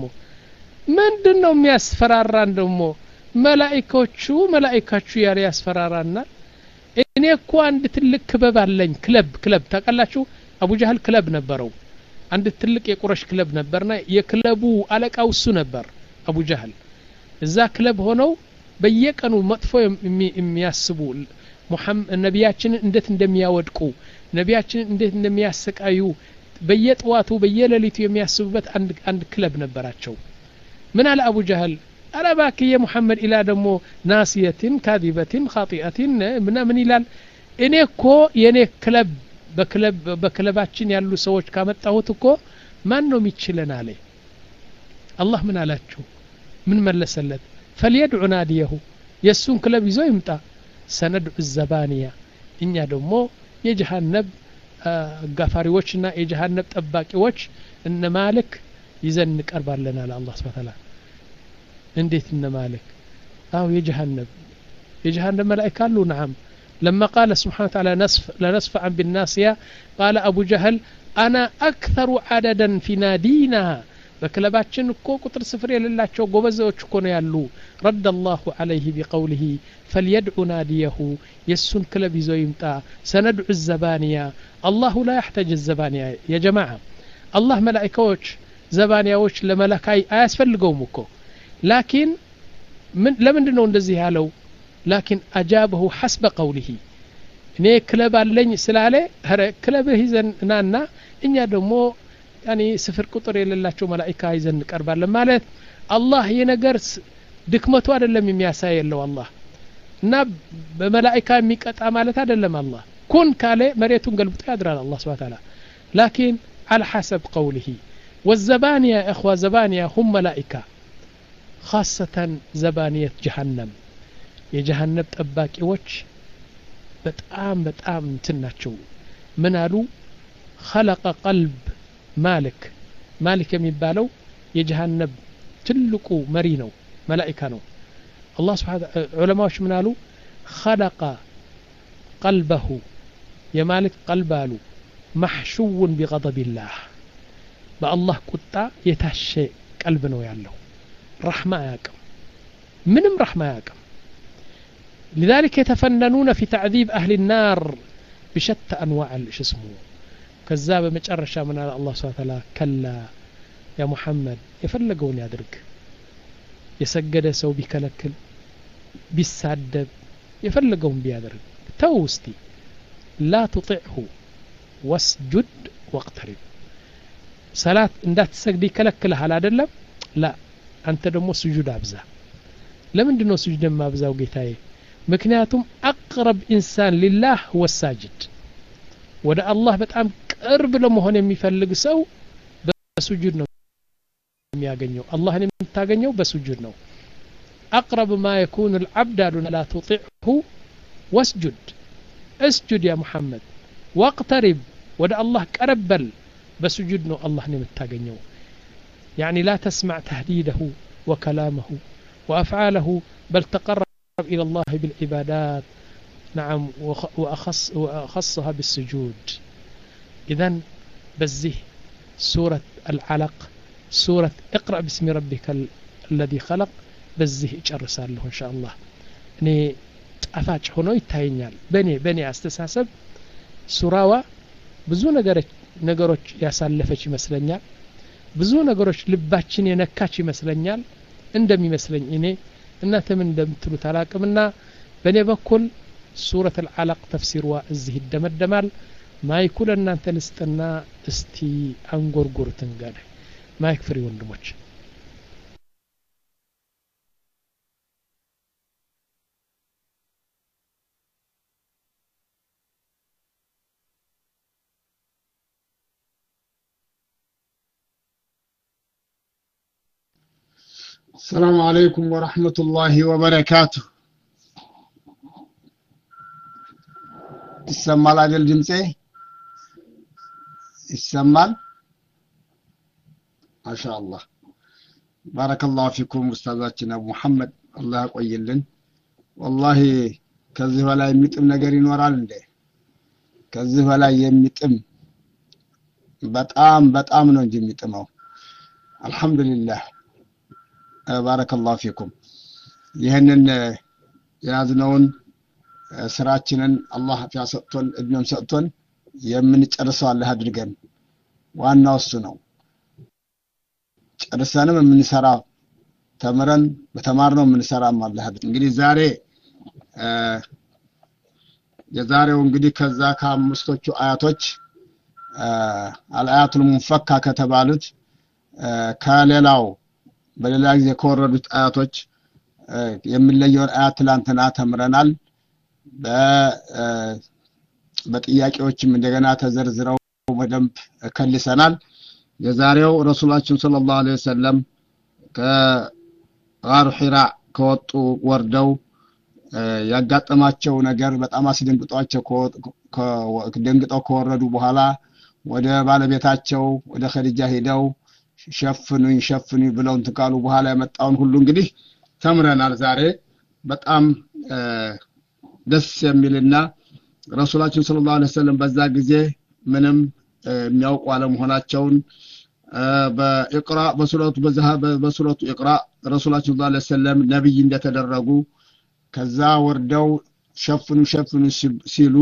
ምንድነው የሚያስፈራራን ደሞ መላእክቶቹ መላእክቶቹ ያለ ያስፈራራና እኔ እኮ አንድ ትልቅ ክበብ አለኝ ክለብ ክለብ ታውቃላችሁ አቡ ጀህል ክለብ ነበረው አንድ ትልቅ የቁረሽ ክለብ ነበርና የክለቡ አለቃው እሱ ነበር አቡ ጀህል እዛ ክለብ ሆነው በየቀኑ መጥፎ የሚያስቡ ሙሐመድ ነቢያችን እንዴት እንደሚያወድቁ ነቢያችን እንዴት እንደሚያሰቃዩ በየጧቱ በየሌሊቱ የሚያስቡበት አንድ አንድ ክለብ ነበራቸው ምን አለ አቡ ጀህል አረባክ የሙሐመድ ኢላ ደሞ ናሲያቲን ካዚበቲን ኻጢአቲን ምን ምን ይላል እኔ እኮ የኔ ክለብ በክለብ በክለባችን ያሉ ሰዎች ካመጣሁት እኮ ማን ነው የሚችለን አለ አላህ ምን አላችሁ ምን መለሰለት فليدع ناديه የሱን ክለብ ይዞ ይምጣ ሰነድ الزبانية እኛ ደግሞ የጀሃነም ጋፋሪዎችና የጀሃነም ጠባቂዎች እነ ማለክ ይዘን እንቀርባለን አለ አላህ Subhanahu Wa Ta'ala እንዴት እነ ማለክ አው የጀሃነም የጀሃነም መላእክት አሉ نعم لما قال سبحانه وتعالى نصف لنصفعا بالناصية قال أبو جهل أنا أكثر عددا في نادينا بكلباتشن كو قطر سفر يللاچو غوبزوچ كو ነው ያሉ رد الله عليه بقوله فليدع ناديه يسن كلب ይዞ ይምጣ سندع الزبانية الله لا يحتاج الزبانية يا جماعة الله ملائكوች ዘባንያዎች ለመለካይ አያስፈልገውም እኮ لكن من ለምንድነው እንደዚህ ያለው لكن أجابه حسب قوله እኔ ክለብ አለኝ ስላለ ኧረ ክለብ ይዘን ናና እኛ ደግሞ ያኒ ስፍር ቁጥር የሌላቸው መላእክት ይዘን እንቀርባለን ማለት አላህ የነገር ድክመቱ አይደለም የሚያሳየው አላህ እና በመላእክት የሚቀጣ ማለት አይደለም አላህ ኩን ካለ መሬቱን ገልብጦ ያድራል አላህ Subhanahu Wa Ta'ala لكن على حسب قوله والزبانية اخوة زبانية هم ملائكة خاصة زبانية جهنم የጀሃነም ጠባቂዎች በጣም በጣም እንትናቸው ምን አሉ خلق قلب مالك مالك የሚባለው የጀሃነም ትልቁ መሪ ነው መላእክት ነው አላህ Subhanahu ዑለማዎች ምን አሉ خلق قلبه የማልክ قلب አሉ محشو بغضب الله በአላህ ቁጣ የታሸ ቀልብ ነው ያለው ረህማ ያቀም ምንም ረህማ ያቀም لذلك يتفننون في تعذيب أهل النار بشتى أنواع الإيش اسمه كذاب مجرشا من الله سبحانه وتعالى كلا يا محمد يفلقون يدرك يسجد سو بكلكل بيسعدب يفلقون بيدرك توستي لا تطعه واسجد واقترب صلاة እንዳት ሰግድ ይከለክልሃል አይደለም لا አንተ ደግሞ ስጁድ አብዛ ለምንድን ነው ስጁድ ማብዛው ጌታዬ ምክንያቱም አቅረብ ኢንሳን ሊላህ هو الساجد ወደ አላህ በጣም ቅርብ ለመሆን የሚፈልግ ሰው በስጁድ ነው የሚያገኘው አላህን የምታገኘው በስጁድ ነው أقرب ما يكون العبد لا تطيعه واسجد اسجد يا محمد واقترب ود الله قربل بسجود نو الله نمتاغنيو يعني لا تسمع تهديده وكلامه وأفعاله بل تقرب إلى الله بالعبادات نعم وأخص وأخصها بالسجود إذن بزيه سورة العلق سورة اقرأ باسم ربك الذي خلق بزيه يጨርሳል إن شاء الله እኔ ጣፋጭ ሆኖ ይታየኛል በኔ በኔ አስተሳሰብ ሱራዋ ብዙ ነገሮች ነገሮች ያሳለፈች ይመስለኛል ብዙ ነገሮች ልባችን የነካች ይመስለኛል እንደሚመስለኝ እኔ እናንተም እንደምትሉት አላቅምና በኔ በኩል ሱረት العلق ተፍሲርዋ እዚህ ይደመደማል ማይኩ ለእናንተ ልስጥና እስቲ አንጎርጉሩት እንገደ ማይክ ፍሪ ወንድሞች السلام عليكم ورحمة الله وبركاته السمال عدل جنسي السمال ما شاء الله بارك الله فيكم أستاذاتنا أبو محمد الله يقويلن والله كذي ولا يمتم نقرين ورال ده كذي ولا يمتم بتأم بتأم نجم يتمو الحمد لله بارك الله فيكم ይሄንን ያዝነውን ስራችንን አላህ ያሰጥቶን እድሜም ሰጥቶን የምንጨርሰው አላህ አድርገን ዋናው እሱ ነው ጨርሰንም የምንሰራ ተምረን በተማርነው የምንሰራም አላህ አድርገን እንግዲህ ዛሬ የዛሬው እንግዲህ ከዛ ከአምስቶቹ አያቶች አልአያቱል ሙፈካ ከተባሉት ከሌላው በሌላ ጊዜ ከወረዱት አያቶች የሚለየውን አያት ትላንትና ተምረናል በጥያቄዎችም እንደገና ተዘርዝረው በደንብ ከልሰናል የዛሬው ረሱላችን ሰለላሁ ዐለይሂ ወሰለም ከጋር ሒራ ከወጡ ወርደው ያጋጠማቸው ነገር በጣም አስደንግጧቸው ከደንግጠው ከወረዱ በኋላ ወደ ባለቤታቸው ወደ ኸዲጃ ሄደው ሸፍኑኝ ሸፍኑኝ ብለው እንተካሉ በኋላ የመጣውን ሁሉ እንግዲህ ተምረናል ዛሬ በጣም ደስ የሚልና ረሱላችን ሰለላሁ ዐለይሂ ወሰለም በዛ ጊዜ ምንም የሚያውቁ አለመሆናቸውን በኢቅራ በሱረቱ በዛሃብ በሱረቱ ኢቅራ ረሱላችን ሰለላሁ ዐለይሂ ወሰለም ነብይ እንደተደረጉ ከዛ ወርደው ሸፍኑ ሸፍኑ ሲሉ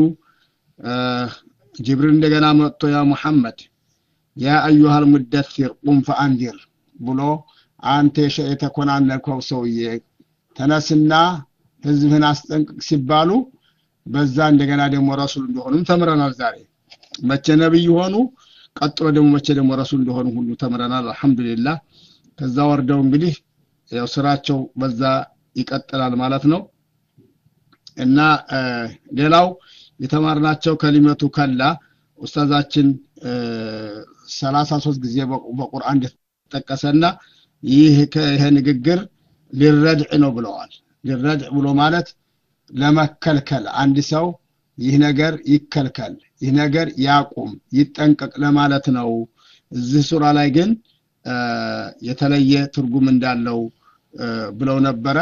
ጅብሪል እንደገና መጥቶ ያ ሙሐመድ ያ አዩሃ المدثر قم فانذر ብሎ አንተ የተኮናነከው ሰውዬ ተነስና ህዝብህን አስጠንቅቅ ሲባሉ በዛ እንደገና ደግሞ ረሱል እንደሆኑም ተምረናል ዛሬ መቼ ነብይ ሆኑ ቀጥሎ ደግሞ መቼ ደግሞ ረሱል እንደሆኑ ሁሉ ተምረናል አልহামዱሊላህ ከዛ ወርደው እንግዲህ ያው ስራቸው በዛ ይቀጥላል ማለት ነው እና ሌላው የተማርናቸው ከሊመቱ ከላ ኡስታዛችን ሰላሳ ሶስት ጊዜ በቁርአን ተጠቀሰና ይህ ከይሄ ንግግር ሊረድዕ ነው ብለዋል ሊረድዕ ብሎ ማለት ለመከልከል አንድ ሰው ይህ ነገር ይከልከል ይህ ነገር ያቁም ይጠንቀቅ ለማለት ነው እዚህ ሱራ ላይ ግን የተለየ ትርጉም እንዳለው ብለው ነበር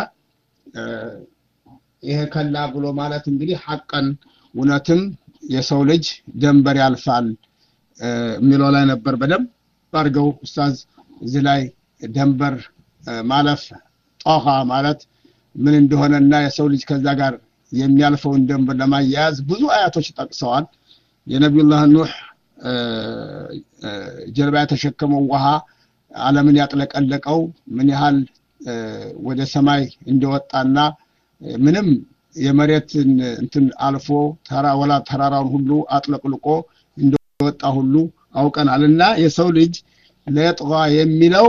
ይሄ ከላ ብሎ ማለት እንግዲህ ሐቀን እውነትም የሰው ልጅ ደንበር ያልፋል ሚለው ላይ ነበር በደም ባርገው ኡስታዝ እዚህ ላይ ደንበር ማለፍ ጣኻ ማለት ምን እንደሆነና የሰው ልጅ ከዛ ጋር የሚያልፈው ደንበር ለማያያዝ ብዙ አያቶች ተጠቅሰዋል የነብዩላህ ኑህ ጀርባ ተሸከመው ውሃ ዓለምን ያጥለቀለቀው ምን ያህል ወደ ሰማይ እንደወጣና ምንም የመሬትን እንትን አልፎ ተራ ወላ ተራራውን ሁሉ አጥለቅልቆ እንደወጣ ሁሉ አውቀናልና የሰው ልጅ ለጥጋ የሚለው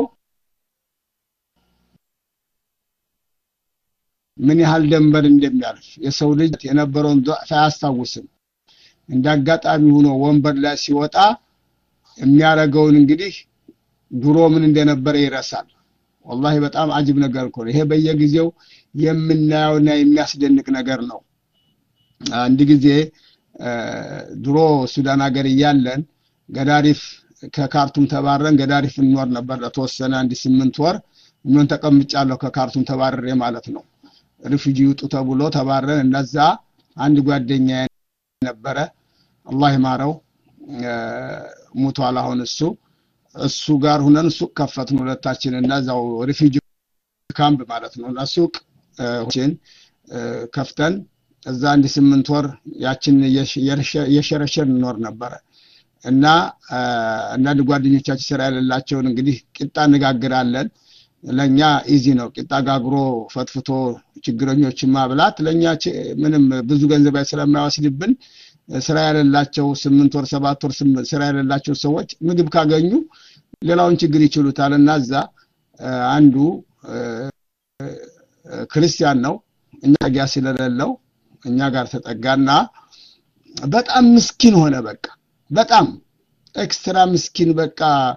ምን ያህል ደንበር እንደሚያልፍ የሰው ልጅ የነበረውን ضعፍ አያስታውስም እንዳጋጣሚ ሆኖ ወንበር ላይ ሲወጣ የሚያረጋውን እንግዲህ ድሮ ምን እንደነበረ ይረሳል والله በጣም አጅብ ነገር እኮ ይሄ በየጊዜው የምናየውና የሚያስደንቅ ነገር ነው አንድ ጊዜ ድሮ ሱዳን ሀገር ያለን ገዳሪፍ ከካርቱም ተባረን ገዳሪፍ እንወር ነበር ለተወሰነ አንድ ስምንት ወር ምን ተቀምጫለሁ ከካርቱም ተባረረ ማለት ነው ሪፊጂ ውጡ ተብሎ ተባረን እነዛ አንድ ጓደኛ ነበረ አላህ ይማረው ሞቷል አሁን እሱ እሱ ጋር ሆነን ሱቅ ከፈትን ሁለታችን እና ዛው ሪፊጂ ካምፕ ማለት ነው ሱቅ ሆችን ከፍተን እዛ አንድ ስምንት ወር ያችን የሸረሸር ኖር ነበር እና አንዳንድ ጓደኞቻችን ስራ ያለላቸውን እንግዲህ ቂጣ እንጋግራለን ለኛ ኢዚ ነው ቂጣ ጋግሮ ፈትፍቶ ችግረኞችን ማብላት ለኛ ምንም ብዙ ገንዘብ ስለማይወስድብን ስራ ያለላቸው ስምንት ወር ሰባት ወር ስራ ያለላቸው ሰዎች ምግብ ካገኙ ሌላውን ችግር ይችሉታልና እዛ አንዱ ክርስቲያን ነው እኛ ጋር ስለሌለው እኛ ጋር ተጠጋና በጣም ምስኪን ሆነ በቃ በጣም ኤክስትራ ምስኪን በቃ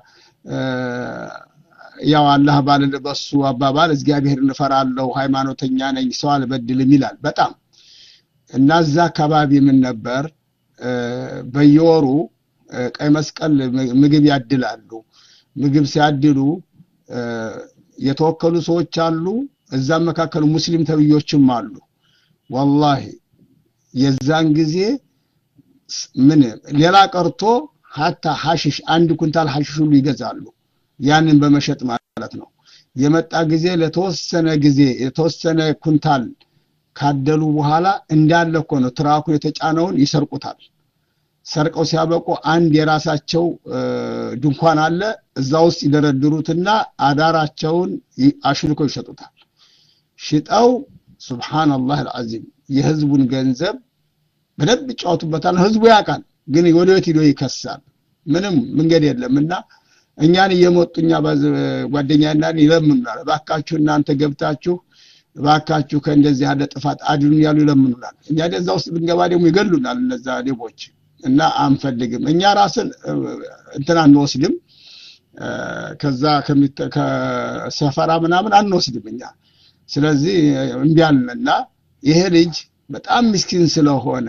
ያው አላህ ባለበሱ አባባል እግዚአብሔርን ፈራለው ሃይማኖተኛ ነኝ ሰው አልበድልም ይላል በጣም እና እዛ አካባቢ ምን ነበር በየወሩ ቀይ መስቀል ምግብ ያድላሉ ምግብ ሲያድሉ የተወከሉ ሰዎች አሉ እዛ መካከል ሙስሊም ተብዮችም አሉ والله የዛን ጊዜ ምን ሌላ ቀርቶ hatta ሐሽሽ አንድ ኩንታል ሐሽሽ ሁሉ ይገዛሉ ያንን በመሸጥ ማለት ነው የመጣ ጊዜ ለተወሰነ ጊዜ የተወሰነ ኩንታል ካደሉ በኋላ እንዳለ እኮ ነው ትራኩ የተጫነውን ይሰርቁታል ሰርቀው ሲያበቁ አንድ የራሳቸው ድንኳን አለ እዛ ውስጥ ይደረድሩትና አዳራቸውን አሽልኮ ይሸጡታል ሽጣው ሱብሃንአላህ አልዓዚም የህዝቡን ገንዘብ በደብ ጫውቱበታል ህዝቡ ያቃል ግን ወደት ሄዶ ይከሳል ምንም መንገድ የለምና እኛን እየመጡኛ ጓደኛና ይለምኑናል ባካችሁ እናንተ ገብታችሁ ባካችሁ ከእንደዚህ ያለ ጥፋት አድኑን ያሉ ይለምኑናል እኛ ደዛ ውስጥ ብንገባ ደግሞ ይገሉናል እነዛ ሌቦች እና አንፈልግም እኛ ራስን እንትና አንወስድም ከዛ ከሰፈራ ምናምን አንወስድም እኛ ስለዚህ እንዲያልነና ይሄ ልጅ በጣም ምስኪን ስለሆነ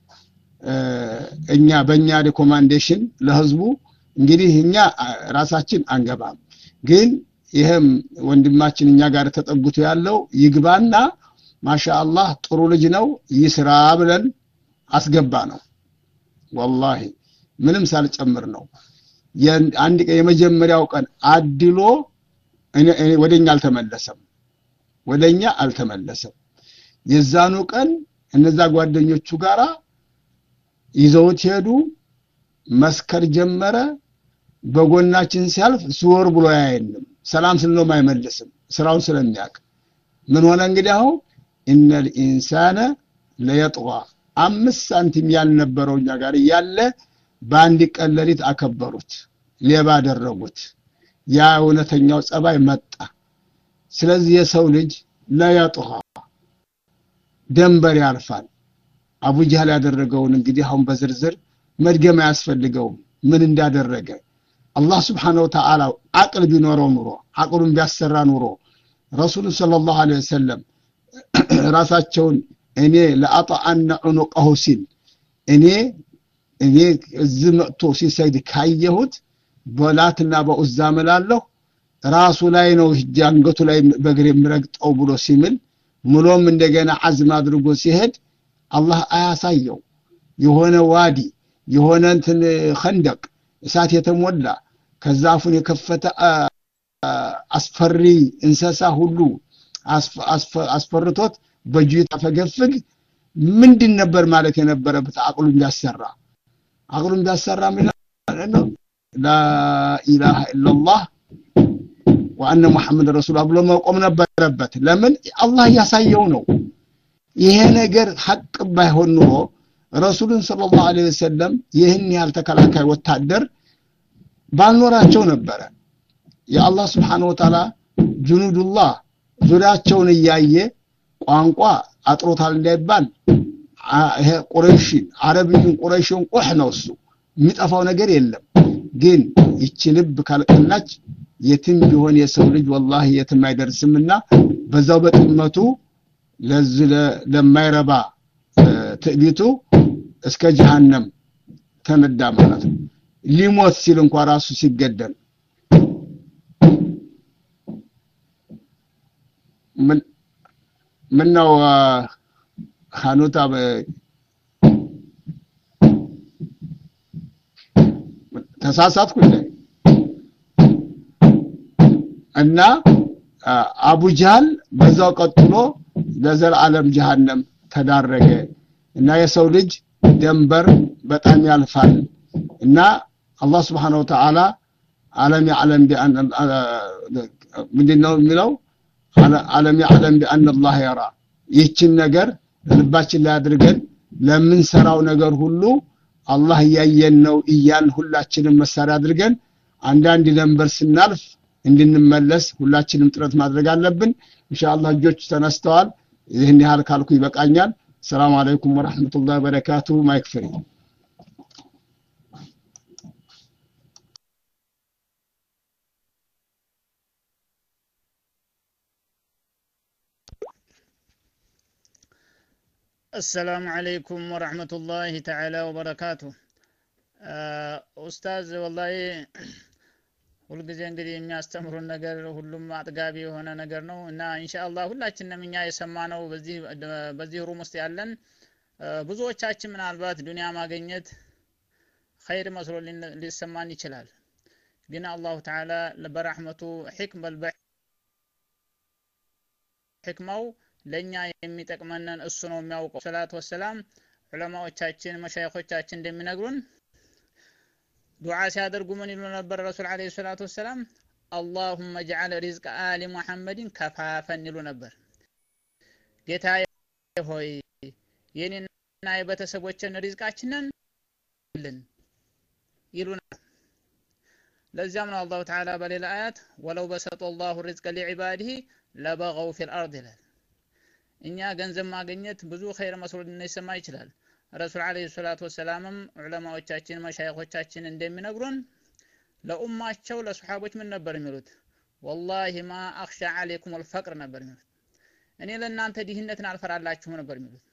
እኛ በእኛ ሪኮማንዴሽን ለህዝቡ እንግዲህ እኛ ራሳችን አንገባም ግን ይሄም ወንድማችን እኛ ጋር ተጠጉቶ ያለው ይግባና ማሻአላህ ጥሩ ልጅ ነው ይስራ ብለን አስገባ ነው والله ምንም ሳልጨምር ነው አንድ ቀን የመጀመሪያው ቀን አድሎ ወደኛ አልተመለሰም ወደኛ አልተመለሰም የዛኑ ቀን እነዛ ጓደኞቹ ጋራ ይዘውት ሄዱ መስከር ጀመረ በጎናችን ሲያልፍ ሱወር ብሎ ያየንም ሰላም ስለለው ማይመልስም ስራውን ስለሚያቅ ምን ሆነ እንግዲህ አሁን ኢነል ኢንሳነ ለየጥዋ አምስት ሳንቲም ያልነበረውኛ ጋር ያለ ባንዲ ቀለሊት አከበሩት ሌባ አደረጉት ያ እውነተኛው ጸባይ መጣ ስለዚህ የሰው ልጅ ለየጥዋ ደንበር ያርፋል አቡ ጀህል ያደረገውን እንግዲህ አሁን በዝርዝር መድገም ያስፈልገው ምን እንዳደረገ አላህ Subhanahu Wa Ta'ala አቅል ቢኖረው ኑሮ አቅሉን ቢያሰራ ኑሮ ረሱል ሰለላሁ ዐለይሂ ወሰለም ራሳቸውን እኔ ለአጣአና ዑኑቀሁ ሲል እኔ እኔ ዝምቶ ሲሰግድ ካየሁት በላትና በኡዛ መላለሁ ራሱ ላይ ነው ጃንገቱ ላይ በግሬ ምረግጠው ብሎ ሲምል ሙሎም እንደገና አዝም አድርጎ ሲሄድ አላህ አያሳየው የሆነ ዋዲ የሆነ እንትን خندق እሳት የተሞላ ከዛፉን የከፈተ አስፈሪ እንሰሳ ሁሉ አስፈርቶት በጁ ተፈገፍግ ምንድን ነበር ማለት የነበረበት አቅሉ እንዲያሰራ አቅሉ እንዲያሰራ ምን ነው ላ ኢላሃ ኢላላህ ወአነ ሙሐመድ ረሱላህ ብሎ መቆም ነበረበት ለምን አላህ ያሳየው ነው ይሄ ነገር ሐቅ ባይሆን ኑሮ ረሱልን ሰለላሁ ዐለይሂ ወሰለም ይህን ያህል ተከላካይ ወታደር ባልኖራቸው ነበረ የአላህ Subhanahu Wa Ta'ala ጁኑዱላህ ዙሪያቸውን እያየ ቋንቋ አጥሮታል እንዳይባል ይሄ ቁረይሽ አረብዩን ቁረይሽን ቆህ ነው እሱ የሚጠፋው ነገር የለም ግን ይቺ ልብ ካልቀናች የትም ቢሆን የሰው ልጅ والله የትም አይደርስምና በዛው በጥመቱ ለዝለ ለማይረባ ትዕቢቱ እስከ ጀሃነም ተነዳ ማለት ነው ሊሞት ሲል እንኳን ራሱ ሲገደል ምን ምን ነው ሐኑታ ተሳሳትኩኝ እና አቡ ጃህል በዛው ቀጥሎ ለዘላለም ጀሃነም ተዳረገ እና የሰው ልጅ ደንበር በጣም ያልፋል እና አላህ Subhanahu Wa Ta'ala ዓለም ያዕለም ቢአን ምንድነው የሚለው ዓለም ያዕለም ቢአን አላህ ይራ ይህችን ነገር ልባችን ላይ አድርገን ለምን ሰራው ነገር ሁሉ አላህ ያየን ነው እያን ሁላችንም መሳሪያ አድርገን አንዳንድ ደንበር ስናልፍ እንድንመለስ ሁላችንም ጥረት ማድረግ አለብን ኢንሻአላህ እጆች ተነስተዋል ይህን ያህል ካልኩ ይበቃኛል ሰላም አለይኩም ወራህመቱላሂ ወበረካቱ ማይክ ፍሪ السلام عليكم ورحمة الله تعالى وبركاته أستاذ والله ሁልጊዜ እንግዲህ የሚያስተምሩን ነገር ሁሉም አጥጋቢ የሆነ ነገር ነው እና ኢንሻአላህ ሁላችንም እኛ የሰማነው በዚህ በዚህ ሩም ውስጥ ያለን ብዙዎቻችን ምናልባት ዱንያ ማግኘት ኸይር መስሎ ሊሰማን ይችላል ግን አላህ ተዓላ በረህመቱ ህክም በህክማው ለኛ የሚጠቅመንን እሱ ነው የሚያውቀው ሰላቱ ወሰላም ዑለማዎቻችን መሻይኾቻችን እንደሚነግሩን ዱዓ ሲያደርጉ ምን ይሉ ነበር ረሱል አለይሂ ሰላቱ ወሰላም اللهم اجعل رزق آل محمد كفافا ይሉ ነበር ጌታዬ ሆይ የኔና የቤተሰቦችን ሪዝቃችንን ልን ይሉና ለዚያም ነው አላህ ተዓላ በሌላ አያት ወለው በሰጠ الله الرزق لعباده لبغوا في الارض ይላል እኛ ገንዘብ ማግኘት ብዙ ኸይር መስሎ ሊሰማ ይችላል ረሱል አለይሂ ሰላቱ ወሰላምም ዑለማዎቻችን መሻይኾቻችን እንደሚነግሩን ለኡማቸው ለሱሐቦች ምን ነበር የሚሉት والله ما اخشى عليكم الفقر ነበር የሚሉት እኔ ለእናንተ ድህነትን አልፈራላችሁም ነበር የሚሉት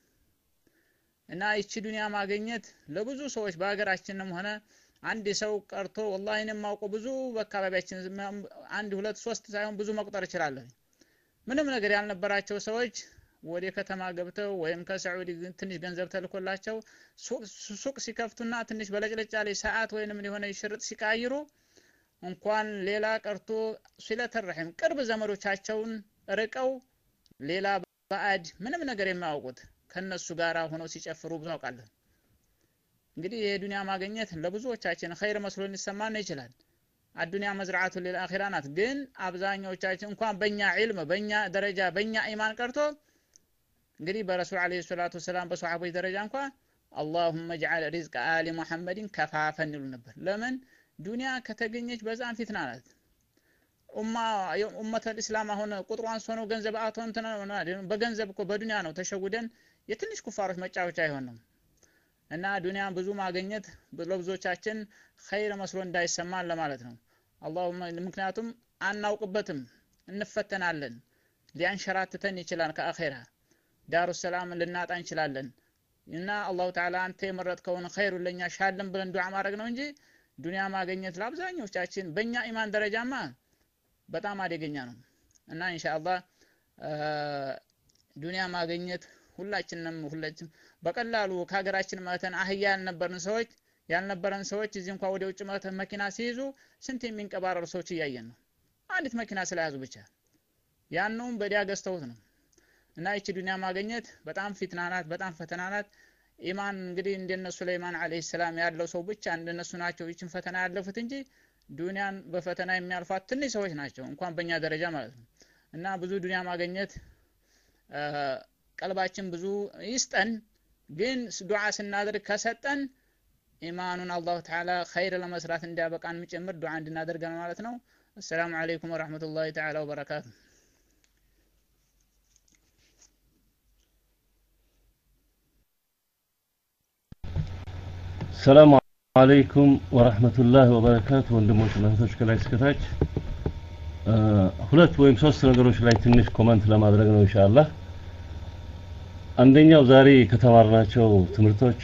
እና እቺ ዱንያ ማግኘት ለብዙ ሰዎች በአገራችንም ሆነ አንድ ሰው ቀርቶ والله እኔም ማውቀው ብዙ በአካባቢያችን አንድ ሁለት ሶስት ሳይሆን ብዙ መቁጠር ይችላል ምንም ነገር ያልነበራቸው ሰዎች ወደ ከተማ ገብተው ወይም ከሳዑዲ ትንሽ ገንዘብ ተልኮላቸው ሱቅ ሲከፍቱና ትንሽ በለጭለጫ ላይ ሰዓት ወይንም የሆነ ሽርጥ ሲቃይሩ እንኳን ሌላ ቀርቶ ስለተረህም ቅርብ ዘመዶቻቸውን ርቀው ሌላ ባዕድ ምንም ነገር የማያውቁት ከነሱ ጋራ ሆነው ሲጨፍሩ ብታውቃለህ እንግዲህ የዱንያ ማግኘት ለብዙዎቻችን ኸይር መስሎ ሊሰማን ይችላል አዱንያ መዝራዓቱ ለአኺራ ናት ግን አብዛኛዎቻችን እንኳን በእኛ ዒልም በእኛ ደረጃ በእኛ ኢማን ቀርቶ እንግዲህ በረሱል አለይሂ ሰላቱ ወሰላም በሷሐቦች ደረጃ እንኳን اللهم اجعل رزق آل محمد كفافا ይሉ ነበር ለምን ዱንያ ከተገኘች በዛም ፊትና ናት ኡማ ኡመተል እስላም አሁን ቁጥሯን ሶኖ ገንዘብ አቶን ተነና በገንዘብ እኮ በዱንያ ነው ተሸጉደን የትንሽ ኩፋሮች መጫወቻ አይሆንም እና ዱንያን ብዙ ማግኘት ለብዙዎቻችን ኸይር መስሎ እንዳይሰማን ለማለት ነው اللهم ምክንያቱም አናውቅበትም እንፈተናለን ሊያንሸራተተን ይችላል ከአኺራ ዳሩ ሰላም ልናጣ እንችላለን እና አላህ ተዓላ አንተ የመረጥከውን ኸይሩ ለኛ ሻለም ብለን ዱዓ ማድረግ ነው እንጂ ዱንያ ማግኘት ለአብዛኞቻችን በእኛ ኢማን ደረጃማ በጣም አደገኛ ነው እና ኢንሻአላህ ዱንያ ማግኘት ሁላችንም ሁላችንም በቀላሉ ከሀገራችን ማተን አህያ ያልነበርን ሰዎች ያልነበረን ሰዎች እዚህ እንኳን ወደ ውጭ ማተን መኪና ሲይዙ ስንት የሚንቀባረሩ ሰዎች እያየን ነው አንዲት መኪና ስለያዙ ብቻ ያንኑም በዲያ ገዝተውት ነው እና እቺ ዱንያ ማግኘት በጣም ፊትና ናት በጣም ፈተና ናት ኢማን እንግዲህ እንደነሱ ሱለይማን አለይሂ ሰላም ያለው ሰው ብቻ እንደነሱ ናቸው እቺን ፈተና ያለፉት እንጂ ዱንያን በፈተና የሚያልፋት ትንሽ ሰዎች ናቸው እንኳን በእኛ ደረጃ ማለት ነው እና ብዙ ዱንያ ማግኘት ቀልባችን ብዙ ይስጠን ግን ዱዓ ስናደርግ ከሰጠን ኢማኑን አላህ ተዓላ ኸይር ለመስራት እንዲያበቃን ምጨምር ዱዓ እንድናደርግ ማለት ነው። السلام عليكم ورحمة الله تعالى وبركاته. السلام عليكم ورحمة الله وبركاته. ወንድሞች እና እህቶች ከላይ እስከታች ሁለት ወይም ሶስት ነገሮች ላይ ትንሽ ኮሜንት ለማድረግ ነው ኢንሻአላህ። አንደኛው ዛሬ ከተማርናቸው ትምህርቶች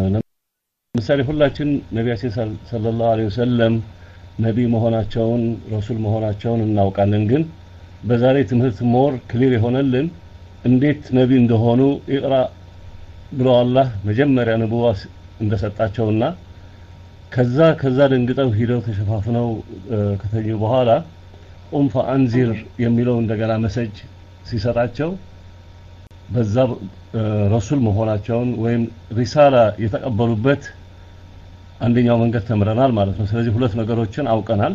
ለምሳሌ ሁላችን ነቢያችን ሰለላሁ ዐለይሂ ወሰለም ነብይ መሆናቸውን ረሱል መሆናቸውን እናውቃለን። ግን በዛሬ ትምህርት ሞር ክሊር የሆነልን እንዴት ነብይ እንደሆኑ ኢቅራ ብሎ አላህ መጀመሪያ ነብዋ እንደሰጣቸውና ከዛ ከዛ ደንግጠው ሄደው ተሸፋፍነው ከተኙ በኋላ ኡም ፈአንዚር የሚለው እንደገና መሰጅ ሲሰጣቸው በዛ ረሱል መሆናቸውን ወይም ሪሳላ የተቀበሉበት አንደኛው መንገድ ተምረናል ማለት ነው። ስለዚህ ሁለት ነገሮችን አውቀናል።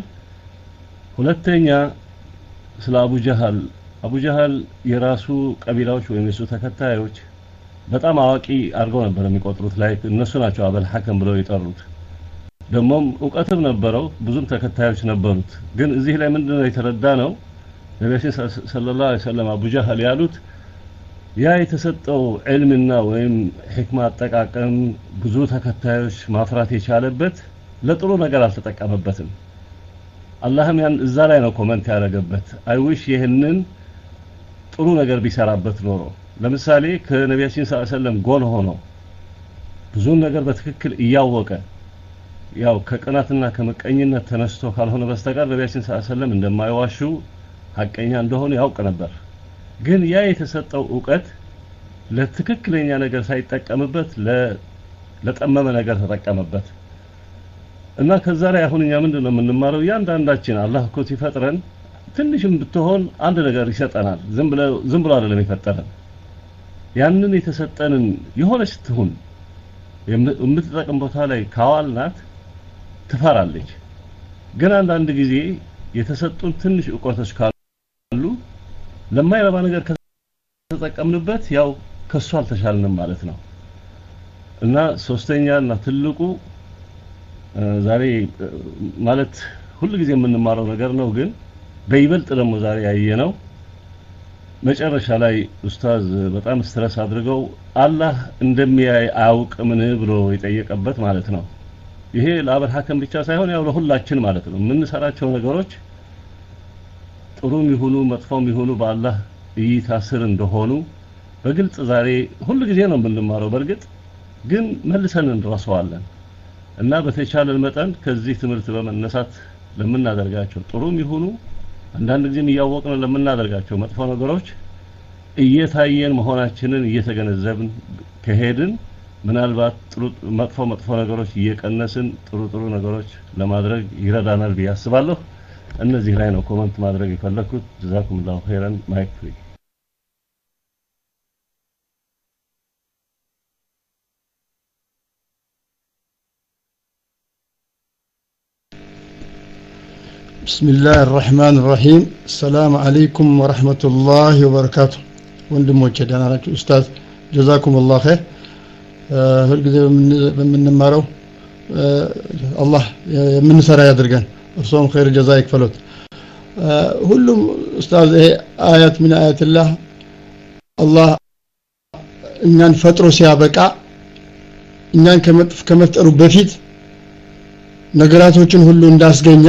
ሁለተኛ ስለ አቡ ጀሃል አቡ ጀሃል የራሱ ቀቢላዎች ወይም የሱ ተከታዮች በጣም አዋቂ አድርገው ነበር የሚቆጥሩት ላይ እነሱ ናቸው አበል ሐከም ብለው የጠሩት። ደሞም ዕውቀትም ነበረው ብዙም ተከታዮች ነበሩት። ግን እዚህ ላይ ምንድነው የተረዳነው ነብዩ ሰለላሁ ዐለይሂ ወሰለም አቡ ጀሃል ያሉት ያ የተሰጠው ዒልምና ወይም ህክማ አጠቃቀም ብዙ ተከታዮች ማፍራት የቻለበት ለጥሩ ነገር አልተጠቀመበትም። አላህም ያን እዛ ላይ ነው ኮሜንት ያደረገበት። አይ ዊሽ ይሄንን ጥሩ ነገር ቢሰራበት ኖሮ ለምሳሌ ከነቢያችን ሰለላሁ ዐለይሂ ወሰለም ጎን ሆኖ ብዙ ነገር በትክክል እያወቀ ያው ከቅናትና ከመቀኝነት ተነስቶ ካልሆነ በስተቀር ነቢያችን ሰለላሁ ዐለይሂ ወሰለም እንደማይዋሹ ሐቀኛ እንደሆነ ያውቅ ነበር። ግን ያ የተሰጠው ዕውቀት ለትክክለኛ ነገር ሳይጠቀምበት ለጠመመ ነገር ተጠቀመበት እና ከዛ ላይ አሁን እኛ ምንድነው የምንማረው? ያንዳንዳችን አላህ እኮ ሲፈጥረን ትንሽም ብትሆን አንድ ነገር ይሰጠናል። ዝም ብሎ ዝም ብሎ አይደለም የፈጠረን። ያንን የተሰጠንን የሆነች ትሁን የምትጠቀም ቦታ ላይ ካዋልናት ትፈራለች። ግን አንዳንድ ጊዜ የተሰጡን ትንሽ ዕውቀቶች ካሉ ለማይረባ ነገር ከተጠቀምንበት ያው ከሱ አልተሻልንም ማለት ነው። እና ሶስተኛና ትልቁ ዛሬ ማለት ሁሉ ጊዜ የምንማረው ነገር ነው። ግን በይበልጥ ደግሞ ዛሬ ያየነው መጨረሻ ላይ ኡስታዝ በጣም ስትረስ አድርገው አላህ እንደሚያይ አያውቅምን ብሎ የጠየቀበት ማለት ነው። ይሄ ለአበል ሐከም ብቻ ሳይሆን ያው ለሁላችን ማለት ነው። የምንሰራቸው ነገሮች ጥሩም ይሁኑ መጥፎም ይሁኑ በአላህ እይታ ስር እንደሆኑ በግልጽ ዛሬ ሁሉ ጊዜ ነው የምንማረው። በርግጥ ግን መልሰን እንረሳዋለን እና በተቻለ መጠን ከዚህ ትምህርት በመነሳት ለምናደርጋቸው ጥሩም ይሁኑ አንዳንድ ጊዜም እያወቅን ለምናደርጋቸው መጥፎ ነገሮች እየታየን መሆናችንን እየተገነዘብን ከሄድን ምናልባት ጥሩ መጥፎ መጥፎ ነገሮች እየቀነስን ጥሩ ጥሩ ነገሮች ለማድረግ ይረዳናል ብዬ አስባለሁ። እነዚህ ላይ ነው ኮሜንት ማድረግ የፈለኩት። ጀዛኩሙላሁ ኸይራን። ማይክ ፍሪ። بسم الله الرحمن الرحيم. السلام عليكم ورحمة الله وبركاته. ወንድሞቼ ደህና ናችሁ? ኡስታዝ ጀዛኩም الله خير. ሁሉ ጊዜ በምንማረው አላህ የምንሰራ ያድርገን። እርሶም خير ጀዛ ይክፈሉት። ሁሉም ኡስታዝ ይሄ አያት ምን አያትላህ አላህ እኛን ፈጥሮ ሲያበቃ እኛን ከመፍጠሩ በፊት ነገራቶችን ሁሉ እንዳስገኘ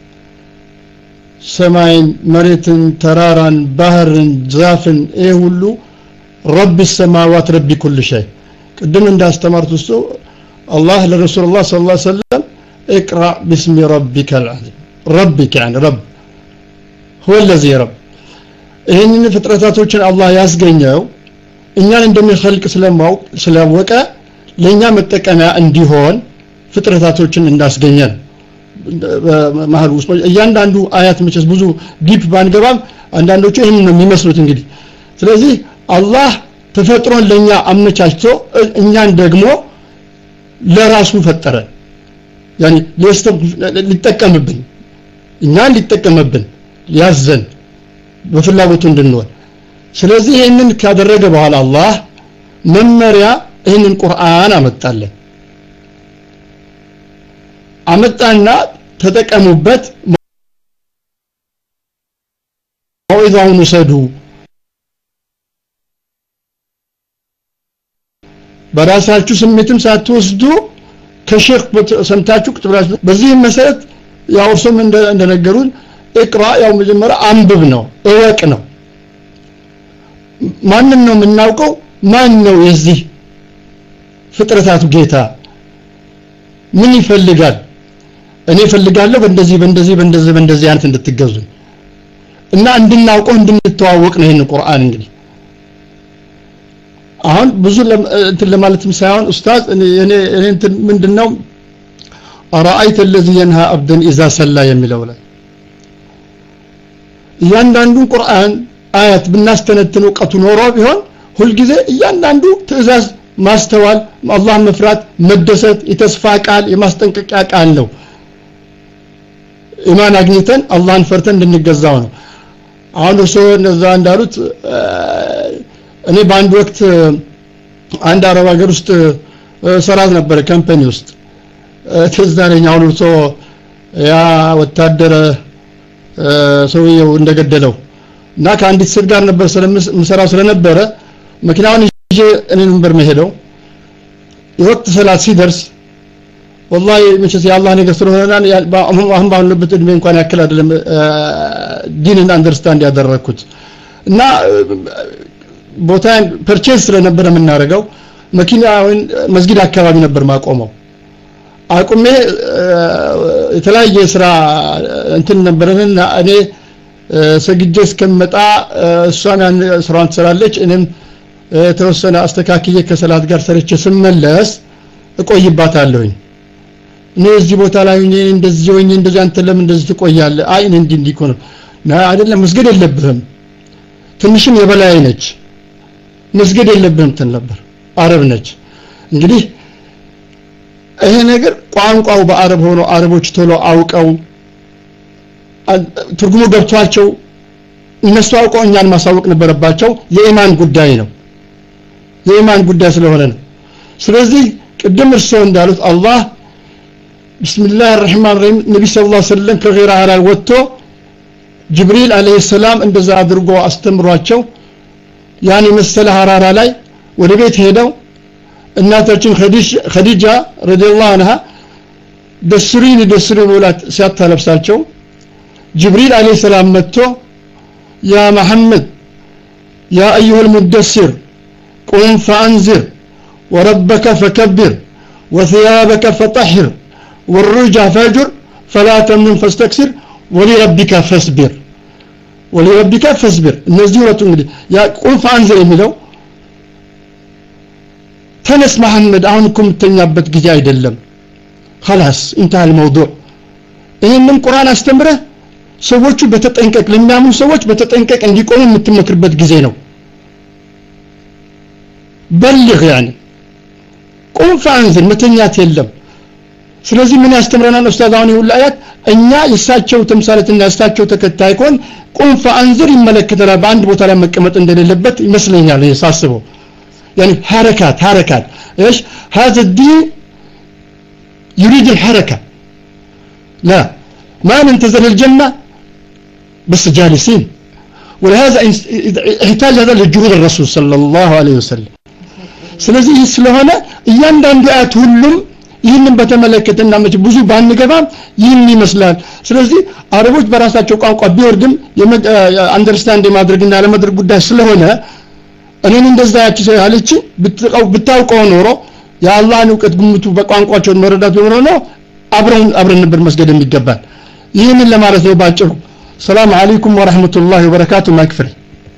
ሰማይን መሬትን ተራራን ባህርን ዛፍን ይሄ ሁሉ ረብ السماوات رب كل شيء ቅድም እንዳስተማርቱ እሱ አላህ ለረሱላህ ሰለላሁ ዐለይሂ ወሰለም اقرأ باسم ربك العظيم ربك يعني رب هو الذي رب ይሄንን ፍጥረታቶችን አላህ ያስገኘው እኛን እንደሚፈልቅ ስለማውቅ ስለወቀ ለኛ መጠቀሚያ እንዲሆን ፍጥረታቶችን እንዳስገኘን ማህል ውስጥ እያንዳንዱ አያት መቼስ ብዙ ዲፕ ባንገባም አንዳንዶቹ ይሄን ነው የሚመስሉት እንግዲህ። ስለዚህ አላህ ተፈጥሮን ለኛ አመቻችቶ እኛን ደግሞ ለራሱ ፈጠረ። ያኒ ሊጠቀምብን እኛን ሊጠቀምብን ያዘን በፍላጎቱ እንድንኖር። ስለዚህ ይሄንን ካደረገ በኋላ አላህ መመሪያ ይህንን ቁርአን አመጣለን አመጣና ተጠቀሙበት መውዒዛውን ውሰዱ በራሳችሁ ስሜትም ሳትወስዱ ከሼክ ሰምታችሁ ቁጥብላችሁ በዚህ መሰረት ያው እርሱም እንደነገሩን እቅራ ያው መጀመሪያ አንብብ ነው እወቅ ነው ማንን ነው የምናውቀው ማን ነው የዚህ ፍጥረታቱ ጌታ ምን ይፈልጋል እኔ ፈልጋለሁ በእንደዚህ በእንደዚህ በእንደዚህ በእንደዚህ አይነት እንድትገዙ እና እንድናውቀው እንድንተዋወቅ ነው ይሄን ቁርአን እንግዲህ አሁን ብዙ እንትን ለማለትም ሳይሆን ኡስታዝ እኔ እኔ እንትን ምንድነው አራአይተ الذي ينهى عبدا اذا صلى የሚለው ላይ እያንዳንዱን ቁርአን አያት ብናስተነትን ወቀቱ ኖሮ ቢሆን ሁሉ ጊዜ እያንዳንዱ ትእዛዝ ማስተዋል አላህ መፍራት መደሰት የተስፋ ቃል የማስጠንቀቂያ ቃል ነው ኢማን አግኝተን አላህን ፈርተን እንድንገዛው ነው አሁን እሱ እንደዛ እንዳሉት እኔ በአንድ ወቅት አንድ አረብ ሀገር ውስጥ ሰራት ነበር ካምፓኒ ውስጥ ተዛረኛ አውልቶ ያ ወታደር ሰውየው እንደገደለው እና ከአንዲት ሴት ጋር ነበር ስለምሰራው ስለነበረ መኪናውን ይዤ እኔ ነበር መሄደው የወቅት ሰላት ሲደርስ والله መቼስ ያላህ ነገር ስለሆነና አሁን ባለበት እድሜ እንኳን ያክል አይደለም ዲንን አንደርስታንድ ያደረኩት እና ቦታን ፐርቼዝ ስለነበረ የምናረጋው መኪናውን መስጊድ አካባቢ ነበር ማቆመው አቁሜ የተለያየ ስራ እንትን ነበርና እኔ ሰግጄ እስከመጣ እሷን ስራውን ትሰራለች እኔም ተወሰነ አስተካክዬ ከሰላት ጋር ሰርቼ ስመለስ እቆይባታለሁኝ እኔ እዚህ ቦታ ላይ እኔ እንደዚህ ሆኜ እንደዚህ አንተ ለምን እንደዚህ ትቆያለህ አይ እኔ እንዲህ እንዲህ ነው ና አይደለም መስገድ የለብህም ትንሽም የበላይ ነች መስገድ የለብህም እንትን ነበር አረብ ነች እንግዲህ ይሄ ነገር ቋንቋው በአረብ ሆኖ አረቦች ቶሎ አውቀው ትርጉሙ ገብቷቸው እነሱ አውቀው እኛን ማሳወቅ ነበረባቸው የኢማን ጉዳይ ነው የኢማን ጉዳይ ስለሆነ ነው ስለዚህ ቅድም እርሶ እንዳሉት አላህ ቢስሚላህ الرحمن الرحيم ነብይ ሰለላሁ ዐለይሂ ወሰለም ከገራ ላይ ወጥቶ ጅብሪል አለይሂ ሰላም እንደዛ አድርጎ አስተምሯቸው ያኔ መሰለ ሐራራ ላይ ወደ ቤት ሄደው እናታችን ኸዲጃ ረዲየላሁ ዐንሃ ደስሪን ደስሪን ወላት ሲያታለብሳቸው ጅብሪል አለይሂ ሰላም መጥቶ ያ መሐመድ ያ ايها المدثر قم فانذر وربك فكبر وثيابك فطهر والرجع فاجر فلا تمنن فاستكثر ولربك فاصبر ولربك فاصبر እነዚህ ሁለቱ እንግዲህ ያ قم فانذر የሚለው ተነስ መሐመድ አሁን እኮ የምትተኛበት ጊዜ አይደለም خلاص انتهى الموضوع ይሄንን ቁርአን አስተምረ ሰዎቹ በተጠንቀቅ ለሚያምኑ ሰዎች በተጠንቀቅ እንዲቆሙ የምትመክርበት ጊዜ ነው በልግ يعني قم فانذر መተኛት የለም ስለዚህ ምን ያስተምረናል ኡስታዝ አሁን ይሁን አያት እኛ የሳቸው ተምሳሌትና የሳቸው ተከታይ ኮን قم فانذر ይመለከተናል በአንድ ቦታ ላይ መቀመጥ እንደሌለበት ይመስለኛል የሳስበው يعني حركات حركات ايش هذا الدين يريد الحركه لا ما ننتظر الجنه بس جالسين ولهذا يحتاج هذا لجهود الرسول صلى الله عليه وسلم ስለዚህ ስለሆነ እያንዳንዱ አያት ሁሉም ይህንን በተመለከተና መች ብዙ ባንገባም ይህን ይመስላል ስለዚህ አረቦች በራሳቸው ቋንቋ ቢወርድም አንደርስታንድ ማድረግና ለማድረግ ጉዳይ ስለሆነ እኔን እንደዛ ያቺ ሰው ያለች ብታውቀው ኖሮ የአላህን ዕውቀት ግምቱ በቋንቋቸው መረዳት ኖሮ ነው አብረን አብረን ነበር መስገድ የሚገባል ይህንን ለማለት ነው ባጭሩ ሰላም አለይኩም ወራህመቱላሂ ወበረካቱ ማክፍሪ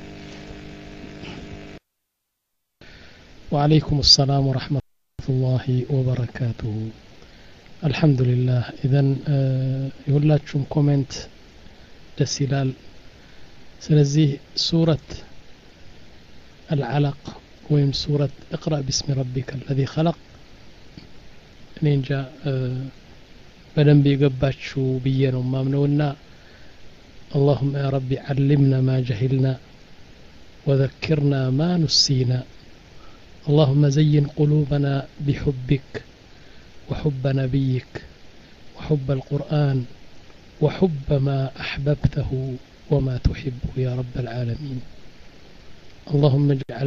وعليكم السلام ورحمة الله وبركاته الحمد لله إذن يقولاتكم كومنت دسيلال سلزيه سورة العلق ويم سورة اقرأ باسم ربك الذي خلق نينجا بدن بيقباتشو بيانو مامنونا اللهم يا ربي علمنا ما جهلنا وذكرنا ما نسينا اللهم زين قلوبنا بحبك وحب نبيك وحب القرآن وحب ما أحببته وما تحبه يا رب العالمين. اللهم اجعل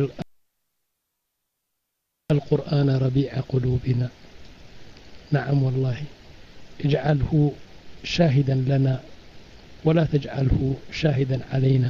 القرآن ربيع قلوبنا. نعم والله اجعله شاهدا لنا ولا تجعله شاهدا علينا.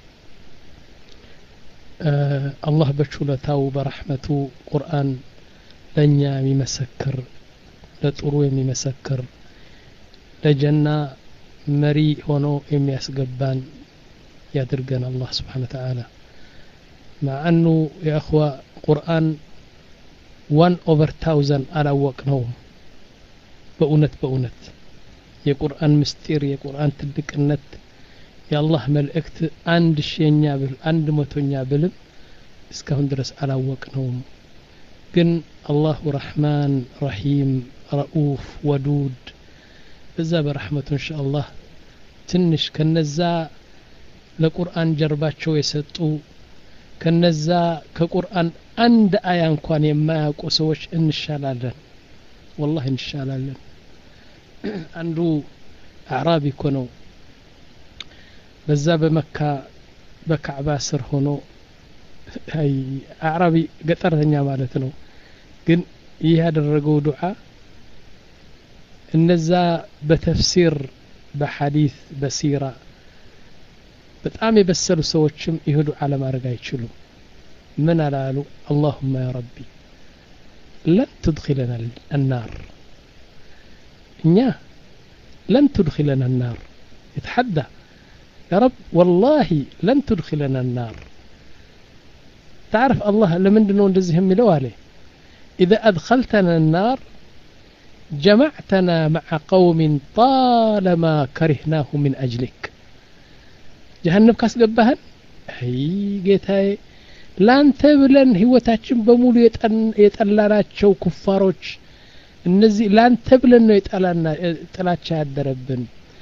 آه الله بشولته برحمته قرآن لنيا يمسكر لطرو يمسكر لجنة مري هونو يميسقبان يدرقن الله سبحانه وتعالى. مع أنه يا أخوة قرآن one over thousand على وقنهم بأونت بأونت የቁርአን ምስጢር የቁርአን ትልቅነት የአላህ መልእክት አንድ ሺኛ ብል አንድ መቶኛ ብልም እስካሁን ድረስ አላወቅነውም። ግን አላሁ ረህማን ረሂም ረኡፍ ወዱድ በዛ በረህመቱ ኢንሻአላህ ትንሽ ከነዛ ለቁርአን ጀርባቸው የሰጡ ከነዛ ከቁርአን አንድ አያ እንኳን የማያውቁ ሰዎች እንሻላለን። ወላሂ እንሻላለን። አንዱ አዕራቢ እኮ ነው በዛ በመካ በካዕባ ስር ሆኖ አይ አዕራቢ ገጠርተኛ ማለት ነው። ግን ይህ ያደረገው ዱዓ እነዛ በተፍሲር በሐዲስ በሲራ በጣም የበሰሉ ሰዎችም ይህ ዱዓ ለማድረግ አይችሉም። ምን አላሉ? اللهم يا ربي لن تدخلنا النار إنيا لن تدخلنا النار. يتحدى يا رب والله لن تدخلنا النار. تعرف الله لمن دنون دزهم ملو عليه إذا أدخلتنا النار جمعتنا مع قوم طالما كرهناه من أجلك. جهنم كاس قبهن هي جيتاي لان تبلن هوتاችን በሙሉ የጠላናቸው ኩፋሮች እነዚህ ላንተ ብለን ነው የጠላና ጥላቻ ያደረብን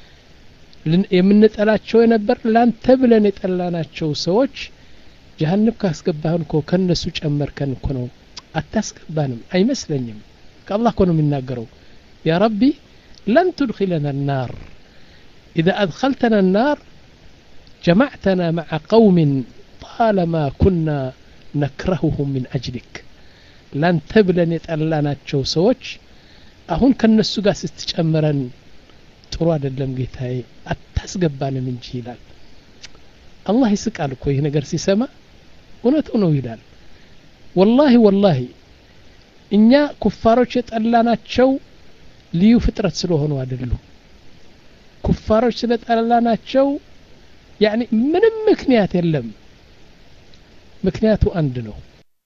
የምንጠላቸው የነበር ላንተ ብለን የጠላናቸው ሰዎች ጀሃነም ካስገባህን እኮ ከነሱ ጨመርከን እኮ ነው። አታስገባንም አይመስለኝም። ከአላህ እኮ ነው የሚናገረው ያ ረቢ لن تدخلنا النار إذا أدخلتنا النار جمعتنا مع قوم طالما كنا نكرههم من أجلك. ላንተ ብለን የጠላናቸው ሰዎች አሁን ከነሱ ጋር ስትጨምረን ጥሩ አይደለም ጌታዬ አታስገባንም እንጂ ይላል። አላህ ይስቃል እኮ ይሄ ነገር ሲሰማ እውነቱ ነው ይላል። ወላሂ ወላሂ እኛ ኩፋሮች የጠላናቸው ልዩ ፍጥረት ስለሆኑ አይደሉም። ኩፋሮች ስለጠላናቸው ያኒ ምንም ምክንያት የለም። ምክንያቱ አንድ ነው።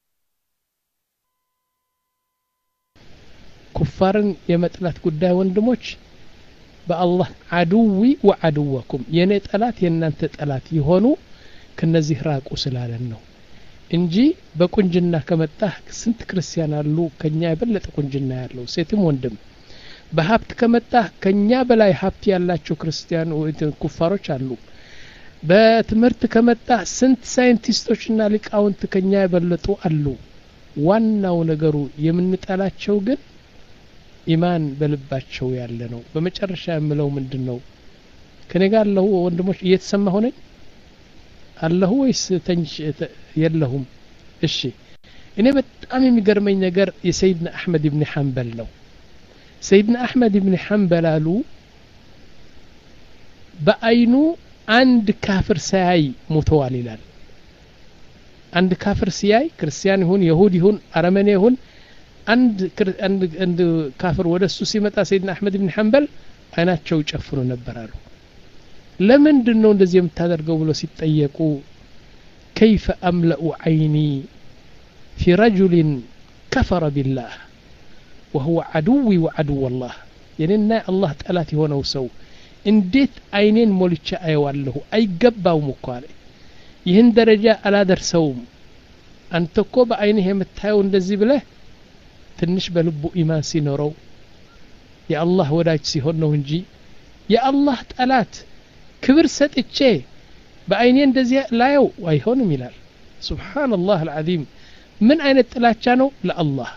ኩፋርን የመጥላት ጉዳይ ወንድሞች በአላህ አዱዊ ወአዱወኩም የኔ ጠላት የናንተ ጠላት ይሆኑ ከነዚህ ራቁ ስላለን ነው እንጂ በቁንጅና ከመጣህ ስንት ክርስቲያን አሉ ከኛ የበለጠ ቁንጅና ያለው ሴትም ወንድም። በሀብት ከመጣህ ከኛ በላይ ሀብት ያላቸው ክርስቲያን ኩፋሮች አሉ። በትምህርት ከመጣህ ስንት ሳይንቲስቶችና ሊቃውንት ከኛ የበለጡ አሉ። ዋናው ነገሩ የምንጠላቸው ግን ኢማን በልባቸው ያለ ነው። በመጨረሻ የምለው ምንድነው? ከኔ ጋር አለው ወንድሞች እየተሰማ ሆነ አለሁ ወይስ ተንሽ የለሁም? እሺ እኔ በጣም የሚገርመኝ ነገር የሰይድና አህመድ ኢብኑ ሐንበል ነው። ሰይድና አህመድ ኢብኑ ሐንበል አሉ በአይኑ አንድ ካፍር ሳያይ ሞተዋል ይላል። አንድ ካፍር ሲያይ ክርስቲያን ይሁን ይሁዲ ይሁን አረመኔ ይሁን አንድ አንድ አንድ ካፍር ወደሱ ሲመጣ ሰይድና አህመድ ኢብኑ ሐንበል አይናቸው ጨፍኑ ነበር አሉ። ለምንድን ነው እንደዚህ የምታደርገው ብሎ ሲጠየቁ كيف أملأ عيني في رجل كفر بالله وهو عدوي وعدو الله يعني الله ጠላት የሆነው ሰው እንዴት አይኔን ሞልቼ አየዋለሁ አይገባውም እኮ አለ። ይህን ደረጃ አላደርሰውም። አንተ እኮ በአይንህ የምታየው እንደዚህ ብለህ ትንሽ በልቡ ኢማን ሲኖረው የአላህ ወዳጅ ሲሆን ነው እንጂ የአላህ ጠላት ክብር ሰጥቼ በአይኔ እንደዚህ ላየው አይሆንም ይላል። ሱብሃንአላህ አልዓዚም። من أين التلاتشانو لله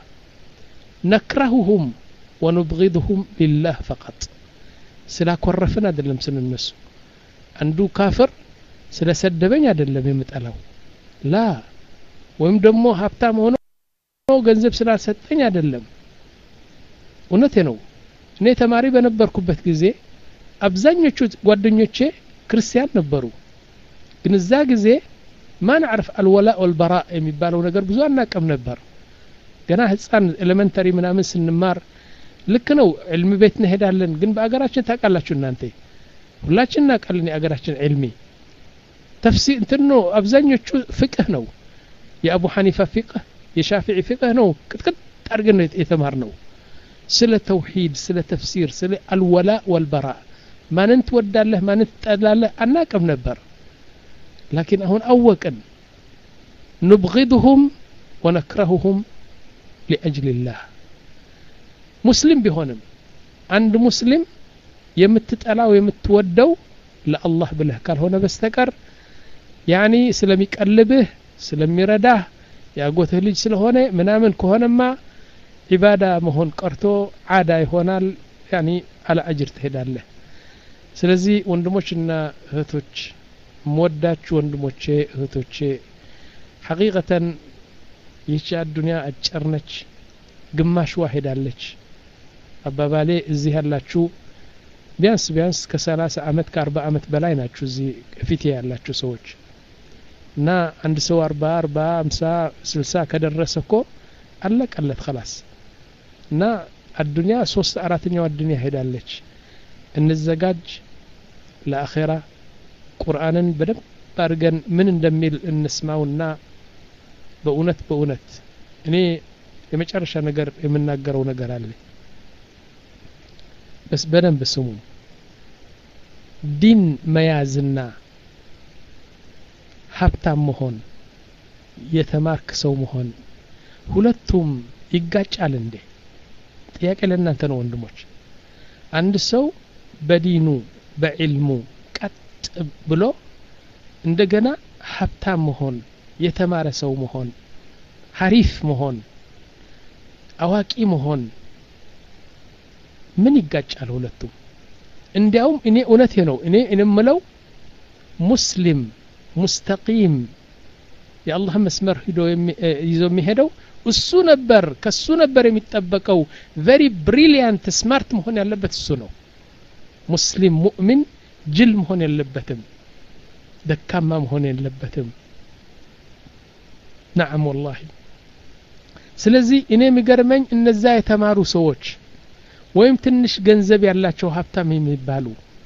نكرههم ونبغضهم لله فقط سلا كورفنا دلم سن الناس عنده كافر سلا سدبني دلم يمطلو لا ወይም ደግሞ ሀብታም ሆኖ ገንዘብ ስላልሰጠኝ አይደለም እውነቴ ነው እኔ ተማሪ በነበርኩበት ጊዜ አብዛኞቹ ጓደኞቼ ክርስቲያን ነበሩ ግን እዛ ጊዜ ማን አርፍ الولاء والبراء የሚባለው ነገር ብዙ አናቀም ነበር ገና ህፃን ኤሌመንተሪ ምናምን ስንማር ልክ ነው ዕልም ቤት እንሄዳለን ግን በአገራችን ታውቃላችሁ እናንተ ሁላችን እናውቃለን የአገራችን ዕልሚ ተፍሲር እንትን ነው አብዛኞቹ ፍቅህ ነው የአቡ ሐኒፋ ፍቅህ የሻፊዒ ፍቅህ ነው ቅጥቅጥ አድርገን የተማርነው ስለ ተውሂድ ስለ ተፍሲር ስለ الولاء والبراء ማንን ትወዳለህ ማንን ትጠላለህ አናውቅም ነበር لكن አሁን አወቅን نبغضهم ونكرههم لأجل الله ሙስሊም ቢሆንም አንድ ሙስሊም የምትጠላው የምትወደው ለአላህ ብለህ ካልሆነ በስተቀር ያኒ ስለሚቀልብህ ስለሚረዳህ ያጎትህ ልጅ ስለሆነ ምናምን ከሆነማ ኢባዳ መሆን ቀርቶ ዓዳ ይሆናል ያኒ አለ አጅር ትሄዳለህ ስለዚህ ወንድሞችና እህቶች ሞዳችሁ ወንድሞቼ እህቶቼ ሐቂቀተን ይህች አዱንያ አጭር ነች ግማሽ ዋሂዳለች አባባሌ እዚህ ያላችሁ ቢያንስ ቢያንስ ከ30 አመት ከ40 አመት በላይ ናችሁ እዚህ ፊት ያላችሁ ሰዎች እና አንድ ሰው አርባ አርባ ሃምሳ ስልሳ ከደረሰኮ አለቀለት خلاص እና አዱንያ ሶስት አራተኛው አዱንያ ሄዳለች እንዘጋጅ ለአኺራ ቁርአንን በደንብ አድርገን ምን እንደሚል እንስማውና በእውነት በእውነት እኔ የመጨረሻ ነገር የምናገረው ነገር አለ በስ በደንብ ስሙ ዲን መያዝና ሀብታም መሆን የተማርክ ሰው መሆን ሁለቱም ይጋጫል እንዴ ጥያቄ ለእናንተ ነው ወንድሞች አንድ ሰው በዲኑ በዕልሙ ቀጥ ብሎ እንደገና ሀብታም መሆን የተማረ ሰው መሆን ሐሪፍ መሆን አዋቂ መሆን ምን ይጋጫል ሁለቱም እንዲያውም እኔ እውነቴ ነው እኔ እንምለው ሙስሊም ሙስተቂም የአላህ መስመር ሂዶ ይዞ የሚሄደው እሱ ነበር ከሱ ነበር የሚጠበቀው very brilliant smart መሆን ያለበት እሱ ነው ሙስሊም ሙእሚን ጅል መሆን የለበትም ደካማ መሆን የለበትም نعم والله ስለዚህ እኔ የሚገርመኝ እነዛ የተማሩ ሰዎች ወይም ትንሽ ገንዘብ ያላቸው ሀብታም የሚባሉ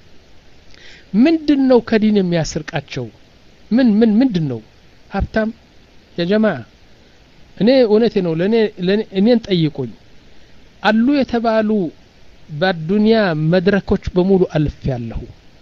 ምንድነው ከዲን የሚያስርቃቸው ምን ምን ምንድነው ሀብታም ያ ጀማዓ እኔ እውነቴ ነው ለኔ እኔን ጠይቁኝ አሉ የተባሉ በዱንያ መድረኮች በሙሉ አልፍ ያለሁ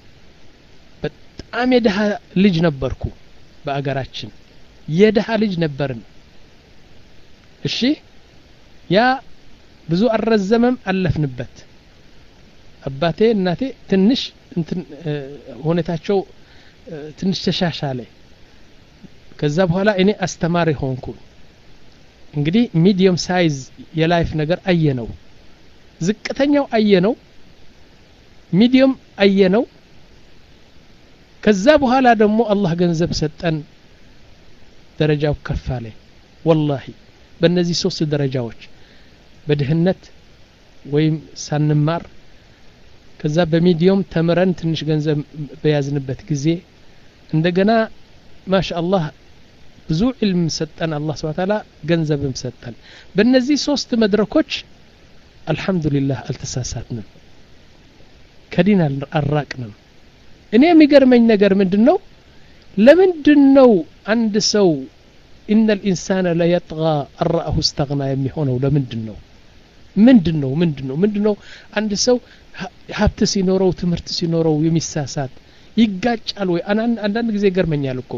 በጣም የደሃ ልጅ ነበርኩ በአገራችን የደሃ ልጅ ነበርን እሺ ያ ብዙ አረዘመም አለፍንበት አባቴ እናቴ ትንሽ እንትን ሆነታቸው ትንሽ ተሻሻለ ከዛ በኋላ እኔ አስተማሪ ሆንኩ እንግዲህ ሚዲየም ሳይዝ የላይፍ ነገር አየነው ዝቅተኛው አየነው ሚዲየም አየነው ከዛ በኋላ ደግሞ አላህ ገንዘብ ሰጠን ደረጃው ከፋለ والله በእነዚህ ሶስት ደረጃዎች በድህነት ወይም ሳንማር ከዛ በሚዲየም ተመረን ትንሽ ገንዘብ በያዝንበት ጊዜ እንደገና ማሻአላህ ብዙ ዕልም ሰጠን አላህ Subhanahu Ta'ala ገንዘብም ሰጠን በእነዚህ ሶስት መድረኮች አልহামዱሊላህ አልተሳሳትንም ከዲን አልራቅንም እኔ የሚገርመኝ ነገር ምንድነው ለምንድነው አንድ ሰው ان الانسان لا يطغى ان راه استغنى የሚሆነው ለምንድነው ምንድነው ምንድነው ምንድነው አንድ ሰው ሀብት ሲኖረው ትምህርት ሲኖረው የሚሳሳት ይጋጫል ወይ አንዳንድ ጊዜ ገርመኛል እኮ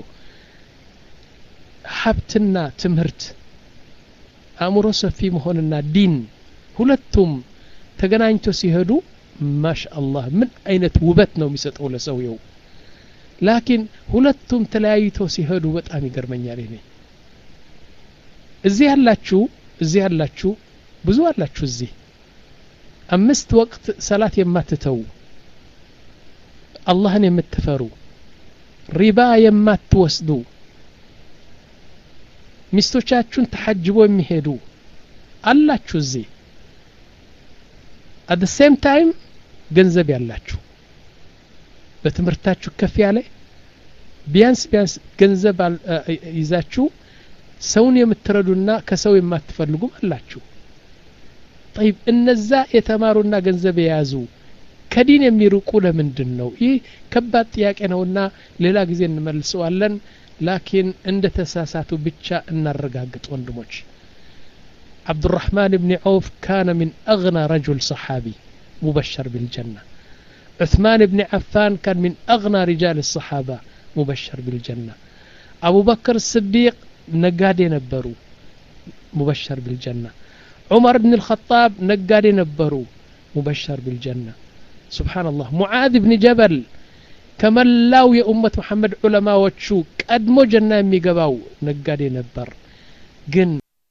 ሀብትና ትምህርት አእምሮ ሰፊ መሆንና ዲን ሁለቱም ተገናኝቶ ሲሄዱ ማሻአላህ ምን አይነት ውበት ነው የሚሰጠው ለሰውየው ላኪን ሁለቱም ተለያይቶ ሲሄዱ በጣም ይገርመኛል እኔ እዚህ ያላችሁ እዚህ ያላችሁ ብዙ አላችሁ እዚህ አምስት ወቅት ሰላት የማትተው አላህን የምትፈሩ ሪባ የማትወስዱ ሚስቶቻችሁን ተሐጅቦ የሚሄዱ አላችሁ እዚህ at the same time ገንዘብ ያላችሁ በትምህርታችሁ ከፍ ያለ ቢያንስ ቢያንስ ገንዘብ ይዛችሁ ሰውን የምትረዱና ከሰው የማትፈልጉም አላችሁ طيب እነዛ የተማሩና ገንዘብ የያዙ ከዲን የሚርቁ ለምንድን ነው? ይህ ከባድ ጥያቄ ነውና ሌላ ጊዜ እንመልሰዋለን። ላኪን እንደ ተሳሳቱ ብቻ እናረጋግጥ ወንድሞች። عبد الرحمن بن عوف كان من أغنى رجل صحابي مبشر بالجنة. عثمان بن عفان كان من أغنى رجال الصحابة مبشر بالجنة. أبو بكر الصديق نقادي نبرو مبشر بالجنة. عمر بن الخطاب نقادي نبرو مبشر بالجنة. سبحان الله. معاذ بن جبل كمن لاو يا أمة محمد علماء وتشوك أدمو جنة ميقباو نقادي نبر قن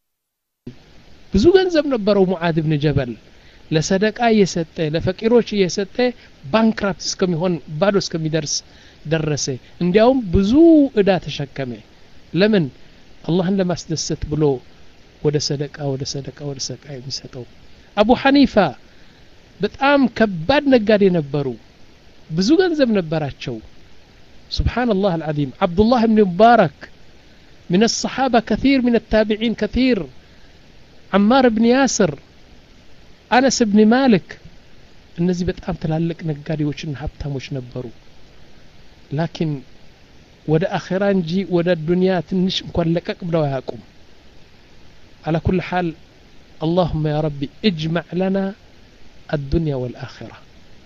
ብዙ ገንዘብ ነበረው ሙዓዝ ኢብኑ ጀበል ለሰደቃ እየሰጠ ለፈቂሮች እየሰጠ ባንክራፕት እስከሚሆን ባዶ እስከሚደርስ ደረሰ። እንዲያውም ብዙ እዳ ተሸከመ። ለምን? አላህን ለማስደሰት ብሎ ወደ ሰደቃ ወደ ሰደቃ ወደ ሰደቃ የሚሰጠው። አቡ ሐኒፋ በጣም ከባድ ነጋዴ ነበሩ። ብዙ ገንዘብ ነበራቸው። ሱብሃንአላህ አልዓዚም። አብዱላህ ኢብኑ ሙባረክ من الصحابة كثير من التابعين كثير. عمار بن ياسر أنس بن مالك እነዚህ በጣም ትላልቅ ነጋዴዎችና ሀብታሞች ነበሩ። ላኪን ወደ አኺራ እንጂ ወደ ዱንያ ትንሽ እንኳን ለቀቅ ብለው አያውቁም። على كل حال اللهم يا ربي اجمع لنا الدنيا والآخرة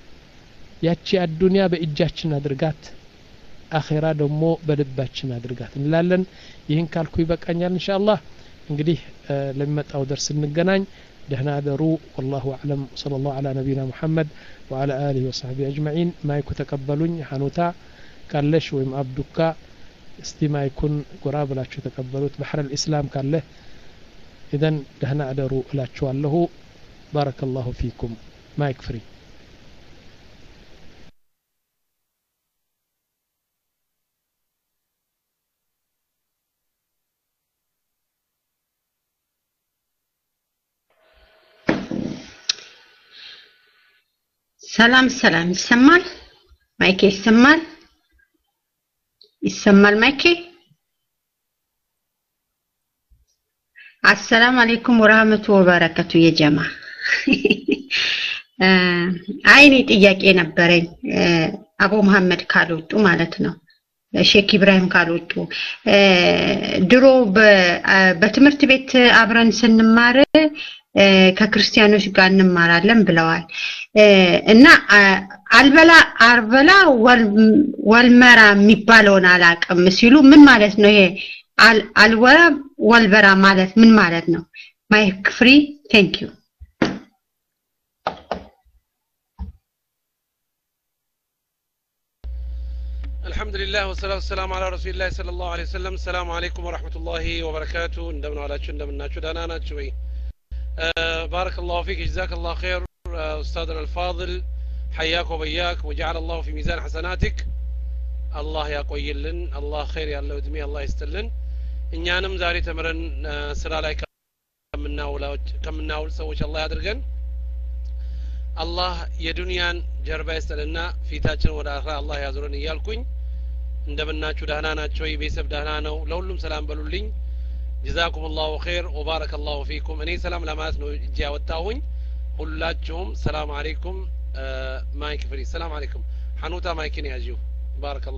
ያቺ الدنيا በእጃችን አድርጋት አኺራ ደግሞ በልባችን አድርጋት እንላለን። ይህን ካልኩ ይበቃኛል ኢንሻአላህ። እንግዲህ ለሚመጣው ደርስ እንገናኝ። ደህና አደሩ። والله اعلم صلى الله على نبينا محمد وعلى اله وصحبه اجمعين። ማይኩ ተቀበሉኝ። ሐኑታ ካለሽ ወይም አብዱካ እስቲ ማይኩን ጎራ ብላችሁ ተቀበሉት። بحر الاسلام ካለ اذا ደህና አደሩ እላችኋለሁ። بارك الله فيكم. ማይክ ፍሪ። ሰላም ሰላም። ይሰማል? ማይኬ ይሰማል? ይሰማል ማይኬ? አሰላሙ አለይኩም ወራህመቱ ወበረከቱ የጀማ አይኔ ጥያቄ ነበረኝ። አቡ መሐመድ ካልወጡ ማለት ነው ሼክ ኢብራሂም ካልወጡ ድሮ በትምህርት ቤት አብረን ስንማር ከክርስቲያኖች ጋር እንማራለን ብለዋል እና አልበላ አርበላ ወልመራ የሚባለውን አላቀም ሲሉ ምን ማለት ነው ይሄ አልወራ ወልበራ ማለት ምን ማለት ነው? ማይክ ፍሪ። ቴንክ ዩ። الحمد لله والصلاة والسلام على رسول الله صلى الله عليه وسلم. السلام عليكم ورحمة الله وبركاته. እንደምን ዋላችሁ እንደምን ናችሁ? ደህና ናችሁ ወይ? بارك الله فيك جزاك الله خير أستاذنا الفاضل. حياك وبياك وجعل الله في ميزان حسناتك. الله ያቆይልን። الله خير ያለው እድሜ الله ይስጥልን። እኛንም ዛሬ ተምረን ስራ ላይ ከምናውል ሰዎች الله ያድርገን። الله የዱንያን ጀርባ ይስጥልና ፊታችን ወደ አኺራ الله ያዙረን እያልኩኝ እንደምን ናችሁ? ደህና ናችሁ ወይ? ቤተሰብ ደህና ነው? ለሁሉም ሰላም በሉልኝ። جزاكم الله خير وبارك الله فيكم. እኔ ሰላም ለማለት ነው እጄ ያወጣሁኝ። ሁላችሁም ሰላም አለይኩም። ማይክ ፍሪ። ሰላም አለይኩም። ሐኑታ ማይክን ያዢው። ባረከ